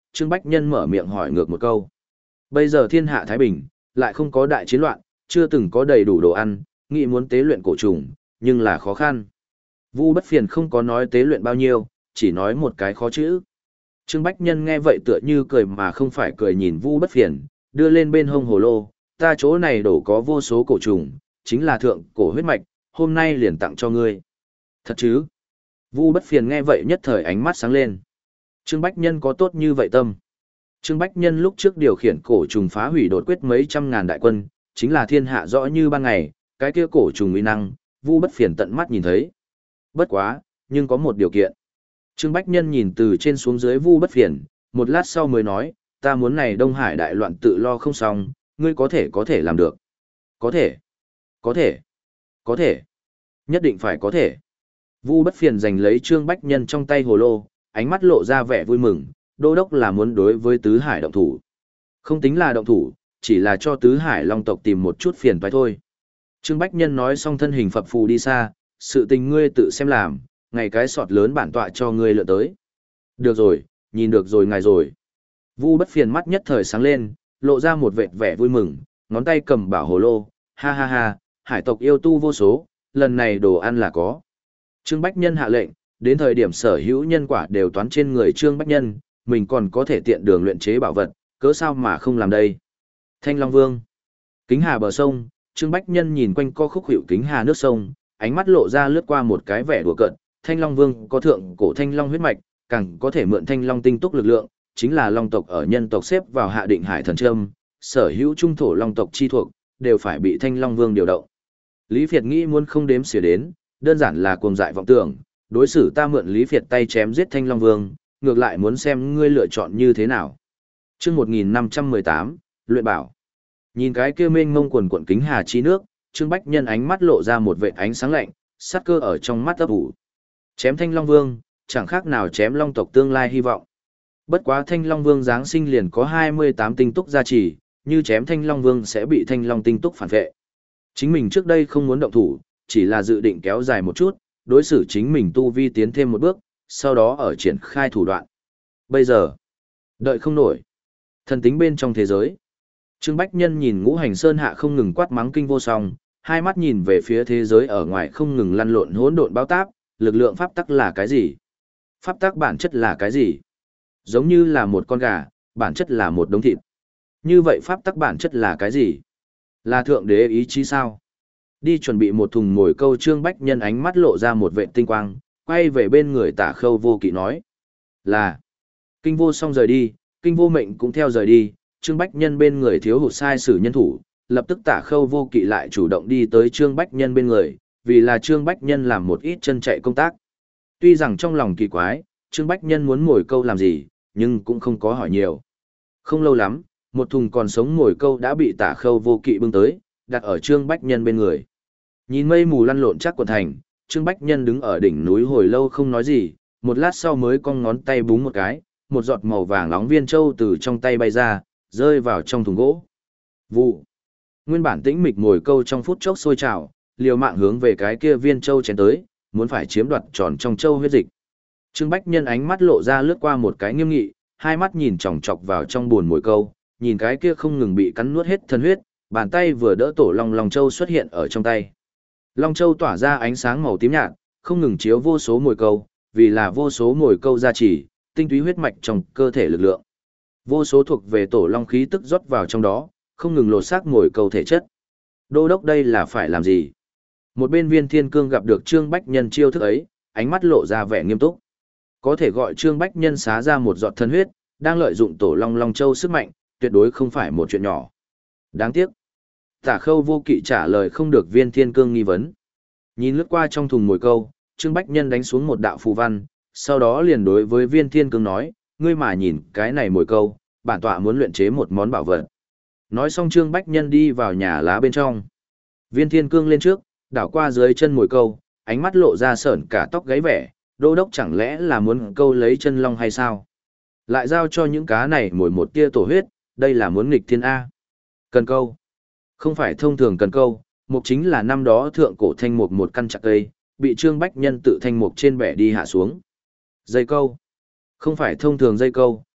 Trương Bách Nhân mở miệng hỏi ngược một câu. Bây giờ thiên hạ Thái Bình, lại không có đại chiến loạn, chưa từng có đầy đủ đồ ăn, nghĩ muốn tế luyện cổ trùng, nhưng là khó khăn. Vu Bất Phiền không có nói tế luyện bao nhiêu, chỉ nói một cái khó chữ. Trương Bách Nhân nghe vậy tựa như cười mà không phải cười nhìn Vu Bất Phiền, đưa lên bên hông hồ lô, ta chỗ này đổ có vô số cổ trùng, chính là thượng cổ huyết mạch, hôm nay liền tặng cho ngươi. Thật chứ? Vu Bất Phiền nghe vậy nhất thời ánh mắt sáng lên. Trương Bách Nhân có tốt như vậy tâm. Trương Bách Nhân lúc trước điều khiển cổ trùng phá hủy đột quyết mấy trăm ngàn đại quân, chính là thiên hạ rõ như ban ngày, cái kia cổ trùng uy năng, Vu Bất Phiền tận mắt nhìn thấy. Bất quá, nhưng có một điều kiện. Trương Bách Nhân nhìn từ trên xuống dưới Vu Bất Phiền, một lát sau mới nói, ta muốn này Đông Hải đại loạn tự lo không xong, ngươi có thể có thể làm được. Có thể, có thể, có thể, nhất định phải có thể. Vu Bất Phiền giành lấy Trương Bách Nhân trong tay hồ lô, ánh mắt lộ ra vẻ vui mừng, đô đốc là muốn đối với Tứ Hải động thủ. Không tính là động thủ, chỉ là cho Tứ Hải Long tộc tìm một chút phiền toái thôi. Trương Bách Nhân nói xong thân hình phập phù đi xa, sự tình ngươi tự xem làm, ngày cái sọt lớn bản tọa cho ngươi lựa tới. Được rồi, nhìn được rồi ngài rồi. Vu Bất Phiền mắt nhất thời sáng lên, lộ ra một vệt vẻ vui mừng, ngón tay cầm bảo hồ lô, ha ha ha, hải tộc yêu tu vô số, lần này đồ ăn là có. Trương Bách Nhân hạ lệnh, đến thời điểm sở hữu nhân quả đều toán trên người Trương Bách Nhân, mình còn có thể tiện đường luyện chế bảo vật, cớ sao mà không làm đây. Thanh Long Vương. Kính Hà bờ sông, Trương Bách Nhân nhìn quanh co khúc hiệu kính hà nước sông, ánh mắt lộ ra lướt qua một cái vẻ đùa cợt, Thanh Long Vương có thượng cổ Thanh Long huyết mạch, càng có thể mượn Thanh Long tinh túc lực lượng, chính là Long tộc ở nhân tộc xếp vào hạ định hải thần trâm, sở hữu trung thổ Long tộc chi thuộc, đều phải bị Thanh Long Vương điều động. Lý Việt nghĩ muốn không đếm xỉa đến, đơn giản là cuồng dại vọng tưởng, đối xử ta mượn Lý Việt tay chém giết Thanh Long Vương, ngược lại muốn xem ngươi lựa chọn như thế nào. Chương một nghìn năm trăm mười tám, luyện bảo. Nhìn cái kia mênh mông quần quần kính hà chi nước, Trương Bách Nhân ánh mắt lộ ra một vệt ánh sáng lạnh, sát cơ ở trong mắt ấp ủ. Chém Thanh Long Vương, chẳng khác nào chém Long tộc tương lai hy vọng. Bất quá Thanh Long Vương giáng sinh liền có hai mươi tám tinh túc gia trì, như chém Thanh Long Vương sẽ bị Thanh Long tinh túc phản vệ. Chính mình trước đây không muốn động thủ, chỉ là dự định kéo dài một chút, đối xử chính mình tu vi tiến thêm một bước, sau đó ở triển khai thủ đoạn. Bây giờ, đợi không nổi. Thần tính bên trong thế giới. Trương Bách Nhân nhìn Ngũ Hành Sơn hạ không ngừng quát mắng kinh vô song, hai mắt nhìn về phía thế giới ở ngoài không ngừng lăn lộn hỗn độn bao táp, lực lượng pháp tắc là cái gì? Pháp tắc bản chất là cái gì? Giống như là một con gà, bản chất là một đống thịt. Như vậy pháp tắc bản chất là cái gì? Là thượng đế ý chí sao? Đi chuẩn bị một thùng mồi câu. Trương Bách Nhân ánh mắt lộ ra một vệ tinh quang, quay về bên người Tả Khâu Vô Kỵ nói. Là. Kinh vô song rời đi, Kinh vô mệnh cũng theo rời đi, Trương Bách Nhân bên người thiếu hụt sai sử nhân thủ, lập tức Tả Khâu Vô Kỵ lại chủ động đi tới Trương Bách Nhân bên người, vì là Trương Bách Nhân làm một ít chân chạy công tác. Tuy rằng trong lòng kỳ quái, Trương Bách Nhân muốn mồi câu làm gì, nhưng cũng không có hỏi nhiều. Không lâu lắm, một thùng còn sống mồi câu đã bị Tả Khâu Vô Kỵ bưng tới, đặt ở Trương Bách Nhân bên người. Nhìn mây mù lăn lộn chắc quần thành, Trương Bách Nhân đứng ở đỉnh núi hồi lâu không nói gì, một lát sau mới cong ngón tay búng một cái, một giọt màu vàng nóng viên châu từ trong tay bay ra, rơi vào trong thùng gỗ. Vụ. Nguyên bản tĩnh mịch ngồi câu trong phút chốc sôi trào, liều mạng hướng về cái kia viên châu chén tới, muốn phải chiếm đoạt tròn trong châu huyết dịch. Trương Bách Nhân ánh mắt lộ ra lướt qua một cái nghiêm nghị, hai mắt nhìn chòng chọc vào trong buồn mồi câu, nhìn cái kia không ngừng bị cắn nuốt hết thân huyết, bàn tay vừa đỡ tổ long long châu xuất hiện ở trong tay. Long châu tỏa ra ánh sáng màu tím nhạt, không ngừng chiếu vô số mồi câu, vì là vô số mồi câu gia trì, tinh túy huyết mạch trong cơ thể lực lượng. Vô số thuộc về tổ long khí tức rót vào trong đó, không ngừng lột xác mồi câu thể chất. Đô đốc đây là phải làm gì? Một bên Viên Thiên Cương gặp được Trương Bách Nhân chiêu thức ấy, ánh mắt lộ ra vẻ nghiêm túc. Có thể gọi Trương Bách Nhân xá ra một giọt thân huyết, đang lợi dụng tổ long long châu sức mạnh, tuyệt đối không phải một chuyện nhỏ. Đáng tiếc. Tả Khâu Vô Kỵ trả lời không được Viên Thiên Cương nghi vấn. Nhìn lướt qua trong thùng mồi câu, Trương Bách Nhân đánh xuống một đạo phù văn, sau đó liền đối với Viên Thiên Cương nói, ngươi mà nhìn cái này mồi câu, bản tọa muốn luyện chế một món bảo vật. Nói xong Trương Bách Nhân đi vào nhà lá bên trong. Viên Thiên Cương lên trước, đảo qua dưới chân mồi câu, ánh mắt lộ ra sởn cả tóc gáy vẻ, đô đốc chẳng lẽ là muốn câu lấy chân long hay sao? Lại giao cho những cá này mồi một tia tổ huyết, đây là muốn nghịch thiên A. Cần câu. Không phải thông thường cần câu, mục chính là năm đó thượng cổ thanh mục một căn chặt cây, bị Trương Bách Nhân tự thanh mục trên bẻ đi hạ xuống. Dây câu. Không phải thông thường dây câu,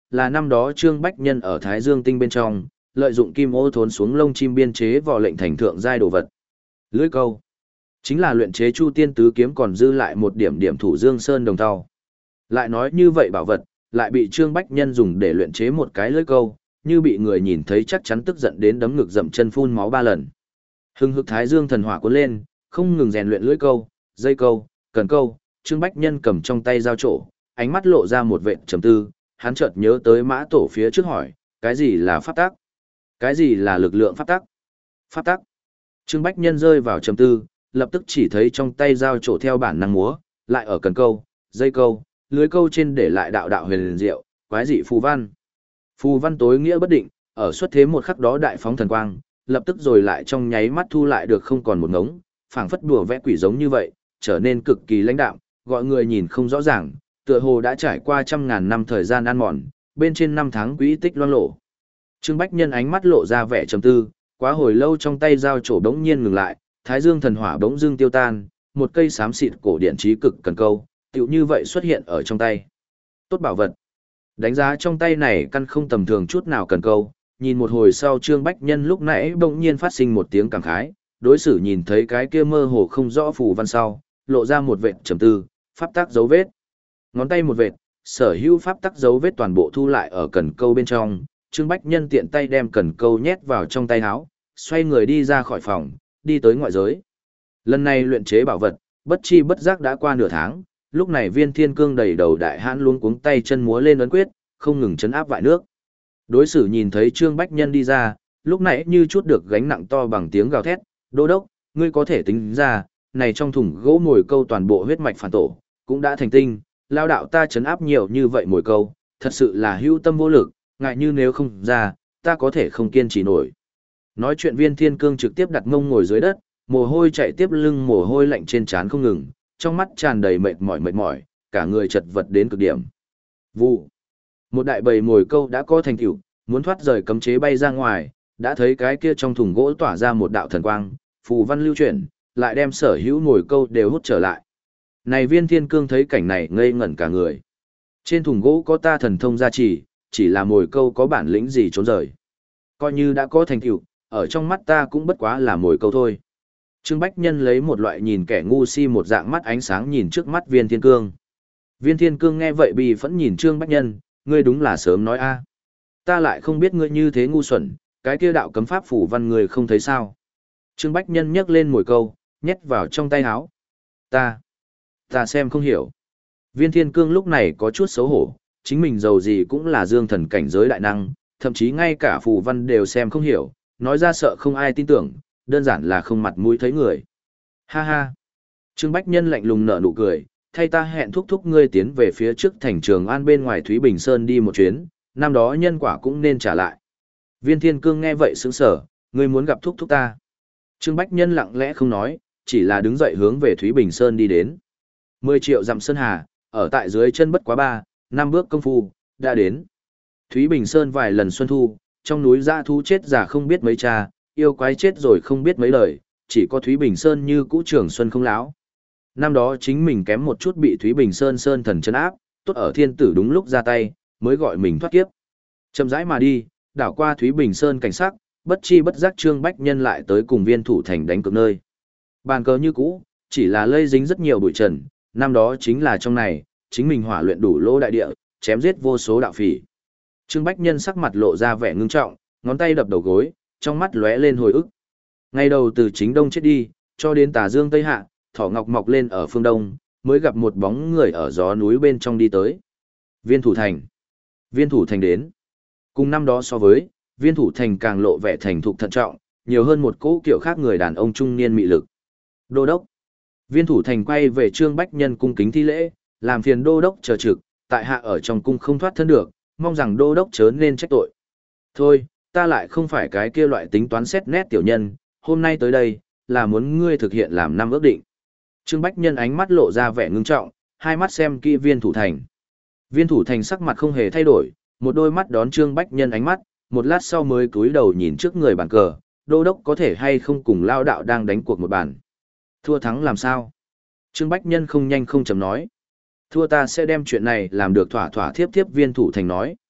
là năm đó Trương Bách Nhân ở Thái Dương Tinh bên trong, lợi dụng kim ô thốn xuống lông chim biên chế vò lệnh thành thượng giai đồ vật. Lưỡi câu chính là luyện chế Chu Tiên tứ kiếm còn dư lại một điểm điểm thủ Dương Sơn đồng thau. Lại nói như vậy bảo vật, lại bị Trương Bách Nhân dùng để luyện chế một cái lưỡi câu, như bị người nhìn thấy chắc chắn tức giận đến đấm ngực dậm chân phun máu ba lần. Hưng hực Thái Dương thần hỏa cuốn lên, không ngừng rèn luyện lưỡi câu, dây câu, cần câu, Trương Bách Nhân cầm trong tay dao trổ, ánh mắt lộ ra một vệt trầm tư, hắn chợt nhớ tới Mã Tổ phía trước hỏi, cái gì là pháp tắc? Cái gì là lực lượng pháp tắc? Pháp tắc. Trương Bách Nhân rơi vào trầm tư, lập tức chỉ thấy trong tay dao trổ theo bản năng múa, lại ở cần câu, dây câu, lưới câu trên để lại đạo đạo huyền diệu, quái dị phù văn. Phù văn tối nghĩa bất định, ở xuất thế một khắc đó đại phóng thần quang, lập tức rồi lại trong nháy mắt thu lại được không còn một ngống, phảng phất đùa vẽ quỷ giống như vậy, trở nên cực kỳ lãnh đạm, gọi người nhìn không rõ ràng, tựa hồ đã trải qua trăm ngàn năm thời gian ăn mòn, bên trên năm tháng quỹ tích loang lổ. Trương Bách Nhân ánh mắt lộ ra vẻ trầm tư, quá hồi lâu trong tay dao trổ bỗng nhiên ngừng lại, Thái Dương thần hỏa bỗng dưng tiêu tan, một cây xám xịt cổ điện trí cực cần câu, tựu như vậy xuất hiện ở trong tay. Tốt bảo vật. Đánh giá trong tay này căn không tầm thường chút nào cần câu, nhìn một hồi sau Trương Bách Nhân lúc nãy bỗng nhiên phát sinh một tiếng cảm khái, đối xử nhìn thấy cái kia mơ hồ không rõ phù văn sau, lộ ra một vệt trầm tư, pháp tắc dấu vết. Ngón tay một vệt, sở hữu pháp tắc dấu vết toàn bộ thu lại ở cần câu bên trong, Trương Bách Nhân tiện tay đem cần câu nhét vào trong tay áo, xoay người đi ra khỏi phòng, đi tới ngoại giới. Lần này luyện chế bảo vật, bất chi bất giác đã qua nửa tháng, lúc này Viên Thiên Cương đầy đầu đại hãn luống cuống tay chân múa lên ấn quyết, không ngừng chấn áp vại nước. Đối xử nhìn thấy Trương Bách Nhân đi ra, lúc nãy như chút được gánh nặng to bằng tiếng gào thét, "Đô đốc, ngươi có thể tính ra, này trong thùng gỗ mồi câu toàn bộ huyết mạch phản tổ, cũng đã thành tinh, lao đạo ta chấn áp nhiều như vậy mồi câu, thật sự là hữu tâm vô lực, ngại như nếu không ra, ta có thể không kiên trì nổi." Nói chuyện Viên Thiên Cương trực tiếp đặt mông ngồi dưới đất, mồ hôi chạy tiếp lưng, mồ hôi lạnh trên trán không ngừng, trong mắt tràn đầy mệt mỏi mệt mỏi, cả người chật vật đến cực điểm. Vụ. Một đại bầy mồi câu đã có thành tựu, muốn thoát rời cấm chế bay ra ngoài, đã thấy cái kia trong thùng gỗ tỏa ra một đạo thần quang, phù văn lưu chuyển, lại đem sở hữu mồi câu đều hút trở lại. Này Viên Thiên Cương thấy cảnh này ngây ngẩn cả người. Trên thùng gỗ có ta thần thông gia trì, chỉ là mồi câu có bản lĩnh gì trốn rời. Coi như đã có thành tựu, ở trong mắt ta cũng bất quá là mồi câu thôi. Trương Bách Nhân lấy một loại nhìn kẻ ngu si một dạng mắt ánh sáng nhìn trước mắt Viên Thiên Cương. Viên Thiên Cương nghe vậy bì phẫn nhìn Trương Bách Nhân, ngươi đúng là sớm nói a. Ta lại không biết ngươi như thế ngu xuẩn, cái kia đạo cấm pháp phủ văn người không thấy sao. Trương Bách Nhân nhấc lên mồi câu, nhét vào trong tay áo. Ta, ta xem không hiểu. Viên Thiên Cương lúc này có chút xấu hổ, chính mình giàu gì cũng là dương thần cảnh giới đại năng, thậm chí ngay cả phù văn đều xem không hiểu, nói ra sợ không ai tin tưởng, đơn giản là không mặt mũi thấy người. Ha ha. Trương Bách Nhân lạnh lùng nở nụ cười, thay ta hẹn thúc thúc ngươi tiến về phía trước thành Trường An bên ngoài Thúy Bình Sơn đi một chuyến, năm đó nhân quả cũng nên trả lại. Viên Thiên Cương nghe vậy sững sờ, ngươi muốn gặp thúc thúc ta. Trương Bách Nhân lặng lẽ không nói, chỉ là đứng dậy hướng về Thúy Bình Sơn đi đến. Mười triệu dặm sơn hà, ở tại dưới chân bất quá ba, năm bước công phu, đã đến. Thúy Bình Sơn vài lần xuân thu, trong núi dã thú chết già không biết mấy cha, yêu quái chết rồi không biết mấy lời, chỉ có Thúy Bình Sơn như cũ trường xuân không láo. Năm đó chính mình kém một chút bị Thúy Bình Sơn Sơn thần chân áp, tốt ở thiên tử đúng lúc ra tay, mới gọi mình thoát kiếp. Chậm rãi mà đi, đảo qua Thúy Bình Sơn cảnh sắc, bất chi bất giác Trương Bách Nhân lại tới cùng Viên Thủ Thành đánh cược nơi. Bàn cờ như cũ, chỉ là lây dính rất nhiều bụi trần, năm đó chính là trong này, chính mình hỏa luyện đủ lỗ đại địa, chém giết vô số đạo phỉ. Trương Bách Nhân sắc mặt lộ ra vẻ ngưng trọng, ngón tay đập đầu gối, trong mắt lóe lên hồi ức. Ngày đầu từ chính đông chết đi, cho đến tà dương tây hạ, thỏ ngọc mọc lên ở phương đông, mới gặp một bóng người ở gió núi bên trong đi tới. Viên Thủ Thành. Viên Thủ Thành đến. Cùng năm đó so với, Viên Thủ Thành càng lộ vẻ thành thục thận trọng, nhiều hơn một cỗ kiểu khác người đàn ông trung niên mị lực. Đô đốc. Viên Thủ Thành quay về Trương Bách Nhân cung kính thi lễ, làm phiền đô đốc chờ trực, tại hạ ở trong cung không thoát thân được, mong rằng đô đốc chớ nên trách tội. Thôi, ta lại không phải cái kia loại tính toán xét nét tiểu nhân, hôm nay tới đây, là muốn ngươi thực hiện làm năm ước định. Trương Bách Nhân ánh mắt lộ ra vẻ ngưng trọng, hai mắt xem kỹ Viên Thủ Thành. Viên Thủ Thành sắc mặt không hề thay đổi, một đôi mắt đón Trương Bách Nhân ánh mắt, một lát sau mới cúi đầu nhìn trước người bàn cờ, đô đốc có thể hay không cùng lao đạo đang đánh cuộc một bàn. Thua thắng làm sao? Trương Bách Nhân không nhanh không chậm nói. Thua ta sẽ đem chuyện này làm được thỏa thỏa thiếp thiếp Viên Thủ Thành nói.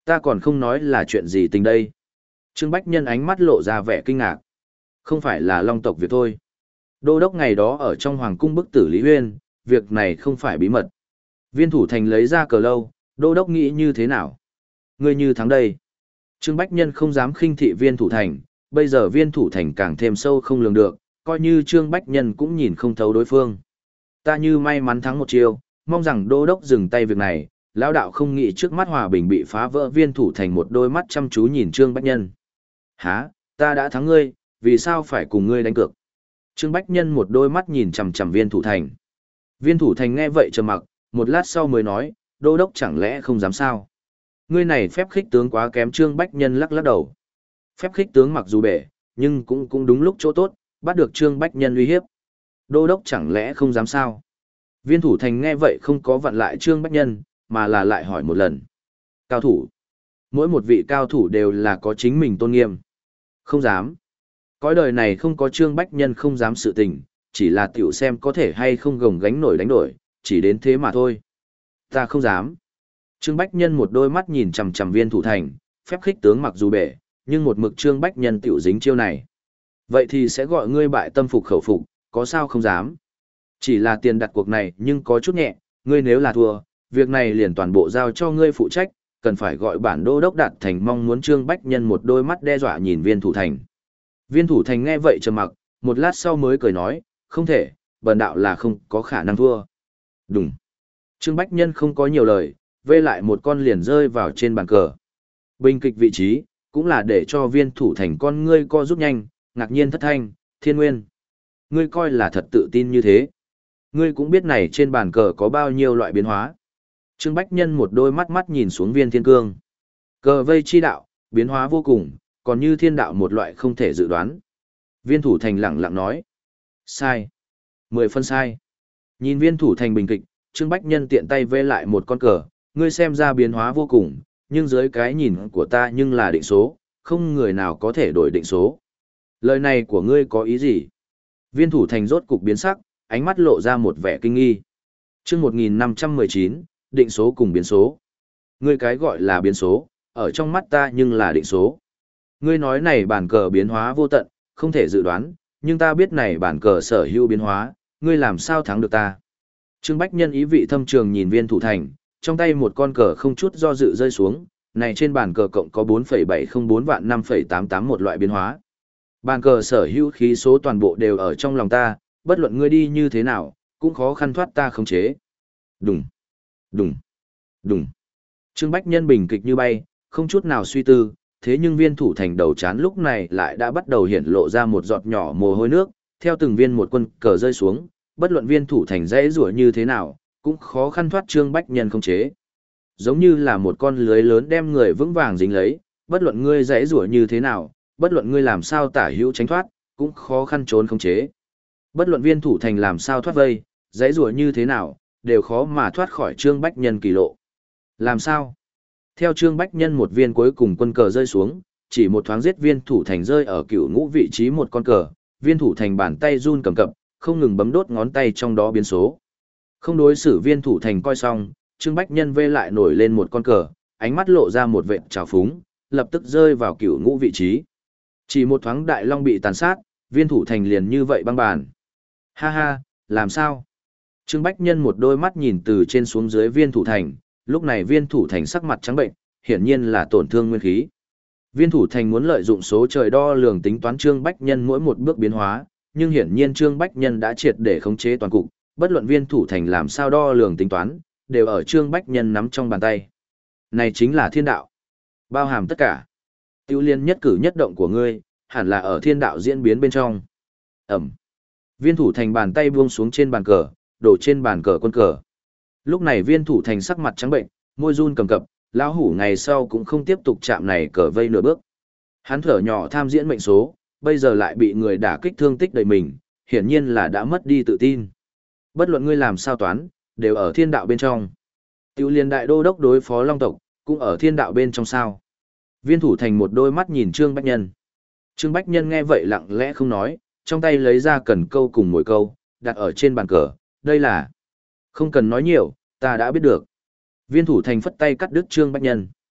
Ta còn không nói là chuyện gì tình đây. Trương Bách Nhân ánh mắt lộ ra vẻ kinh ngạc. Không phải là Long tộc việc thôi. Đô đốc ngày đó ở trong hoàng cung bức tử Lý Huyên, việc này không phải bí mật. Viên thủ thành lấy ra cờ lâu, đô đốc nghĩ như thế nào? Ngươi như thắng đây. Trương Bách Nhân không dám khinh thị viên thủ thành, bây giờ viên thủ thành càng thêm sâu không lường được, coi như Trương Bách Nhân cũng nhìn không thấu đối phương. Ta như may mắn thắng một chiêu, mong rằng đô đốc dừng tay việc này, lão đạo không nghĩ trước mắt hòa bình bị phá vỡ. Viên thủ thành một đôi mắt chăm chú nhìn Trương Bách Nhân. Hả, ta đã thắng ngươi, vì sao phải cùng ngươi đánh cược? Trương Bách Nhân một đôi mắt nhìn chằm chằm viên thủ thành. Viên thủ thành nghe vậy trầm mặc, một lát sau mới nói, đô đốc chẳng lẽ không dám sao? Ngươi này phép khích tướng quá kém. Trương Bách Nhân lắc lắc đầu. Phép khích tướng mặc dù bể, nhưng cũng cũng đúng lúc chỗ tốt, bắt được Trương Bách Nhân uy hiếp. Đô đốc chẳng lẽ không dám sao? Viên thủ thành nghe vậy không có vặn lại Trương Bách Nhân, mà là lại hỏi một lần. Cao thủ. Mỗi một vị cao thủ đều là có chính mình tôn nghiêm. Không dám. Cõi đời này không có Trương Bách Nhân không dám sự tình, chỉ là tiểu xem có thể hay không gồng gánh nổi đánh đổi, chỉ đến thế mà thôi. Ta không dám. Trương Bách Nhân một đôi mắt nhìn chằm chằm viên thủ thành, phép khích tướng mặc dù bể, nhưng một mực Trương Bách Nhân tiểu dính chiêu này. Vậy thì sẽ gọi ngươi bại tâm phục khẩu phục, có sao không dám. Chỉ là tiền đặt cuộc này nhưng có chút nhẹ, ngươi nếu là thua, việc này liền toàn bộ giao cho ngươi phụ trách, cần phải gọi bản đô đốc đạt thành mong muốn. Trương Bách Nhân một đôi mắt đe dọa nhìn viên thủ thành. Viên thủ thành nghe vậy trầm mặc, một lát sau mới cười nói, không thể, bần đạo là không có khả năng thua. Đúng. Trương Bách Nhân không có nhiều lời, vê lại một con liền rơi vào trên bàn cờ. Bình kịch vị trí, cũng là để cho viên thủ thành con ngươi co rút nhanh, ngạc nhiên thất thanh, thiên nguyên. Ngươi coi là thật tự tin như thế. Ngươi cũng biết này trên bàn cờ có bao nhiêu loại biến hóa. Trương Bách Nhân một đôi mắt mắt nhìn xuống viên thiên cương. Cờ vây chi đạo, biến hóa vô cùng, còn như thiên đạo một loại không thể dự đoán. Viên thủ thành lẳng lặng nói. Sai. Mười phân sai. Nhìn viên thủ thành bình kịch, Trương Bách Nhân tiện tay vê lại một con cờ, ngươi xem ra biến hóa vô cùng, nhưng dưới cái nhìn của ta nhưng là định số, không người nào có thể đổi định số. Lời này của ngươi có ý gì? Viên thủ thành rốt cục biến sắc, ánh mắt lộ ra một vẻ kinh nghi. Chương một nghìn năm trăm mười chín, định số cùng biến số. Ngươi cái gọi là biến số, ở trong mắt ta nhưng là định số. Ngươi nói này bản cờ biến hóa vô tận, không thể dự đoán, nhưng ta biết này bản cờ sở hữu biến hóa, ngươi làm sao thắng được ta? Trương Bách Nhân ý vị thâm trường nhìn viên thủ thành, trong tay một con cờ không chút do dự rơi xuống, này trên bàn cờ cộng có bốn phẩy bảy không bốn vạn năm phẩy tám tám một loại biến hóa. Bàn cờ sở hữu khí số toàn bộ đều ở trong lòng ta, bất luận ngươi đi như thế nào, cũng khó khăn thoát ta khống chế. Đùng, đùng, đùng. Trương Bách Nhân bình kịch như bay, không chút nào suy tư, thế nhưng viên thủ thành đầu chán lúc này lại đã bắt đầu hiển lộ ra một giọt nhỏ mồ hôi nước, theo từng viên một quân cờ rơi xuống, bất luận viên thủ thành dễ rủa như thế nào, cũng khó khăn thoát Trương Bách Nhân khống chế. Giống như là một con lưới lớn đem người vững vàng dính lấy, bất luận ngươi dễ rủa như thế nào, bất luận ngươi làm sao tả hữu tránh thoát, cũng khó khăn trốn khống chế. Bất luận viên thủ thành làm sao thoát vây, dễ rủa như thế nào, đều khó mà thoát khỏi Trương Bách Nhân kỳ lộ. Làm sao? Theo Trương Bách Nhân một viên cuối cùng quân cờ rơi xuống, chỉ một thoáng giết viên thủ thành rơi ở cựu ngũ vị trí một con cờ, viên thủ thành bàn tay run cầm cập, không ngừng bấm đốt ngón tay trong đó biến số. Không đối xử viên thủ thành coi xong, Trương Bách Nhân vê lại nổi lên một con cờ, ánh mắt lộ ra một vệt trào phúng, lập tức rơi vào cựu ngũ vị trí. Chỉ một thoáng đại long bị tàn sát, viên thủ thành liền như vậy băng bàn. Ha ha, làm sao? Trương Bách Nhân một đôi mắt nhìn từ trên xuống dưới viên thủ thành, lúc này viên thủ thành sắc mặt trắng bệnh, hiển nhiên là tổn thương nguyên khí. Viên thủ thành muốn lợi dụng số trời đo lường tính toán Trương Bách Nhân mỗi một bước biến hóa, nhưng hiển nhiên Trương Bách Nhân đã triệt để khống chế toàn cục, bất luận viên thủ thành làm sao đo lường tính toán, đều ở Trương Bách Nhân nắm trong bàn tay. Này chính là thiên đạo. Bao hàm tất cả. Tiêu liên nhất cử nhất động của ngươi, hẳn là ở thiên đạo diễn biến bên trong. Ẩm. Viên thủ thành bàn tay buông xuống trên bàn cờ, đổ trên bàn cờ quân cờ. Lúc này viên thủ thành sắc mặt trắng bệnh, môi run cầm cập, lão hủ ngày sau cũng không tiếp tục chạm này cờ vây nửa bước. Hắn thở nhỏ tham diễn mệnh số, bây giờ lại bị người đả kích thương tích đầy mình, hiển nhiên là đã mất đi tự tin. Bất luận ngươi làm sao toán, đều ở thiên đạo bên trong. Tiêu liên đại đô đốc đối phó long tộc, cũng ở thiên đạo bên trong sao. Viên thủ thành một đôi mắt nhìn Trương Bách Nhân. Trương Bách Nhân nghe vậy lặng lẽ không nói, trong tay lấy ra cần câu cùng mồi câu, đặt ở trên bàn cờ, đây là... Không cần nói nhiều, ta đã biết được. Viên thủ thành phất tay cắt đứt Trương Bách Nhân.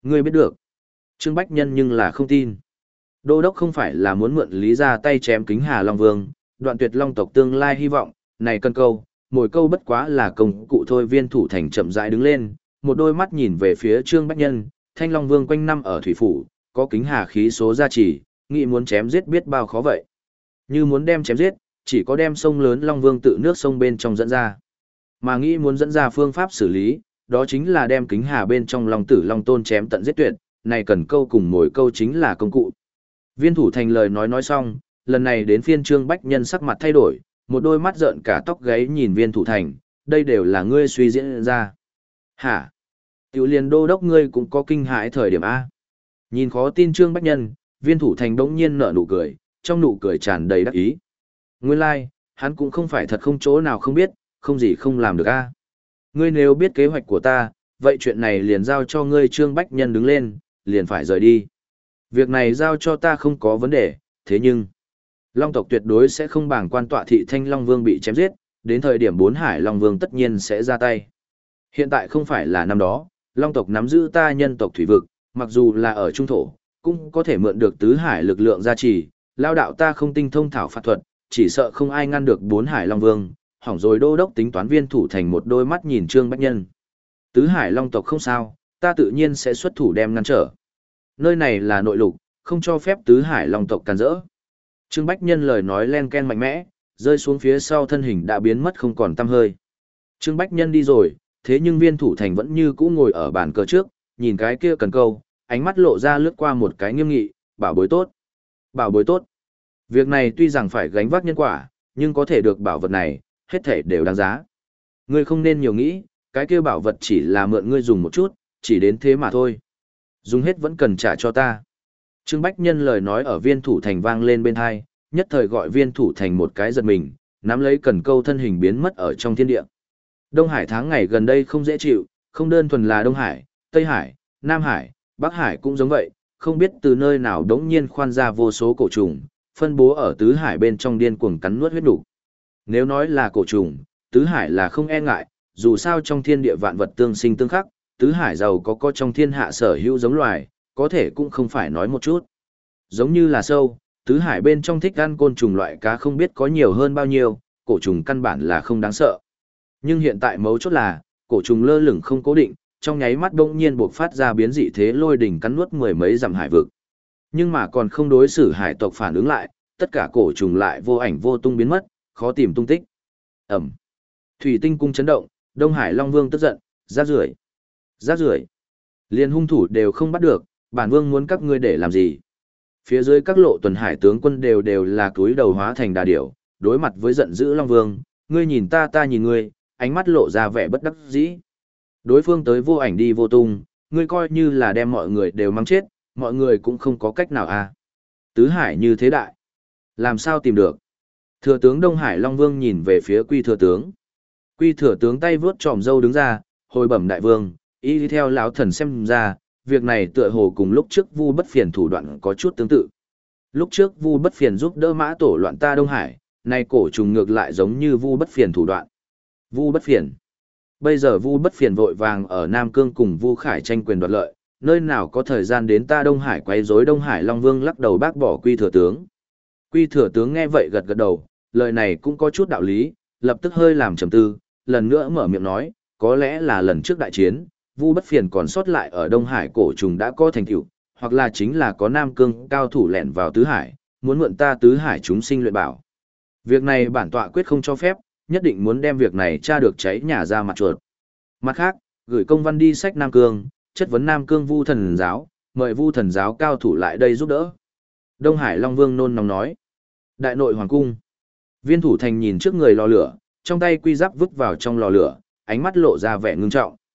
Ngươi biết được. Trương Bách Nhân nhưng là không tin. Đô đốc không phải là muốn mượn lý ra tay chém kính Hà Long Vương, đoạn tuyệt Long tộc tương lai hy vọng, này cần câu, mỗi câu bất quá là công cụ thôi. Viên thủ thành chậm rãi đứng lên, một đôi mắt nhìn về phía Trương Bách Nhân, Thanh Long Vương quanh năm ở thủy phủ, có kính hà khí số gia trì, nghĩ muốn chém giết biết bao khó vậy. Như muốn đem chém giết, chỉ có đem sông lớn Long Vương tự nước sông bên trong dẫn ra. Mà nghĩ muốn dẫn ra phương pháp xử lý, đó chính là đem kính hà bên trong Long Tử Long Tôn chém tận giết tuyệt, này cần câu cùng mỗi câu chính là công cụ. Viên thủ thành lời nói nói xong, lần này đến phiên Trương Bách Nhân sắc mặt thay đổi, một đôi mắt rợn cả tóc gáy nhìn viên thủ thành, đây đều là ngươi suy diễn ra. Hả? Tiểu liền đô đốc ngươi cũng có kinh hãi thời điểm A. Nhìn khó tin Trương Bách Nhân, viên thủ thành đống nhiên nở nụ cười, trong nụ cười tràn đầy đắc ý. Nguyên lai, like, hắn cũng không phải thật không chỗ nào không biết, không gì không làm được A. Ngươi nếu biết kế hoạch của ta, vậy chuyện này liền giao cho ngươi. Trương Bách Nhân đứng lên, liền phải rời đi. Việc này giao cho ta không có vấn đề, thế nhưng Long tộc tuyệt đối sẽ không bảng quan tọa thị Thanh Long Vương bị chém giết, đến thời điểm bốn Hải Long Vương tất nhiên sẽ ra tay. Hiện tại không phải là năm đó, Long tộc nắm giữ ta nhân tộc thủy vực, mặc dù là ở trung thổ, cũng có thể mượn được tứ hải lực lượng gia trì, lao đạo ta không tinh thông thảo phạt thuật, chỉ sợ không ai ngăn được bốn Hải Long Vương. Hỏng rồi. Đô đốc tính toán. Viên thủ thành một đôi mắt nhìn Trương Bách Nhân. Tứ Hải Long tộc không sao, ta tự nhiên sẽ xuất thủ đem ngăn trở. Nơi này là nội lục, không cho phép tứ Hải Long tộc càn rỡ. Trương Bách Nhân lời nói len ken mạnh mẽ, rơi xuống phía sau thân hình đã biến mất không còn tăm hơi. Trương Bách Nhân đi rồi, thế nhưng viên thủ thành vẫn như cũ ngồi ở bàn cờ trước, nhìn cái kia cần câu, ánh mắt lộ ra lướt qua một cái nghiêm nghị, bảo bối tốt. Bảo bối tốt. Việc này tuy rằng phải gánh vác nhân quả, nhưng có thể được bảo vật này, hết thể đều đáng giá. Ngươi không nên nhiều nghĩ, cái kia bảo vật chỉ là mượn ngươi dùng một chút, chỉ đến thế mà thôi. Dùng hết vẫn cần trả cho ta. Trương Bách Nhân lời nói ở viên thủ thành vang lên bên hai, nhất thời gọi viên thủ thành một cái giật mình, nắm lấy cần câu thân hình biến mất ở trong thiên địa. Đông Hải tháng ngày gần đây không dễ chịu, không đơn thuần là Đông Hải, Tây Hải, Nam Hải, Bắc Hải cũng giống vậy, không biết từ nơi nào đống nhiên khoan ra vô số cổ trùng, phân bố ở tứ hải bên trong điên cuồng cắn nuốt huyết đủ. Nếu nói là cổ trùng, tứ hải là không e ngại, dù sao trong thiên địa vạn vật tương sinh tương khắc, tứ hải giàu có có trong thiên hạ sở hữu giống loài, có thể cũng không phải nói một chút. Giống như là sâu, tứ hải bên trong thích ăn côn trùng loại cá không biết có nhiều hơn bao nhiêu, cổ trùng căn bản là không đáng sợ. Nhưng hiện tại mấu chốt là, cổ trùng lơ lửng không cố định, trong nháy mắt bỗng nhiên buộc phát ra biến dị thế lôi đỉnh cắn nuốt mười mấy dặm hải vực. Nhưng mà còn không đối xử hải tộc phản ứng lại, tất cả cổ trùng lại vô ảnh vô tung biến mất, khó tìm tung tích. Ẩm. Thủy tinh cung chấn động, Đông Hải Long Vương tức giận, rác rưởi, rác rưởi. Liên hung thủ đều không bắt được, bản vương muốn các ngươi để làm gì? Phía dưới các lộ tuần hải tướng quân đều đều là túi đầu hóa thành đà điểu, đối mặt với giận dữ Long Vương, ngươi nhìn ta ta nhìn ngươi, ánh mắt lộ ra vẻ bất đắc dĩ. Đối phương tới vô ảnh đi vô tung, ngươi coi như là đem mọi người đều mang chết, mọi người cũng không có cách nào à. Tứ hải như thế đại, làm sao tìm được? Thừa tướng Đông Hải Long Vương nhìn về phía Quy thừa tướng. Quy thừa tướng tay vướt tròm râu đứng ra, hồi bẩm đại vương, y đi theo lão thần xem ra, việc này tựa hồ cùng lúc trước Vu Bất Phiền thủ đoạn có chút tương tự. Lúc trước Vu Bất Phiền giúp đỡ Mã Tổ loạn ta Đông Hải, nay cổ trùng ngược lại giống như Vu Bất Phiền thủ đoạn. Vu Bất Phiền. Bây giờ Vu Bất Phiền vội vàng ở Nam Cương cùng Vu Khải tranh quyền đoạt lợi, nơi nào có thời gian đến ta Đông Hải quấy rối. Đông Hải Long Vương lắc đầu bác bỏ Quy thừa tướng. Quy thừa tướng nghe vậy gật gật đầu, lời này cũng có chút đạo lý, lập tức hơi làm trầm tư, lần nữa mở miệng nói, có lẽ là lần trước đại chiến, Vu Bất Phiền còn sót lại ở Đông Hải cổ trùng đã có thành tựu, hoặc là chính là có Nam Cương cao thủ lẻn vào tứ hải, muốn mượn ta tứ hải chúng sinh luyện bảo. Việc này bản tọa quyết không cho phép, nhất định muốn đem việc này tra được cháy nhà ra mặt chuột. Mặt khác, gửi công văn đi sách Nam Cương, chất vấn Nam Cương Vu Thần giáo, mời Vu Thần giáo cao thủ lại đây giúp đỡ. Đông Hải Long Vương nôn nóng nói. Đại nội hoàng cung. Viên thủ thành nhìn trước người lò lửa, trong tay quy giáp vứt vào trong lò lửa, ánh mắt lộ ra vẻ ngưng trọng.